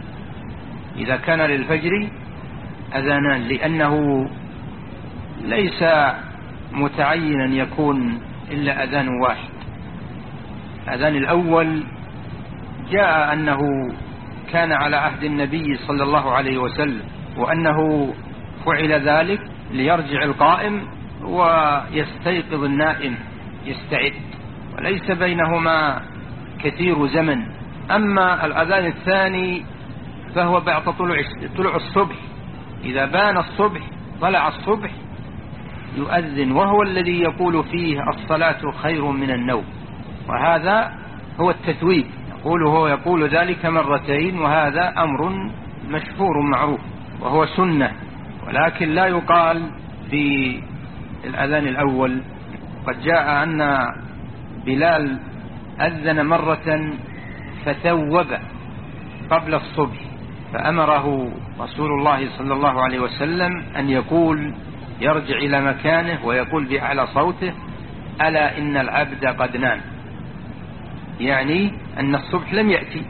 إذا كان للفجر أذانان، لأنه ليس متعينا يكون إلا أذان واحد. أذان الأول جاء أنه كان على عهد النبي صلى الله عليه وسلم، وأنه فعل ذلك ليرجع القائم ويستيقظ النائم يستعد، وليس بينهما كثير زمن. أما الأذان الثاني فهو بعد طلوع طلوع الصبح، إذا بان الصبح طلع الصبح يؤذن، وهو الذي يقول فيه الصلاة خير من النوم، وهذا هو التثويب. يقول هو يقول ذلك مرتين، وهذا أمر مشهور معروف وهو سنة، ولكن لا يقال في الأذان الأول. قد جاء أن بلال أذن مرة فثوب قبل الصبح، فأمره رسول الله صلى الله عليه وسلم أن يقول، يرجع إلى مكانه ويقول بأعلى صوته: ألا إن العبد قد نام، يعني أن الصبح لم يأتي.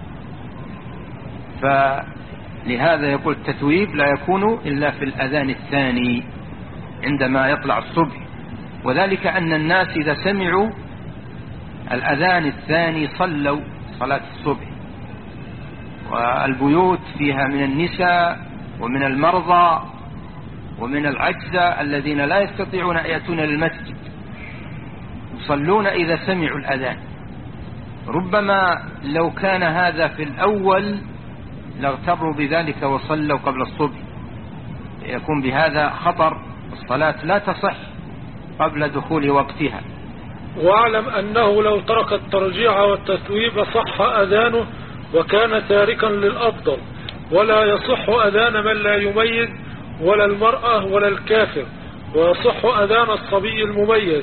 فلهذا يقول التثويب لا يكون إلا في الأذان الثاني عندما يطلع الصبح، وذلك أن الناس إذا سمعوا الأذان الثاني صلوا صلاة الصبح، والبيوت فيها من النساء ومن المرضى ومن العجزة الذين لا يستطيعون أن يأتون للمسجد يصلون إذا سمعوا الأذان. ربما لو كان هذا في الأول لاغتروا بذلك وصلوا قبل الصبح، يكون بهذا خطر، الصلاة لا تصح قبل دخول وقتها. واعلم أنه لو ترك الترجيع والتثويب صح أذانه وكان تاركا للأفضل، ولا يصح أذان من لا يميز ولا المرأة ولا الكافر، ويصح أذان الصبي المميز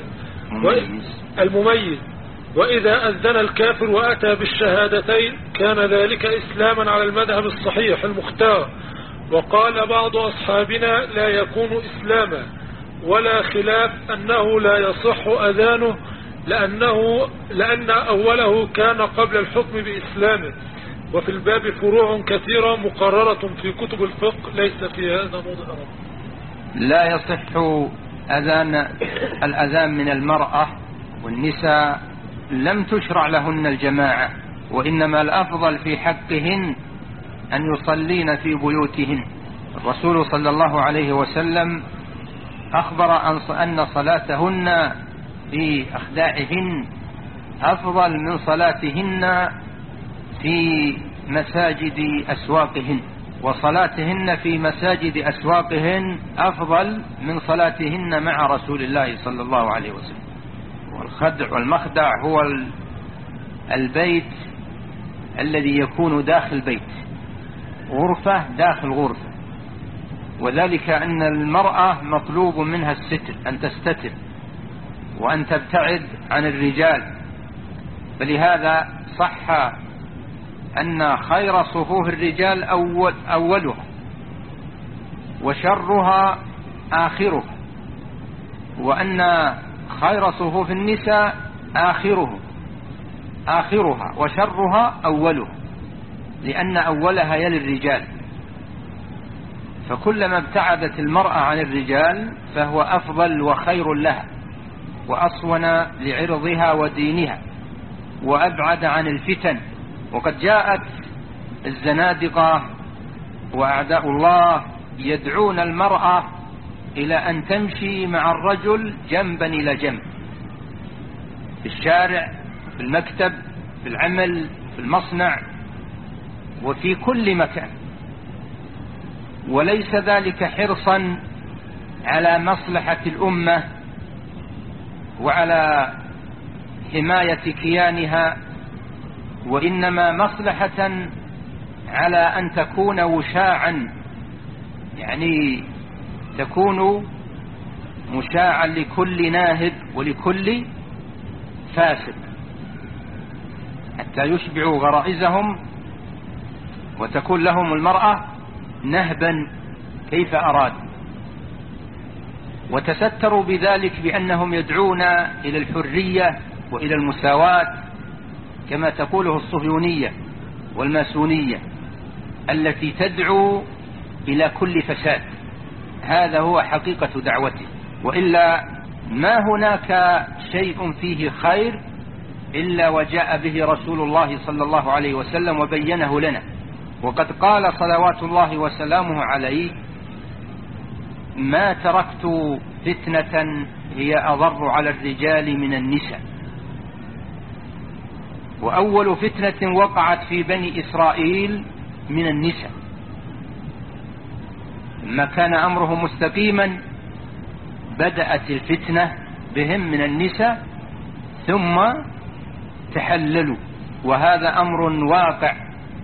المميز وإذا أذن الكافر وأتى بالشهادتين كان ذلك إسلاما على المذهب الصحيح المختار. وقال بعض أصحابنا لا يكون إسلاما، ولا خلاف أنه لا يصح أذانه لأنه لأن أوله كان قبل الحكم بإسلامه. وفي الباب فروع كثيرة مقررة في كتب الفقه ليس في هذا موضع. لا يصح أذان الأذان من المرأة والنساء، لم تشرع لهن الجماعة، وإنما الأفضل في حقهن أن يصلين في بيوتهن. الرسول صلى الله عليه وسلم أخبر أن صلاتهن في أخداعهن أفضل من صلاتهن في مساجد أسواقهن، وصلاتهن في مساجد أسواقهن أفضل من صلاتهن مع رسول الله صلى الله عليه وسلم. والخدع والمخدع هو البيت الذي يكون داخل بيت، غرفة داخل غرفة، وذلك أن المرأة مطلوب منها الستر، أن تستتر وأن تبتعد عن الرجال. فلهذا صح أن خير صفوف الرجال أول أولها وشرها آخرها، وأن خير صفوف النساء آخره آخرها وشرها أولها. لأن أولها يلي الرجال، فكلما ابتعدت المرأة عن الرجال فهو أفضل وخير لها وأصون لعرضها ودينها وأبعد عن الفتن. وقد جاءت الزنادقة وأعداء الله يدعون المرأة إلى أن تمشي مع الرجل جنبا إلى جنب، في الشارع، في المكتب، في العمل، في المصنع، وفي كل مكان. وليس ذلك حرصا على مصلحة الأمة وعلى حماية كيانها، وإنما مصلحة على أن تكون وشاعا، يعني تكون مشاعا لكل ناهب ولكل فاسد، حتى يشبعوا غرائزهم وتكون لهم المرأة نهبا كيف أراد. وتستروا بذلك بأنهم يدعون إلى الحرية وإلى المساواة كما تقوله الصهيونية والماسونية التي تدعو إلى كل فساد. هذا هو حقيقة دعوته، وإلا ما هناك شيء فيه خير إلا وجاء به رسول الله صلى الله عليه وسلم وبينه لنا. وقد قال صلوات الله وسلامه عليه: ما تركت فتنة هي أضر على الرجال من النساء. وأول فتنة وقعت في بني إسرائيل من النساء، لما كان أمره مستقيما بدأت الفتنة بهم من النساء ثم تحللوا، وهذا أمر واقع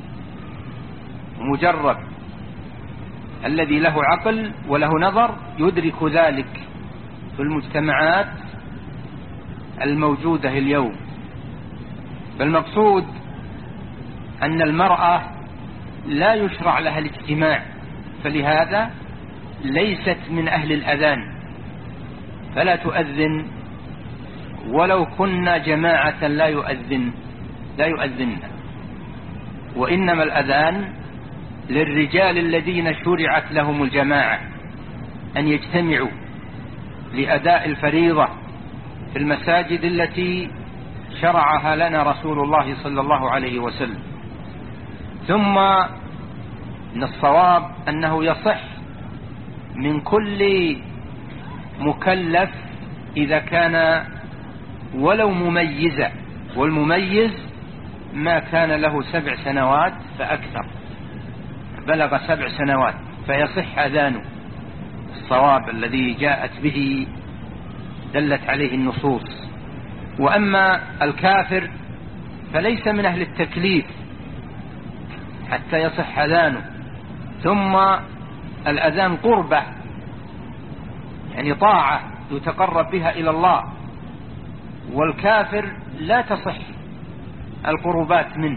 مجرب. الذي له عقل وله نظر يدرك ذلك في المجتمعات الموجودة اليوم. فالمقصود أن المرأة لا يشرع لها الاجتماع، فلهذا ليست من أهل الأذان، فلا تؤذن ولو كنا جماعة لا يؤذن لا يؤذن وإنما الأذان للرجال الذين شرعت لهم الجماعة أن يجتمعوا لأداء الفريضة في المساجد التي شرعها لنا رسول الله صلى الله عليه وسلم. ثم من الصواب أنه يصح من كل مكلف إذا كان ولو مميزا، والمميز ما كان له سبع سنوات فأكثر، بلغ سبع سنوات فيصح أذانه. الصواب الذي جاءت به دلت عليه النصوص. وأما الكافر فليس من أهل التكليف حتى يصح أذانه. ثم الأذان قربة، يعني طاعة يتقرب بها إلى الله، والكافر لا تصح القربات منه،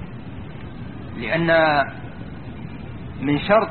لأن من شرط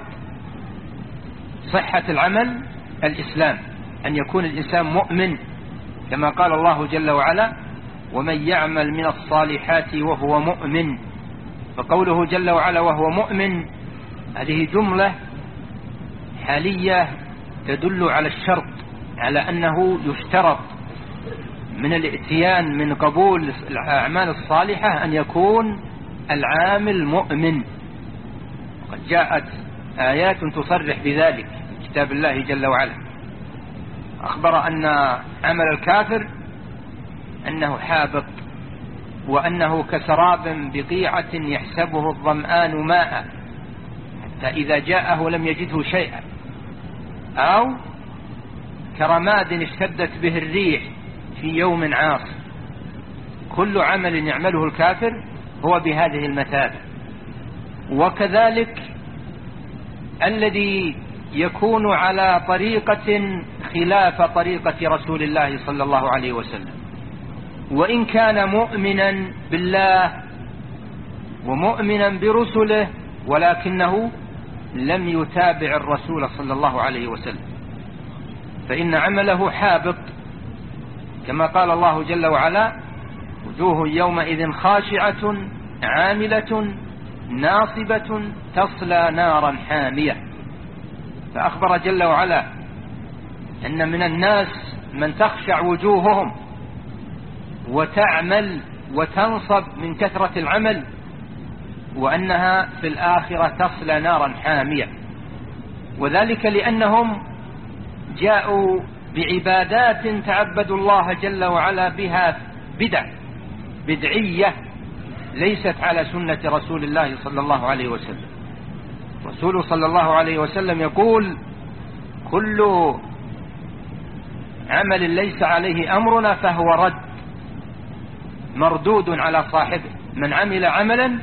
صحة العمل الإسلام، أن يكون الإنسان مؤمن كما قال الله جل وعلا: ومن يعمل من الصالحات وهو مؤمن. فقوله جل وعلا وهو مؤمن هذه جملة حالية تدل على الشرط، على أنه يشترط من الاتيان من قبول الأعمال الصالحة أن يكون العامل مؤمن. قد جاءت آيات تصرح بذلك في كتاب الله جل وعلا. أخبر أن عمل الكافر أنه حابط، وأنه كسراب بقيعة يحسبه الظمآن ماء حتى إذا جاءه لم يجده شيئا، أو كرماد اشتدت به الريح في يوم عاصف. كل عمل يعمله الكافر هو بهذه المثابة. وكذلك الذي يكون على طريقة خلاف طريقة رسول الله صلى الله عليه وسلم، وإن كان مؤمنا بالله ومؤمنا برسله ولكنه لم يتابع الرسول صلى الله عليه وسلم، فإن عمله حابط، كما قال الله جل وعلا: وجوه يومئذ خاشعة عاملة ناصبة تصلى نارا حامية. فأخبر جل وعلا أن من الناس من تخشع وجوههم وتعمل وتنصب من كثرة العمل، وأنها في الآخرة تصلى نارا حامية. وذلك لأنهم جاءوا بعبادات تعبدوا الله جل وعلا بها بدع بدعية ليست على سنة رسول الله صلى الله عليه وسلم. رسول صلى الله عليه وسلم يقول: كل عمل ليس عليه أمرنا فهو رد مردود على صاحبه. من عمل عملا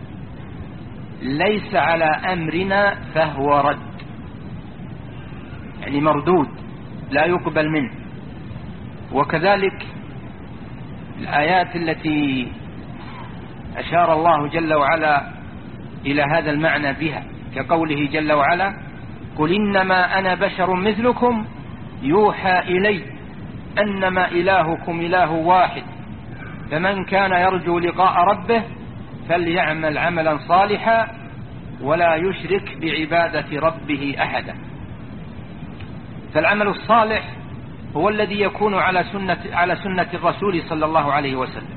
ليس على أمرنا فهو رد، يعني مردود لا يقبل منه. وكذلك الآيات التي أشار الله جل وعلا إلى هذا المعنى بها، كقوله جل وعلا: قل إنما أنا بشر مثلكم يوحى إلي أنما إلهكم إله واحد فمن كان يرجو لقاء ربه فليعمل عملا صالحا ولا يشرك بعبادة ربه أحدا. فالعمل الصالح هو الذي يكون على سنة, على سنة الرسول صلى الله عليه وسلم.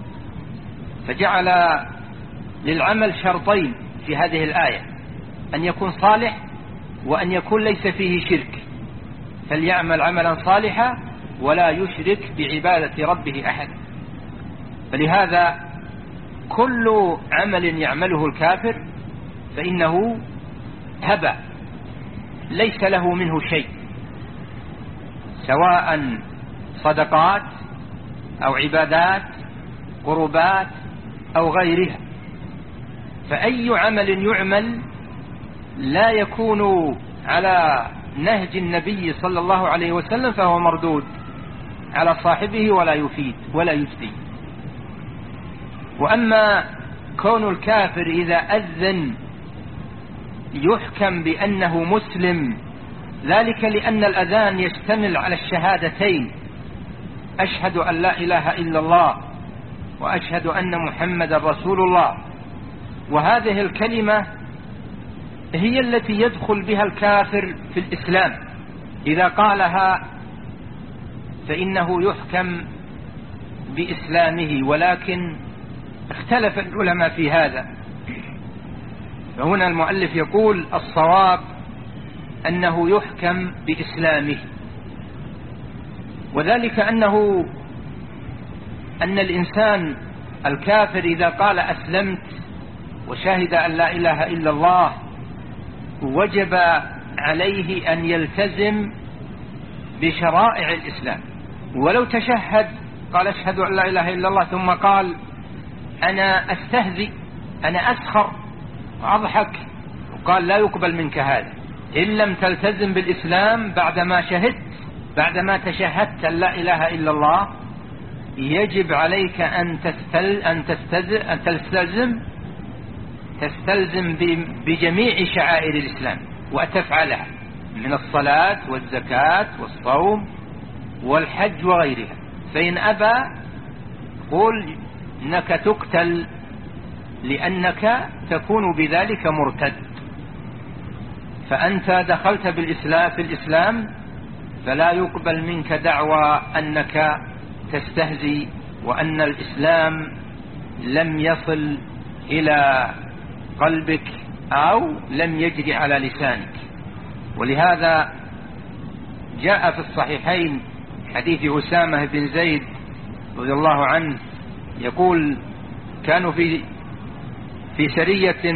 فجعل للعمل شرطين في هذه الآية: أن يكون صالح وأن يكون ليس فيه شرك. فليعمل عملا صالحا ولا يشرك بعبادة ربه أحدا. فلهذا كل عمل يعمله الكافر فإنه هبى ليس له منه شيء، سواء صدقات أو عبادات قربات أو غيرها. فأي عمل يعمل لا يكون على نهج النبي صلى الله عليه وسلم فهو مردود على صاحبه ولا يفيد ولا يفدي. وأما كون الكافر إذا أذن يحكم بأنه مسلم، ذلك لأن الأذان يشتمل على الشهادتين: أشهد أن لا إله إلا الله وأشهد أن محمد رسول الله. وهذه الكلمة هي التي يدخل بها الكافر في الإسلام. إذا قالها فإنه يحكم بإسلامه، ولكن اختلف العلماء في هذا. فهنا المؤلف يقول: الصواب أنه يحكم بإسلامه، وذلك أنه أن الإنسان الكافر إذا قال أسلمت وشهد أن لا إله إلا الله وجب عليه أن يلتزم بشرائع الإسلام. ولو تشهد قال أشهد أن لا إله إلا الله ثم قال أنا أستهزئ أنا أسخر وأضحك، وقال لا يقبل منك هذا إن لم تلتزم بالإسلام بعدما شهدت بعدما تشهدت أن لا إله إلا الله، يجب عليك أن تستل أن تستلزم أن تستلزم تستلزم بجميع شعائر الإسلام وتفعلها من الصلاة والزكاة والصوم والحج وغيرها. فإن أبى قل إنك تقتل لأنك تكون بذلك مرتد. فأنت دخلت بالإسلام في الإسلام فلا يقبل منك دعوى أنك تستهزي وأن الإسلام لم يصل إلى قلبك أو لم يجري على لسانك. ولهذا جاء في الصحيحين حديث أسامة بن زيد رضي الله عنه يقول: كانوا في في سرية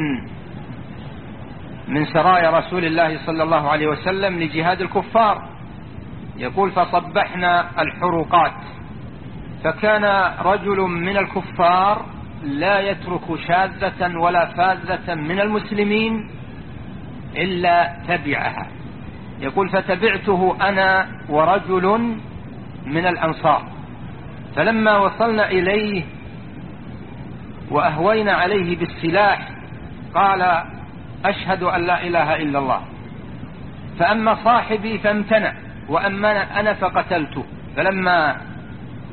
من سرايا رسول الله صلى الله عليه وسلم لجهاد الكفار، يقول: فصبحنا الحروقات، فكان رجل من الكفار لا يترك شاذة ولا فاذة من المسلمين إلا تبعها. يقول: فتبعته أنا ورجل من الأنصار، فلما وصلنا إليه وأهوينا عليه بالسلاح قال: أشهد أن لا إله إلا الله. فأما صاحبي فامتنع وأما أنا فقتلته. فلما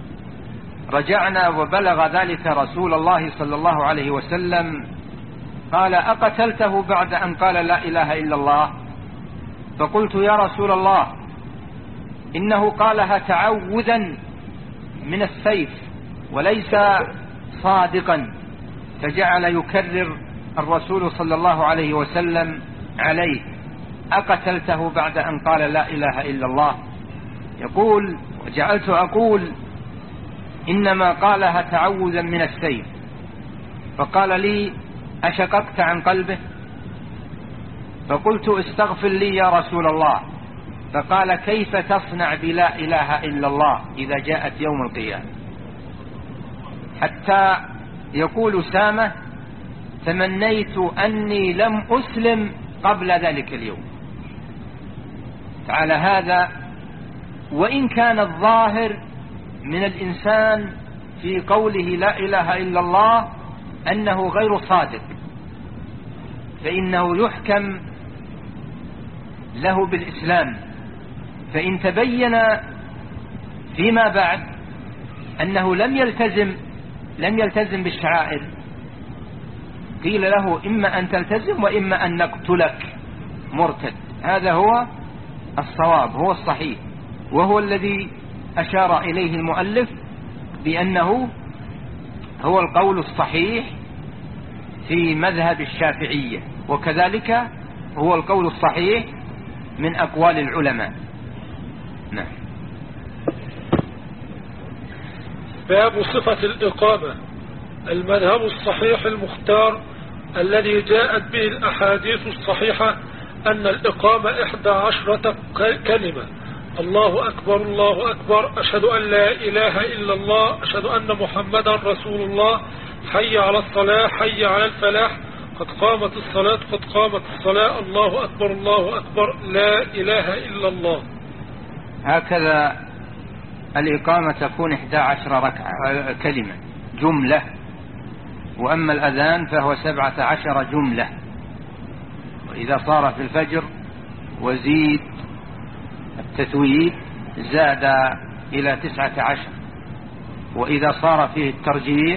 رجعنا وبلغ ذلك رسول الله صلى الله عليه وسلم قال أقتلته بعد أن قال لا إله إلا الله؟ فقلت يا رسول الله إنه قالها تعوذا من السيف وليس صادقا. فجعل يكرر الرسول صلى الله عليه وسلم عليه: أقتلته بعد أن قال لا إله إلا الله؟ يقول: وجعلت أقول إنما قالها تعوذا من السيف. فقال لي: أشققت عن قلبه؟ فقلت: استغفر لي يا رسول الله. فقال: كيف تصنع بلا إله إلا الله إذا جاءت يوم القيامة؟ حتى يقول سامة: تمنيت أني لم أسلم قبل ذلك اليوم. فعلى هذا، وإن كان الظاهر من الإنسان في قوله لا إله إلا الله أنه غير صادق، فإنه يحكم له بالإسلام. فإن تبين فيما بعد أنه لم يلتزم لم يلتزم بالشعائر، قيل له: إما أن تلتزم وإما أن نقتلك مرتد. هذا هو الصواب، هو الصحيح، وهو الذي أشار إليه المؤلف بأنه هو القول الصحيح في مذهب الشافعية، وكذلك هو القول الصحيح من أقوال العلماء. نعم. باب صفة الإقامة. المذهب الصحيح المختار الذي جاءت به الأحاديث الصحيحة أن الإقامة إحدى عشرة كلمة: الله أكبر الله أكبر، أشهد أن لا إله إلا الله، أشهد أن محمدا رسول الله، حي على الصلاة، حي على الفلاح، قد قامت الصلاة قد قامت الصلاة، الله أكبر الله أكبر، لا إله إلا الله. هكذا الإقامة تكون إحدى عشر ركعة كلمة جملة، وأما الأذان فهو سبعة عشر جملة. وإذا صار في الفجر وزيد التثويب زاد إلى تسعة عشر، وإذا صار فيه الترجيع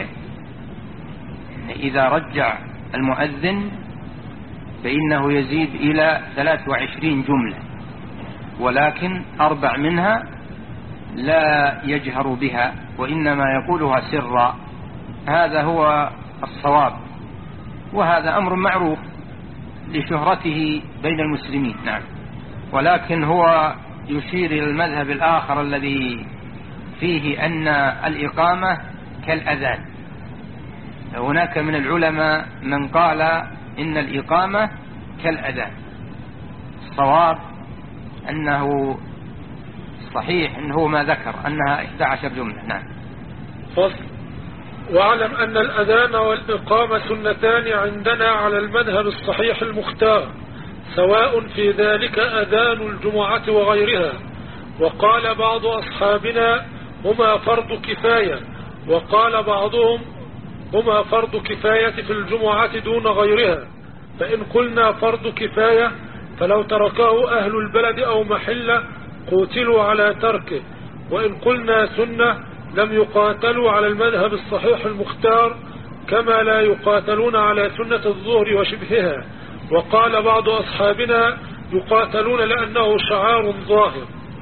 إذا رجع المؤذن فإنه يزيد إلى ثلاث وعشرين جملة، ولكن أربع منها لا يجهر بها وإنما يقولها سرا. هذا هو الصواب، وهذا أمر معروف لشهرته بين المسلمين. نعم. ولكن هو يشير إلى المذهب الآخر الذي فيه أن الإقامة كالأذان. هناك من العلماء من قال إن الإقامة كالأذان. الصواب أنه صحيح أنه ما ذكر أنها إحدى عشر جملة. نعم. فصل. واعلم أن الأذان والإقامة سنتان عندنا على المذهب الصحيح المختار، سواء في ذلك أذان الجمعة وغيرها. وقال بعض أصحابنا: هما فرض كفاية، وقال بعضهم: هما فرض كفاية في الجمعة دون غيرها. فإن قلنا فرض كفاية فلو تركه أهل البلد أو محلة قوتلوا على تركه، وإن قلنا سنة لم يقاتلوا على المذهب الصحيح المختار، كما لا يقاتلون على سنة الظهر وشبهها. وقال بعض أصحابنا: يقاتلون لأنه شعار ظاهر.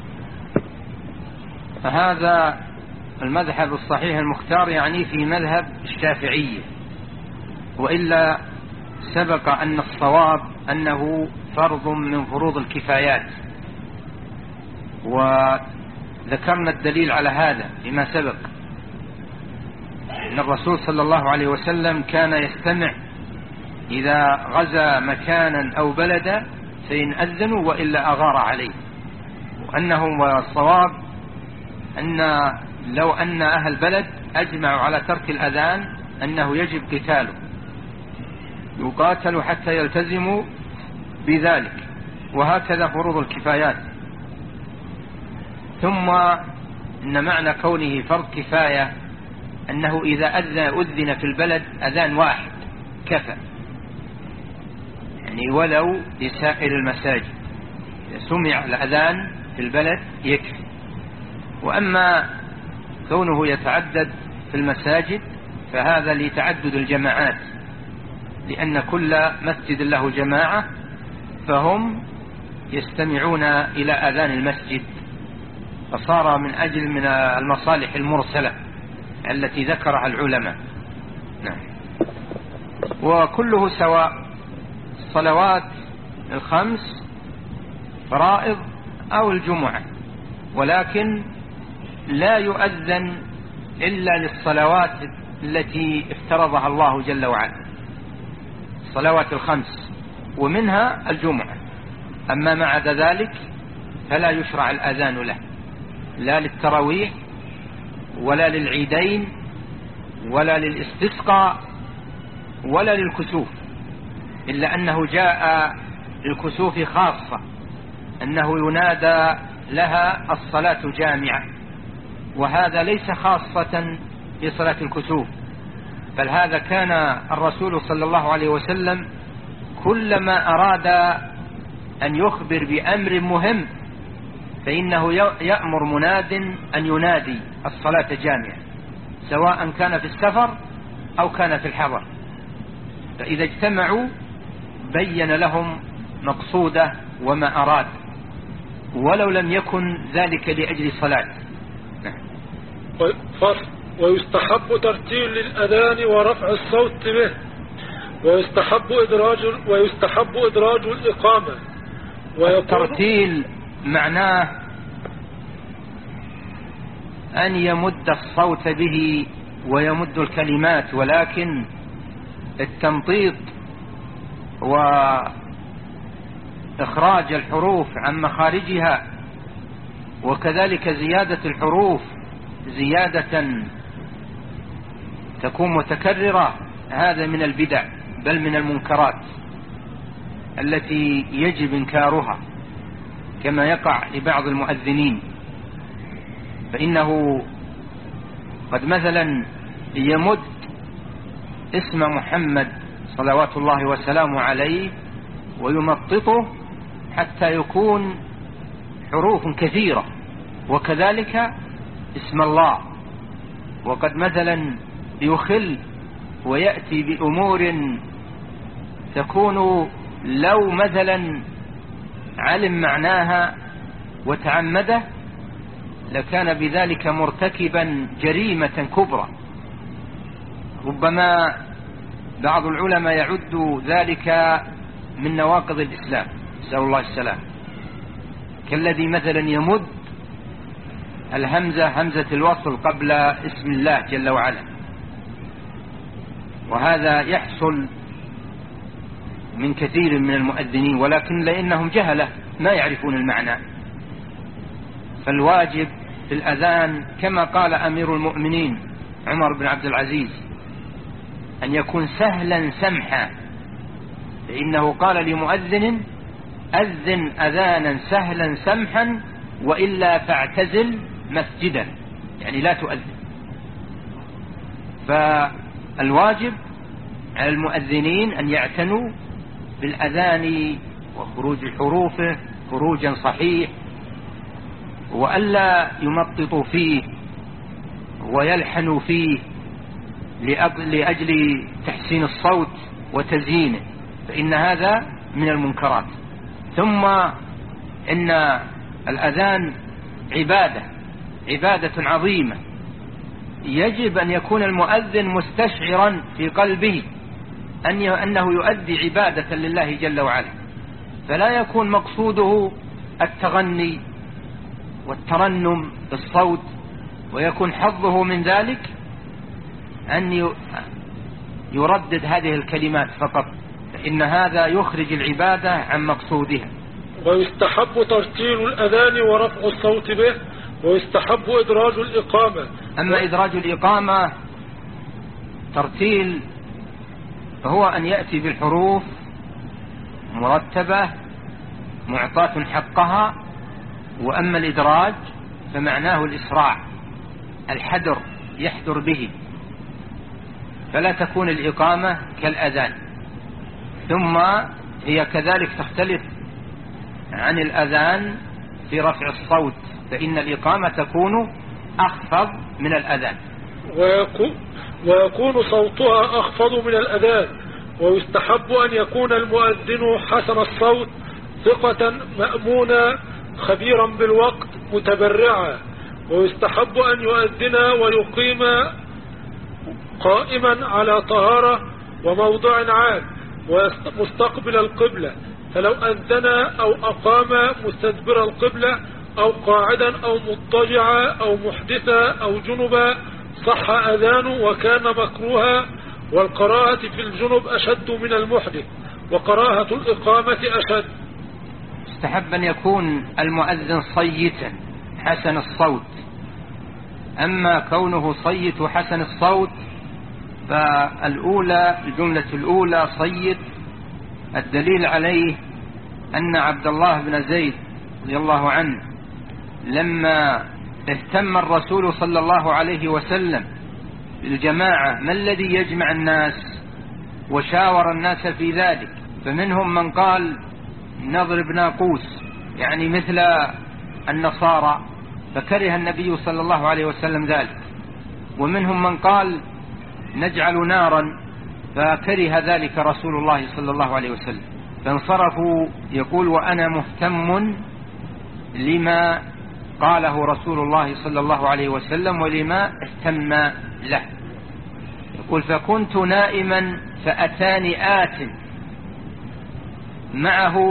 فهذا المذهب الصحيح المختار يعني في مذهب الشافعية، وإلا سبق أن الصواب أنه فرض من فروض الكفايات، وذكرنا الدليل على هذا فيما سبق، أن الرسول صلى الله عليه وسلم كان يستمع إذا غزا مكانا أو بلدا فإن أذنوا وإلا أغار عليه، وأنه والصواب أن لو أن أهل بلد أجمعوا على ترك الأذان أنه يجب قتاله، يقاتل حتى يلتزموا بذلك، وهكذا فروض الكفايات. ثم إن معنى كونه فرض كفاية أنه إذا أذن, أذن في البلد أذان واحد كفى، يعني ولو لسائر المساجد، إذا سمع الأذان في البلد يكفي. وأما كونه يتعدد في المساجد فهذا لتعدد الجماعات، لأن كل مسجد له جماعة فهم يستمعون إلى أذان المسجد، فصار من أجل من المصالح المرسلة التي ذكرها العلماء. نعم. وكله سواء، الصلوات الخمس فرائض أو الجمعة، ولكن لا يؤذن إلا للصلوات التي افترضها الله جل وعلا، الصلوات الخمس ومنها الجمعة. أما ما عدا ذلك فلا يشرع الأذان له، لا للتراويح ولا للعيدين ولا للاستسقاء ولا للكسوف، إلا أنه جاء للكسوف خاصة أنه ينادى لها الصلاة جامعة، وهذا ليس خاصة في صلاة الكسوف، بل هذا كان الرسول صلى الله عليه وسلم كلما أراد أن يخبر بأمر مهم فإنه يأمر مناد أن ينادي الصلاة جامعة، سواء كان في السفر أو كان في الحضر، فإذا اجتمعوا بين لهم مقصوده وما أراد ولو لم يكن ذلك لأجل صلاة. ويستحب ترتيل للأذان ورفع الصوت به، ويستحب إدراج ويستحب إدراج الإقامة. الترتيل معناه أن يمد الصوت به ويمد الكلمات، ولكن التمطيط وإخراج الحروف عن مخارجها وكذلك زيادة الحروف زيادة تكون متكررة، هذا من البدع بل من المنكرات التي يجب إنكارها، كما يقع لبعض المؤذنين، فإنه قد مثلا يمد اسم محمد صلوات الله وسلامه عليه ويمططه حتى يكون حروف كثيرة، وكذلك اسم الله، وقد مثلا يخل ويأتي بأمور تكون لو مثلا علم معناها وتعمده لكان بذلك مرتكبا جريمة كبرى. ربما بعض العلماء يعد ذلك من نواقض الإسلام، نسأل الله السلام، كالذي مثلا يمد الهمزة همزة الوصل قبل اسم الله جل وعلا، وهذا يحصل من كثير من المؤذنين، ولكن لأنهم جهلة ما يعرفون المعنى. فالواجب في الأذان كما قال أمير المؤمنين عمر بن عبد العزيز أن يكون سهلا سمحا، فإنه قال لمؤذن أذن أذانا سهلا سمحا وإلا فاعتزل مسجدا، يعني لا تؤذن. فالواجب على المؤذنين أن يعتنوا بالأذان وخروج حروفه خروجا صحيح، وألا يمططوا فيه ويلحنوا فيه لأجل تحسين الصوت وتزيينه، فإن هذا من المنكرات. ثم إن الأذان عبادة عبادة عظيمة، يجب أن يكون المؤذن مستشعرا في قلبه أنه يؤدي عبادة لله جل وعلا، فلا يكون مقصوده التغني والترنم بالصوت ويكون حظه من ذلك أن يردد هذه الكلمات فقط، فإن هذا يخرج العبادة عن مقصودها. ويستحب ترتيل الأذان ورفع الصوت به، ويستحب إدراج الإقامة. أما إدراج الإقامة ترتيل فهو أن يأتي بالحروف مرتبة معطاة حقها، وأما الإدراج فمعناه الإسراع، الحدر يحدر به، فلا تكون الإقامة كالأذان. ثم هي كذلك تختلف عن الأذان في رفع الصوت، فإن الإقامة تكون أخفض من الأذان، ويكون, ويكون صوتها أخفض من الأذان، ويستحب أن يكون المؤذن حسن الصوت ثقة مأمونا خبيرا بالوقت متبرعا. ويستحب أن يؤذن ويقيم قائما على طهارة وموضع عام ومستقبل القبلة، فلو أذن أو أقام مستدبر القبلة أو قاعدا أو مضطجعا أو محدثا أو جنبا صح أذانه وكان مكروها. والقراءة في الجنب أشد من المحدث، وقراءة الإقامة أشد. استحب أن يكون المؤذن صيتا حسن الصوت. أما كونه صيت حسن الصوت فالأولى الجملة الأولى صيت الدليل عليه أن عبد الله بن زيد رضي الله عنه لما اهتم الرسول صلى الله عليه وسلم بالجماعة ما الذي يجمع الناس وشاور الناس في ذلك، فمنهم من قال نضرب ناقوس يعني مثل النصارى، فكره النبي صلى الله عليه وسلم ذلك. ومنهم من قال نجعل نارا، فكره ذلك رسول الله صلى الله عليه وسلم، فانصرفوا يقول وأنا مهتم لما قاله رسول الله صلى الله عليه وسلم ولما اهتم له. يقول فكنت نائما فأتاني آت معه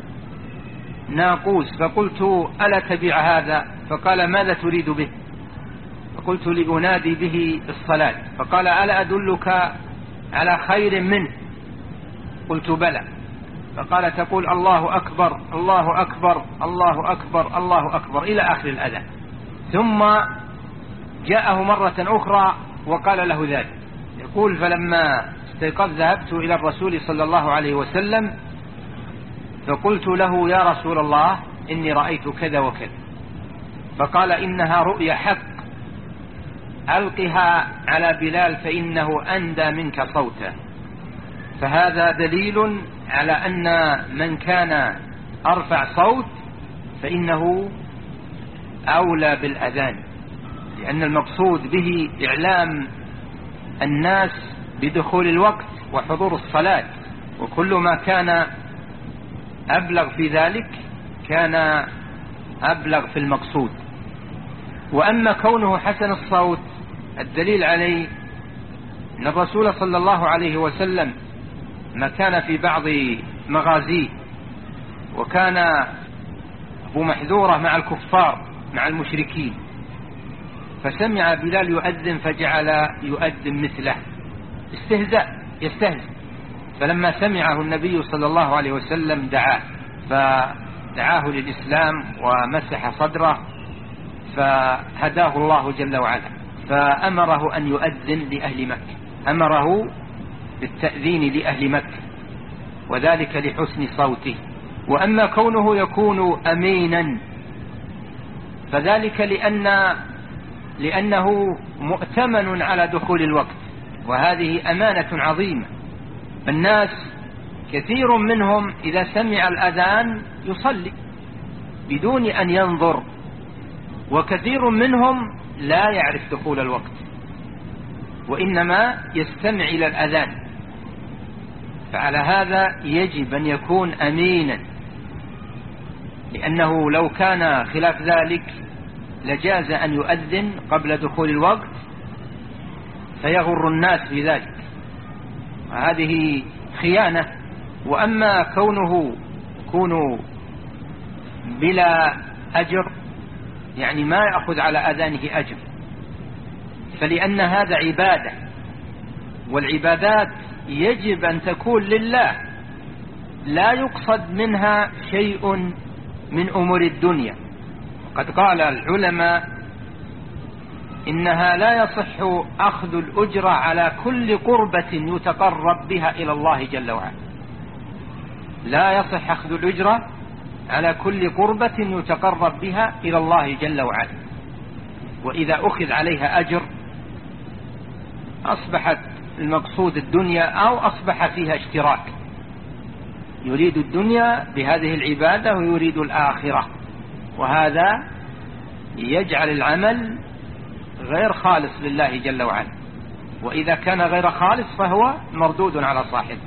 ناقوس فقلت ألا تبيع هذا؟ فقال ماذا تريد به؟ فقلت لأنادي به الصلاة. فقال ألا أدلك على خير منه؟ قلت بلى. فقال تقول الله أكبر الله أكبر الله أكبر الله أكبر إلى آخر الأذان. ثم جاءه مرة أخرى وقال له ذلك. يقول فلما استيقظ ذهبت إلى الرسول صلى الله عليه وسلم فقلت له يا رسول الله إني رأيت كذا وكذا. فقال إنها رؤيا حق ألقها على بلال فإنه أندى منك صوتا. فهذا دليل على أن من كان أرفع صوت فإنه أولى بالأذان، لأن المقصود به إعلام الناس بدخول الوقت وحضور الصلاة، وكل ما كان أبلغ في ذلك كان أبلغ في المقصود. وأما كونه حسن الصوت الدليل عليه أن الرسول صلى الله عليه وسلم ما كان في بعض مغازيه وكان أبو محذورة مع الكفار مع المشركين، فسمع بلال يؤذن فجعل يؤذن مثله استهزاء يستهزئ. فلما سمعه النبي صلى الله عليه وسلم دعاه فدعاه للإسلام ومسح صدره فهداه الله جل وعلا، فأمره أن يؤذن لأهل مكة، أمره بالتأذين لأهل مكة، وذلك لحسن صوته. وأما كونه يكون أمينا فذلك لأن لأنه مؤتمن على دخول الوقت، وهذه أمانة عظيمة. الناس كثير منهم إذا سمع الأذان يصلي بدون أن ينظر، وكثير منهم لا يعرف دخول الوقت وإنما يستمع إلى الأذان. فعلى هذا يجب أن يكون أمينا، لأنه لو كان خلاف ذلك لجاز أن يؤذن قبل دخول الوقت فيغر الناس بذلك، هذه خيانة. وأما كونه يكون بلا أجر يعني ما يأخذ على أذانه أجر، فلأن هذا عبادة، والعبادات يجب أن تكون لله لا يقصد منها شيء من أمور الدنيا. قد قال العلماء إنها لا يصح أخذ الأجرة على كل قربة يتقرب بها إلى الله جل وعلا، لا يصح أخذ الأجرة على كل قربة يتقرب بها إلى الله جل وعلا. وإذا أخذ عليها أجر أصبحت المقصود الدنيا أو أصبح فيها اشتراك، يريد الدنيا بهذه العبادة ويريد الآخرة، وهذا يجعل العمل غير خالص لله جل وعلا. وإذا كان غير خالص فهو مردود على صاحبه.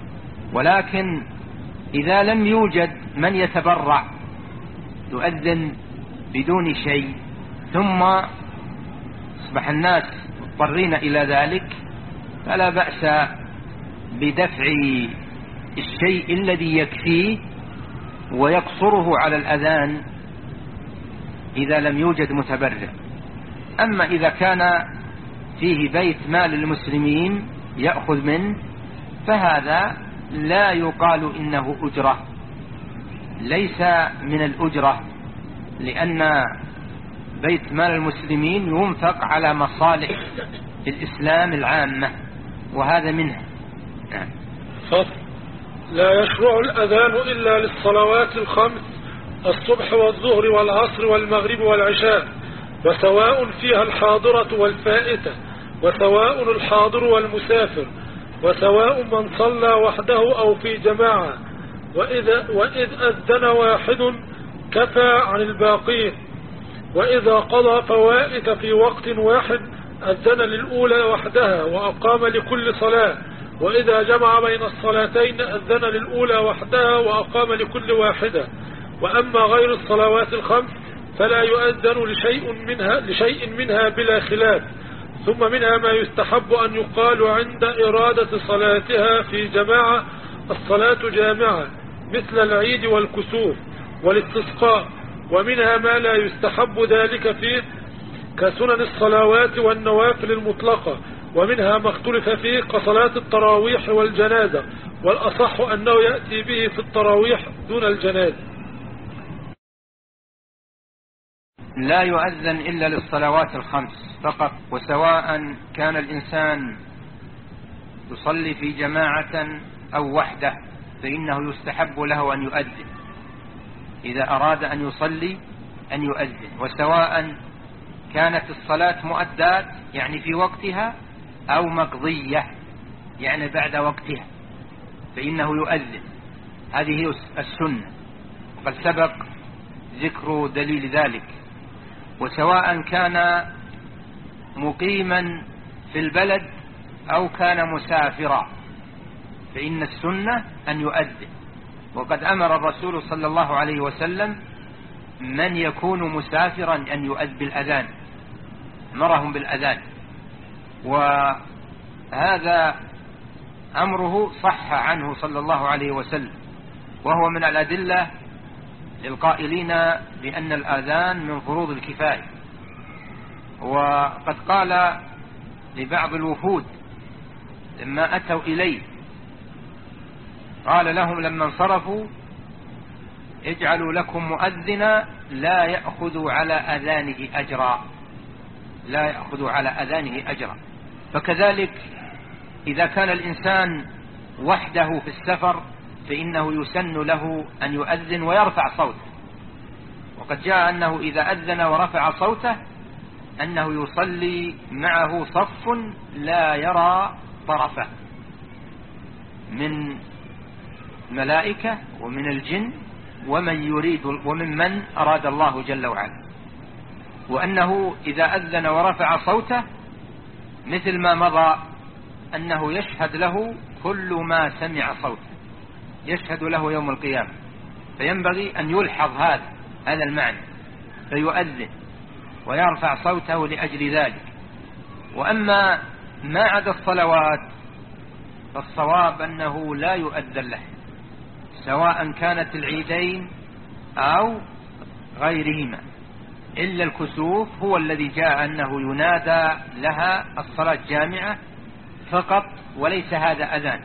ولكن إذا لم يوجد من يتبرع يؤذن بدون شيء ثم أصبح الناس مضطرين إلى ذلك فلا بأس بدفع الشيء الذي يكفيه ويقصره على الأذان إذا لم يوجد متبرع. أما إذا كان فيه بيت مال المسلمين يأخذ منه فهذا لا يقال إنه أجرة، ليس من الأجرة، لأن بيت مال المسلمين ينفق على مصالح الإسلام العامة وهذا منها. فصل. لا يشرع الأذان إلا للصلوات الخمس الصبح والظهر والعصر والمغرب والعشاء، وسواء فيها الحاضرة والفائتة، وسواء الحاضر والمسافر، وسواء من صلى وحده أو في جماعة، وإذا وإذ أذن واحد كفى عن الباقين، وإذا قضى فوائت في وقت واحد أذن للأولى وحدها وأقام لكل صلاة، وإذا جمع بين الصلاتين أذن للأولى وحدها وأقام لكل واحدة. وأما غير الصلوات الخمس فلا يؤذن لشيء منها, لشيء منها بلا خلاف. ثم منها ما يستحب أن يقال عند إرادة صلاتها في جماعة الصلاة جامعة مثل العيد والكسوف والاستسقاء، ومنها ما لا يستحب ذلك فيه كسنن الصلوات والنوافل المطلقة، ومنها ما اختلف فيه كصلاة التراويح والجنازة، والأصح أنه يأتي به في التراويح دون الجنازة. لا يؤذن إلا للصلوات الخمس فقط، وسواء كان الإنسان يصلي في جماعة أو وحده فإنه يستحب له أن يؤذن إذا أراد أن يصلي أن يؤذن، وسواء كانت الصلاة مؤدات يعني في وقتها أو مقضية يعني بعد وقتها فإنه يؤذن. هذه السنة وقد سبق ذكر دليل ذلك. وسواء كان مقيما في البلد أو كان مسافرا فإن السنة أن يؤذن. وقد أمر الرسول صلى الله عليه وسلم من يكون مسافرا أن يؤذن بالأذان، أمرهم بالأذان، وهذا أمره صح عنه صلى الله عليه وسلم، وهو من الأدلة للقائلين بأن الآذان من فروض الكفاية. وقد قال لبعض الوفود لما أتوا إليه قال لهم لما انصرفوا اجعلوا لكم مؤذنا لا يأخذ على أذانه أجرا، لا يأخذ على أذانه أجرا. فكذلك إذا كان الإنسان وحده في السفر فإنه يسن له أن يؤذن ويرفع صوته، وقد جاء أنه إذا أذن ورفع صوته أنه يصلي معه صف لا يرى طرفه من ملائكة ومن الجن ومن يريد ومن من أراد الله جل وعلا، وأنه إذا أذن ورفع صوته مثل ما مضى أنه يشهد له كل ما سمع صوته، يشهد له يوم القيامة، فينبغي أن يلحظ هذا هذا المعنى فيؤذن ويرفع صوته لأجل ذلك. وأما ما عدا الصلوات فالصواب أنه لا يؤذن له سواء كانت العيدين أو غيرهما، إلا الكسوف هو الذي جاء أنه ينادى لها الصلاة جامعة فقط وليس هذا أذان،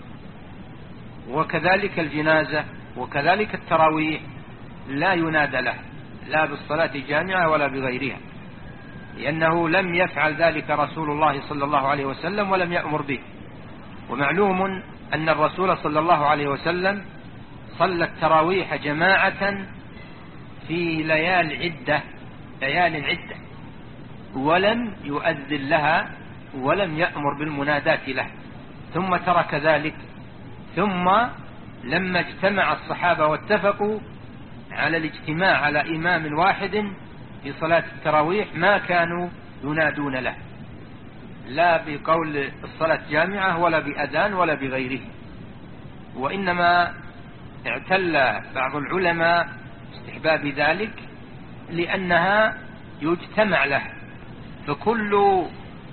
وكذلك الجنازة وكذلك التراويح لا ينادى له لا بالصلاة جامعة ولا بغيرها، لأنه لم يفعل ذلك رسول الله صلى الله عليه وسلم ولم يأمر به. ومعلوم أن الرسول صلى الله عليه وسلم صلى التراويح جماعة في ليال عدة ليال عدة ولم يؤذن لها ولم يأمر بالمنادات له، ثم ترك ذلك. ثم لما اجتمع الصحابة واتفقوا على الاجتماع على إمام واحد في صلاة التراويح ما كانوا ينادون له لا بقول الصلاة جامعة ولا بأذان ولا بغيره. وإنما اعتل بعض العلماء استحباب ذلك لأنها يجتمع لها، فكل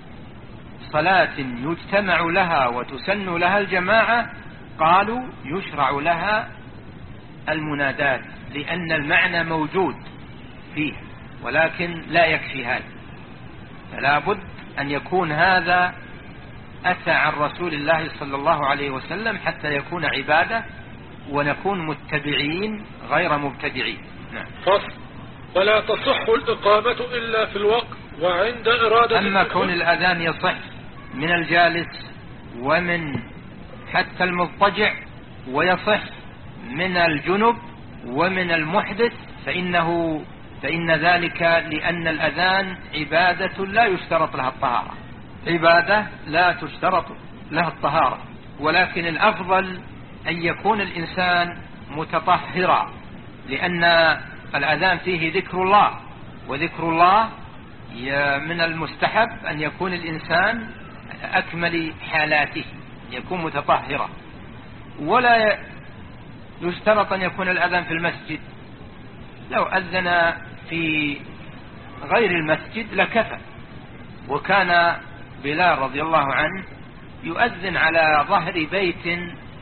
صلاة يجتمع لها وتسن لها الجماعة قالوا يشرع لها المنادات، لأن المعنى موجود فيه، ولكن لا يكفي هذا، فلا بد أن يكون هذا أتى عن رسول الله صلى الله عليه وسلم حتى يكون عبادة ونكون متبعين غير مبتدعين. نعم. فصل. ولا تصح الإقامة إلا في الوقت وعند إرادة. أما كون الأذان يصح من الجالس ومن حتى المضطجع، ويصح من الجنب ومن المحدث، فإنه فإن ذلك لأن الأذان عبادة لا يشترط لها الطهارة، عبادة لا تشترط لها الطهارة، ولكن الأفضل أن يكون الإنسان متطهرا، لأن الأذان فيه ذكر الله، وذكر الله من المستحب أن يكون الإنسان أكمل حالاته، يكون متطهرا. ولا يشترط أن يكون الأذان في المسجد، لو أذن في غير المسجد لكفى. وكان بلال رضي الله عنه يؤذن على ظهر بيت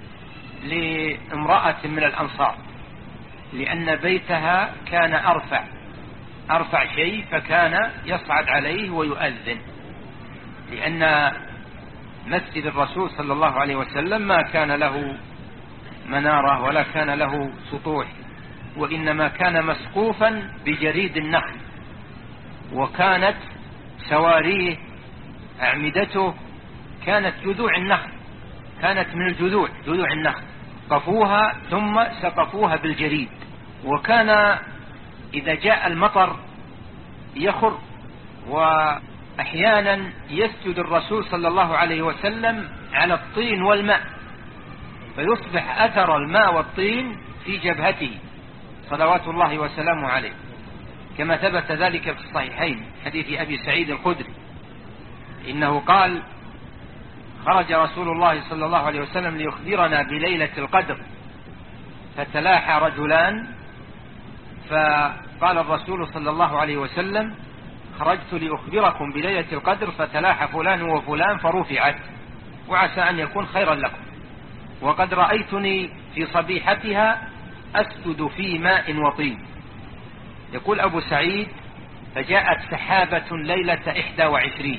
لامرأة من الأنصار، لأن بيتها كان أرفع أرفع شيء، فكان يصعد عليه ويؤذن، لأن مسجد الرسول صلى الله عليه وسلم ما كان له منارة ولا كان له سطوح، وإنما كان مسقوفا بجريد النخل، وكانت سواريه أعمدته كانت جذوع النخل، كانت من الجذوع جذوع النخل، قفوها ثم سقفوها بالجريد. وكان إذا جاء المطر يخر، وأحيانا يسجد الرسول صلى الله عليه وسلم على الطين والماء، فيصبح أثر الماء والطين في جبهته صلوات الله وسلامه عليه، كما ثبت ذلك في الصحيحين حديث أبي سعيد الخدري إنه قال: خرج رسول الله صلى الله عليه وسلم ليخبرنا بليلة القدر، فتلاحى رجلان، فقال الرسول صلى الله عليه وسلم: خرجت لأخبركم بليلة القدر فتلاحى فلان وفلان فرفعت، وعسى أن يكون خيرا لكم، وقد رأيتني في صبيحتها أسجد في ماء وطين. يقول أبو سعيد: فجاءت سحابة ليلة إحدى وعشرين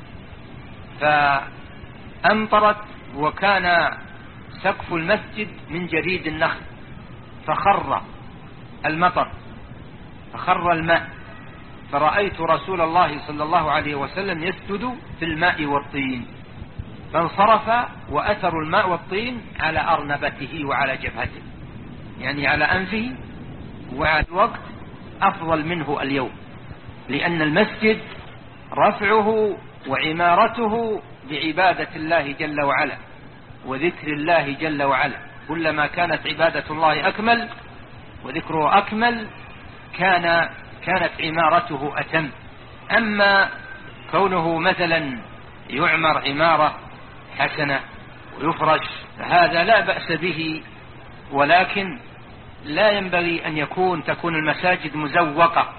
فأمطرت، وكان سقف المسجد من جريد النخل، فخر المطر فخر الماء، فرأيت رسول الله صلى الله عليه وسلم يسجد في الماء والطين، فانصرف وأثر الماء والطين على أرنبته وعلى جبهته، يعني على أنفه، وعلى الوقت أفضل منه اليوم، لأن المسجد رفعه وعمارته بعبادة الله جل وعلا وذكر الله جل وعلا، كلما كانت عبادة الله أكمل وذكره أكمل كان كانت عمارته أتم. أما كونه مثلا يعمر عمارة حسنة ويفرش فهذا لا بأس به، ولكن لا ينبغي أن يكون تكون المساجد مزوقة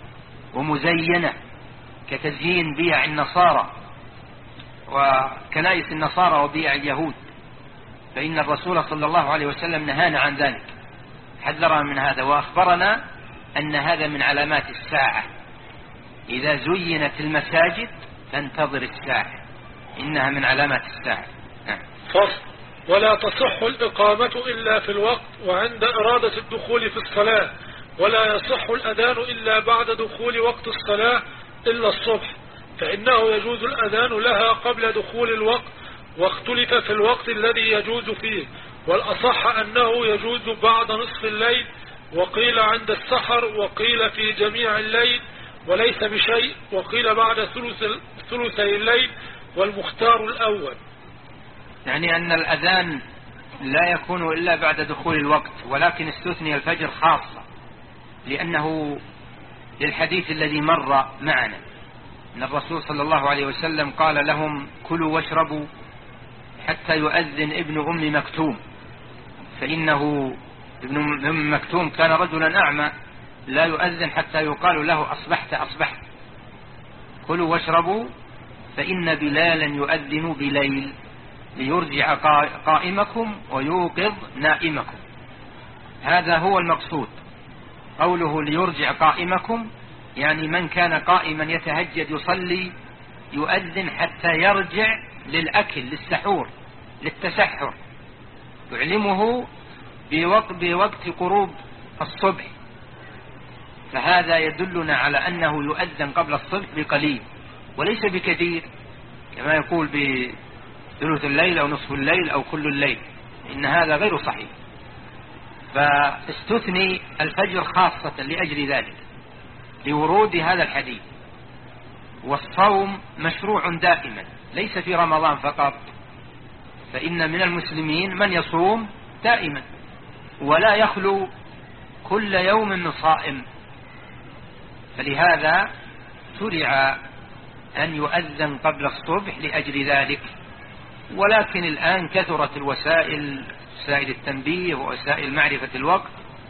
ومزينة كتزيين بيع النصارى وكنائس النصارى وبيع اليهود، فإن الرسول صلى الله عليه وسلم نهانا عن ذلك، حذرنا من هذا، وأخبرنا أن هذا من علامات الساعة، إذا زينت المساجد فانتظر الساعة، إنها من علامات الساعة. فصل. ولا تصح الإقامة إلا في الوقت وعند إرادة الدخول في الصلاة، ولا يصح الأذان إلا بعد دخول وقت الصلاة إلا الصبح، فإنه يجوز الأذان لها قبل دخول الوقت، واختلف في الوقت الذي يجوز فيه، والأصح أنه يجوز بعد نصف الليل، وقيل عند السحر، وقيل في جميع الليل وليس بشيء، وقيل بعد ثلثي الليل، والمختار الأول. يعني أن الأذان لا يكون إلا بعد دخول الوقت، ولكن استثني الفجر خاصة، لأنه للحديث الذي مر معنا أن الرسول صلى الله عليه وسلم قال لهم: كلوا واشربوا حتى يؤذن ابن أم مكتوم، فإنه ابن مكتوم كان رجلا أعمى لا يؤذن حتى يقال له أصبحت أصبحت. كلوا واشربوا فإن بلالا يؤذن بليل ليرجع قائمكم ويوقظ نائمكم. هذا هو المقصود. قوله ليرجع قائمكم يعني من كان قائما يتهجد يصلي يؤذن حتى يرجع للأكل للسحور للتسحر، يعلمه بوقت, بوقت قروب الصبح. فهذا يدلنا على أنه يؤذن قبل الصبح بقليل وليس بكثير كما يقول بثلث الليل أو نصف الليل أو كل الليل، إن هذا غير صحيح. فاستثني الفجر خاصة لأجل ذلك لورود هذا الحديث. والصوم مشروع دائما ليس في رمضان فقط، فإن من المسلمين من يصوم دائما ولا يخلو كل يوم من صائم، فلهذا شرع أن يؤذن قبل الصبح لأجل ذلك. ولكن الآن كثرت الوسائل، وسائل التنبيه ووسائل معرفة الوقت،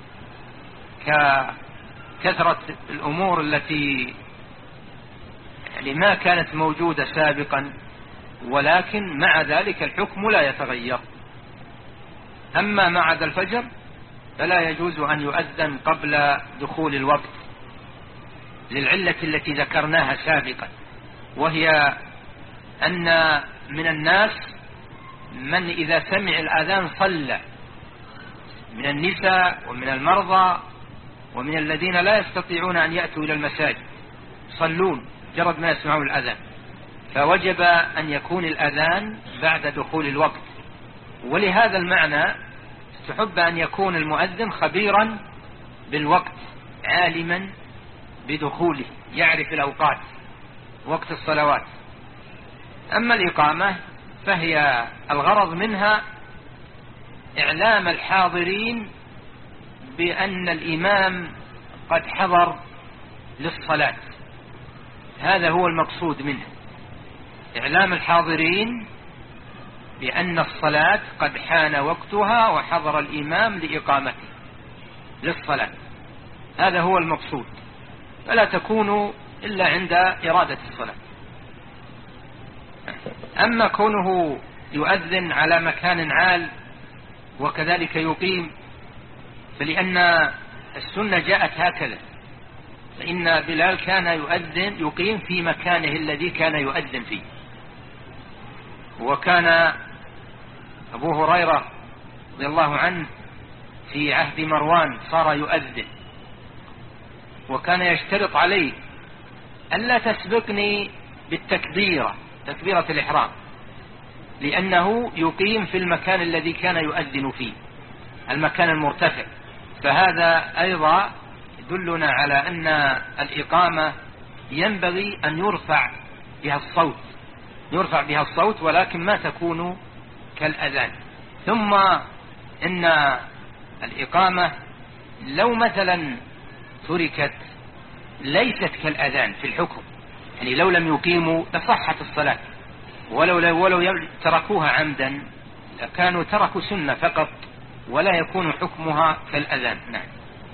ككثرة الأمور التي يعني ما كانت موجودة سابقا، ولكن مع ذلك الحكم لا يتغير. أما ما عدا الفجر فلا يجوز أن يؤذن قبل دخول الوقت للعلة التي ذكرناها سابقا، وهي أن من الناس من إذا سمع الأذان صلى، من النساء ومن المرضى ومن الذين لا يستطيعون أن يأتوا إلى المساجد صلون جرد ما يسمعون الأذان، فوجب أن يكون الأذان بعد دخول الوقت. ولهذا المعنى استحب أن يكون المؤذن خبيرا بالوقت عالما بدخوله، يعرف الأوقات وقت الصلوات. أما الإقامة فهي الغرض منها إعلام الحاضرين بأن الإمام قد حضر للصلاة، هذا هو المقصود منه، إعلام الحاضرين بأن الصلاة قد حان وقتها وحضر الإمام لإقامته للصلاة، هذا هو المقصود، فلا تكون إلا عند إرادة الصلاة. أما كونه يؤذن على مكان عال وكذلك يقيم، فلأن السنة جاءت هكذا، فإن بلال كان يؤذن يقيم في مكانه الذي كان يؤذن فيه. وكان أبو هريرة رضي الله عنه في عهد مروان صار يؤذن، وكان يشترط عليه ألا تسبقني بالتكبيرة، تكبيرة الإحرام، لأنه يقيم في المكان الذي كان يؤذن فيه، المكان المرتفع. فهذا أيضا يدلنا على أن الإقامة ينبغي أن يرفع بها الصوت، يرفع بها الصوت ولكن ما تكون كالأذان. ثم إن الإقامة لو مثلا تركت ليست كالأذان في الحكم، يعني لو لم يقيموا لصحت الصلاة، ولو ولو تركوها عمدا كانوا تركوا سنة فقط ولا يكون حكمها كالأذان. نعم.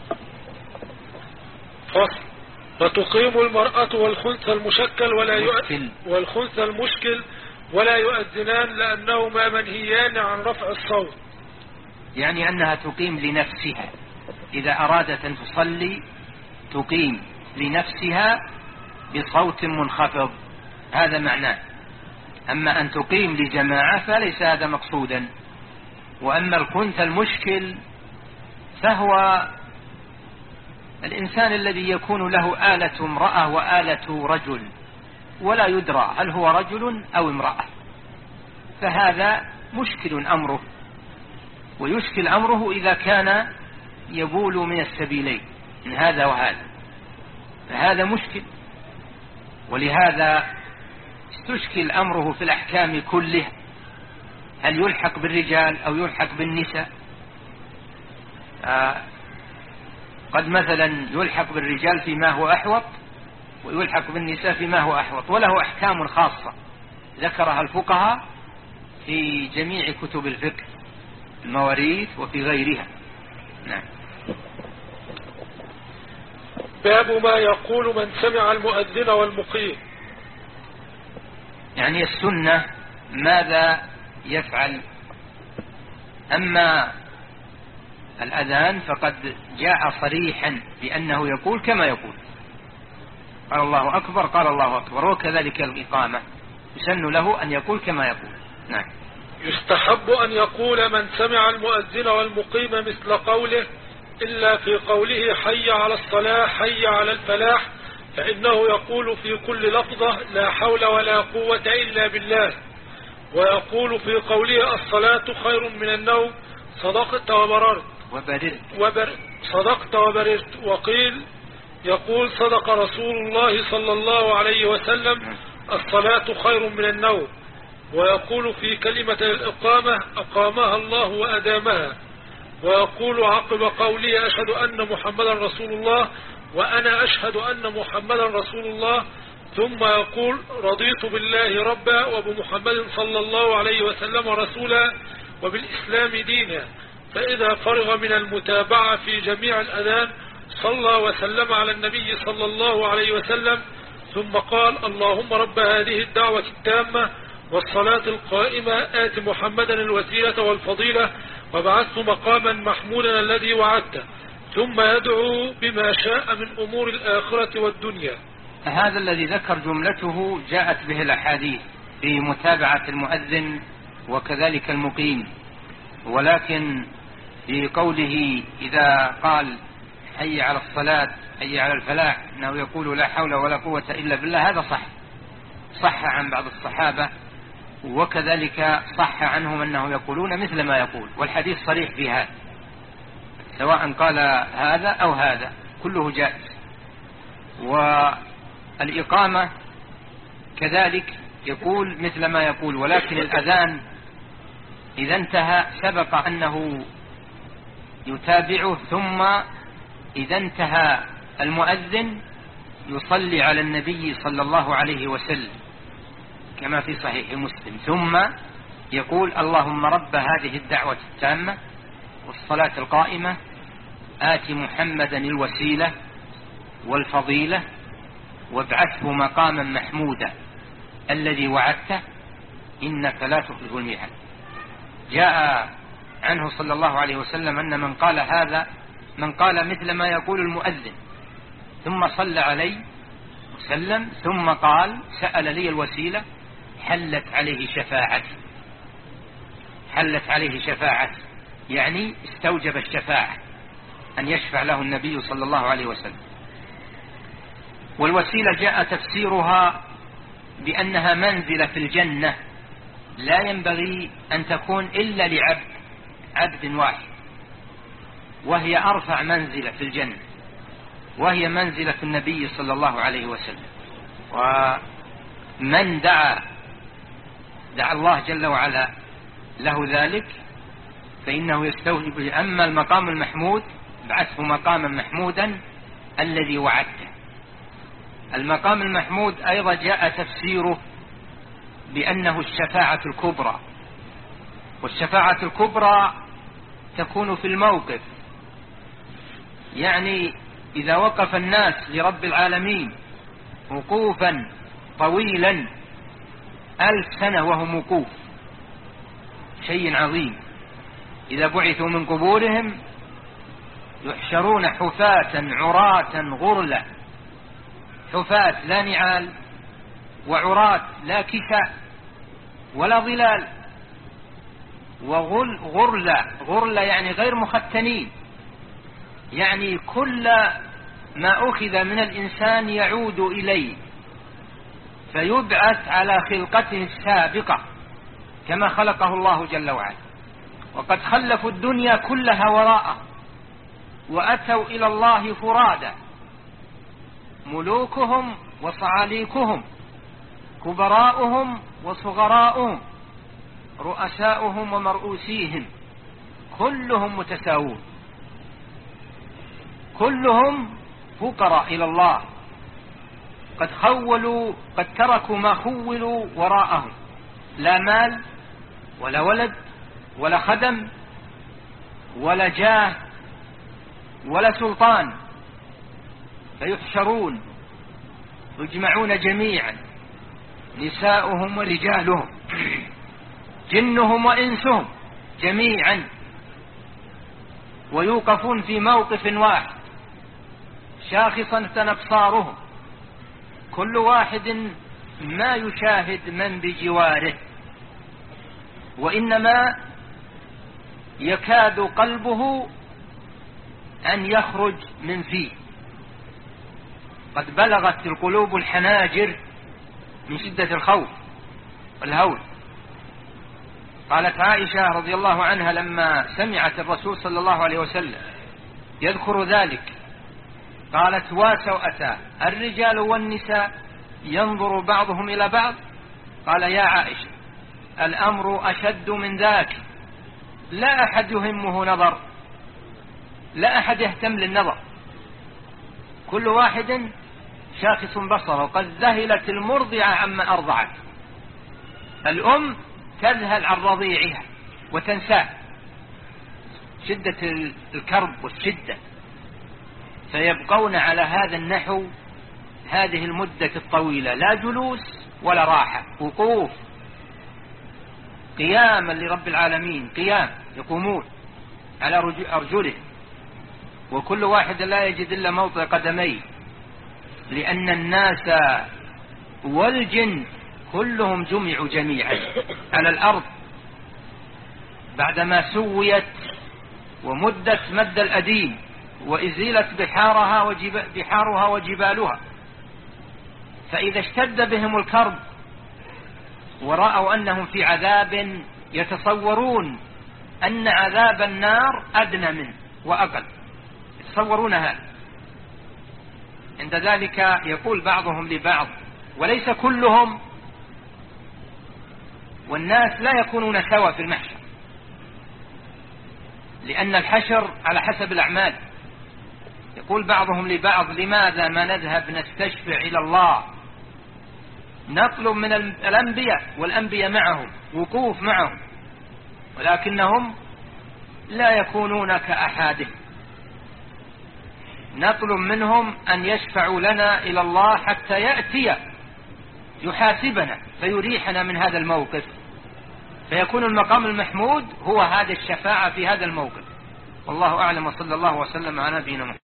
فصل. وتقيم المرأة والخنثى المشكل ولا يؤذن والخنثى المشكل ولا يؤذنان لأنهما منهيان عن رفع الصوت، يعني أنها تقيم لنفسها، إذا أرادت أن تصلي تقيم لنفسها بصوت منخفض، هذا معناه. أما أن تقيم لجماعة فليس هذا مقصودا. وأما الخنثى المشكل فهو الإنسان الذي يكون له آلة امرأة وآلة رجل ولا يدرى هل هو رجل أو امرأة، فهذا مشكل أمره، ويشكل أمره إذا كان يبول من السبيلين من هذا وهذا، فهذا مشكل. ولهذا استشكل أمره في الأحكام كلها، هل يلحق بالرجال أو يلحق بالنساء؟ آه قد مثلا يلحق بالرجال فيما هو أحوط ويلحق بالنساء فيما هو أحوط، وله أحكام خاصة ذكرها الفقهاء في جميع كتب الفقه. المواريث وفي غيرها. نعم. باب ما يقول من سمع المؤذن والمقيم. يعني السنة ماذا يفعل. أما الأذان فقد جاء صريحا بأنه يقول كما يقول، قال الله أكبر قال الله أكبر، وكذلك الإقامة يسن له أن يقول كما يقول. نعم. يستحب أن يقول من سمع المؤذن والمقيم مثل قوله إلا في قوله حي على الصلاة حي على الفلاح، فإنه يقول في كل لفظة لا حول ولا قوة إلا بالله، ويقول في قوله الصلاة خير من النوم صدقت وبررت وبررت وبر صدقت وبررت. وقيل يقول صدق رسول الله صلى الله عليه وسلم الصلاة خير من النوم. ويقول في كلمة الإقامة أقامها الله وأدامها. ويقول عقب قوله أشهد أن محمدا رسول الله وأنا أشهد أن محمدا رسول الله، ثم يقول رضيت بالله ربا وبمحمد صلى الله عليه وسلم رسولا وبالإسلام دينا. فإذا فرغ من المتابعة في جميع الأذان صلى وسلم على النبي صلى الله عليه وسلم، ثم قال اللهم رب هذه الدعوة التامة والصلاة القائمة آت محمدا الوسيلة والفضيلة وابعثه مقاما محمودا الذي وعدته، ثم يدعو بما شاء من أمور الآخرة والدنيا. هذا الذي ذكر جملته جاءت به الأحاديث في متابعة المؤذن وكذلك المقيم، ولكن في قوله إذا قال حي على الصلاة حي على الفلاح أنه يقول لا حول ولا قوة إلا بالله، هذا صح صح عن بعض الصحابة، وكذلك صح عنهم أنه يقولون مثل ما يقول، والحديث صريح في هذا سواء قال هذا أو هذا كله جائز. والإقامة كذلك يقول مثل ما يقول، ولكن الأذان إذا انتهى سبق أنه يتابعه، ثم إذا انتهى المؤذن يصلي على النبي صلى الله عليه وسلم كما في صحيح مسلم، ثم يقول اللهم رب هذه الدعوة التامة والصلاة القائمة آت محمدا الوسيلة والفضيلة وابعثه مقاما محمودا الذي وعدته إنك لا تخلف الميعاد. جاء عنه صلى الله عليه وسلم أن من قال هذا من قال مثل ما يقول المؤذن ثم صلى عليه وسلم ثم قال سأل لي الوسيلة حلت عليه شفاعتي حلت عليه شفاعتي يعني استوجب الشفاعة أن يشفع له النبي صلى الله عليه وسلم. والوسيلة جاء تفسيرها بأنها منزلة في الجنة لا ينبغي أن تكون إلا لعبد عبد واحد، وهي أرفع منزلة في الجنة، وهي منزلة النبي صلى الله عليه وسلم. ومن دعا دعا الله جل وعلا له ذلك فإنه يستوجب. أما المقام المحمود بعثه مقاما محمودا الذي وعدته. المقام المحمود أيضا جاء تفسيره بأنه الشفاعة الكبرى، والشفاعة الكبرى تكون في الموقف، يعني إذا وقف الناس لرب العالمين وقوفا طويلا ألف سنة وهم وقوف شيء عظيم، إذا بعثوا من قبورهم يحشرون حفاة عراة غرلا، حفاة لا نعال وعراة لا كساء ولا ظلال، وغل غرلا غرلا يعني غير مختنين، يعني كل ما أخذ من الإنسان يعود إليه فيبعث على خلقته السابقة كما خلقه الله جل وعلا. وقد خلفوا الدنيا كلها وراءه وأتوا إلى الله فرادا، ملوكهم وصعاليكهم، كبراؤهم وصغراؤهم، رؤساؤهم ومرؤوسيهم، كلهم متساوون، كلهم فقراء إلى الله، قد خولوا قد تركوا ما خولوا وراءهم، لا مال ولا ولد ولا خدم ولا جاه ولا سلطان، فيحشرون يجمعون جميعا، نساؤهم ورجالهم، جنهم وإنسهم جميعا، ويوقفون في موقف واحد شاخصة أبصارهم، كل واحد ما يشاهد من بجواره، وإنما يكاد قلبه أن يخرج من فيه، قد بلغت القلوب الحناجر من شدة الخوف والهول. قالت عائشة رضي الله عنها لما سمعت الرسول صلى الله عليه وسلم يذكر ذلك، قالت: وسوءتا الرجال والنساء ينظر بعضهم إلى بعض. قال: يا عائشة الأمر أشد من ذاك، لا أحد يهمه نظر، لا أحد يهتم للنظر، كل واحد شاخص بصره. قد ذهلت المرضعة عما أرضعت، الأم تذهل عن رضيعها وتنساه، شدة الكرب والشدة، فيبقون على هذا النحو هذه المدة الطويلة، لا جلوس ولا راحة، وقوف قياما لرب العالمين، قيام يقومون على أرجلهم، وكل واحد لا يجد إلا موضع قدميه، لأن الناس والجن كلهم جمعوا جميعا على الأرض بعدما سويت ومدت مد الأديم، وإزيلت بحارها, وجب بحارها وجبالها. فإذا اشتد بهم الكرب ورأوا أنهم في عذاب، يتصورون أن عذاب النار أدنى منه وأقل، يتصورون هذا. عند ذلك يقول بعضهم لبعض، وليس كلهم، والناس لا يكونون سوا في المحشر، لأن الحشر على حسب الأعمال. يقول بعضهم لبعض: لماذا ما نذهب نستشفع إلى الله، نطلب من الأنبياء والأنبياء معهم، وقوف معهم، ولكنهم لا يكونون كأحادهم، نطلب منهم أن يشفعوا لنا إلى الله حتى يأتي يحاسبنا فيريحنا من هذا الموقف، فيكون المقام المحمود هو هذا الشفاعة في هذا الموقف. والله أعلم، وصلى الله وسلم على نبينا محمد.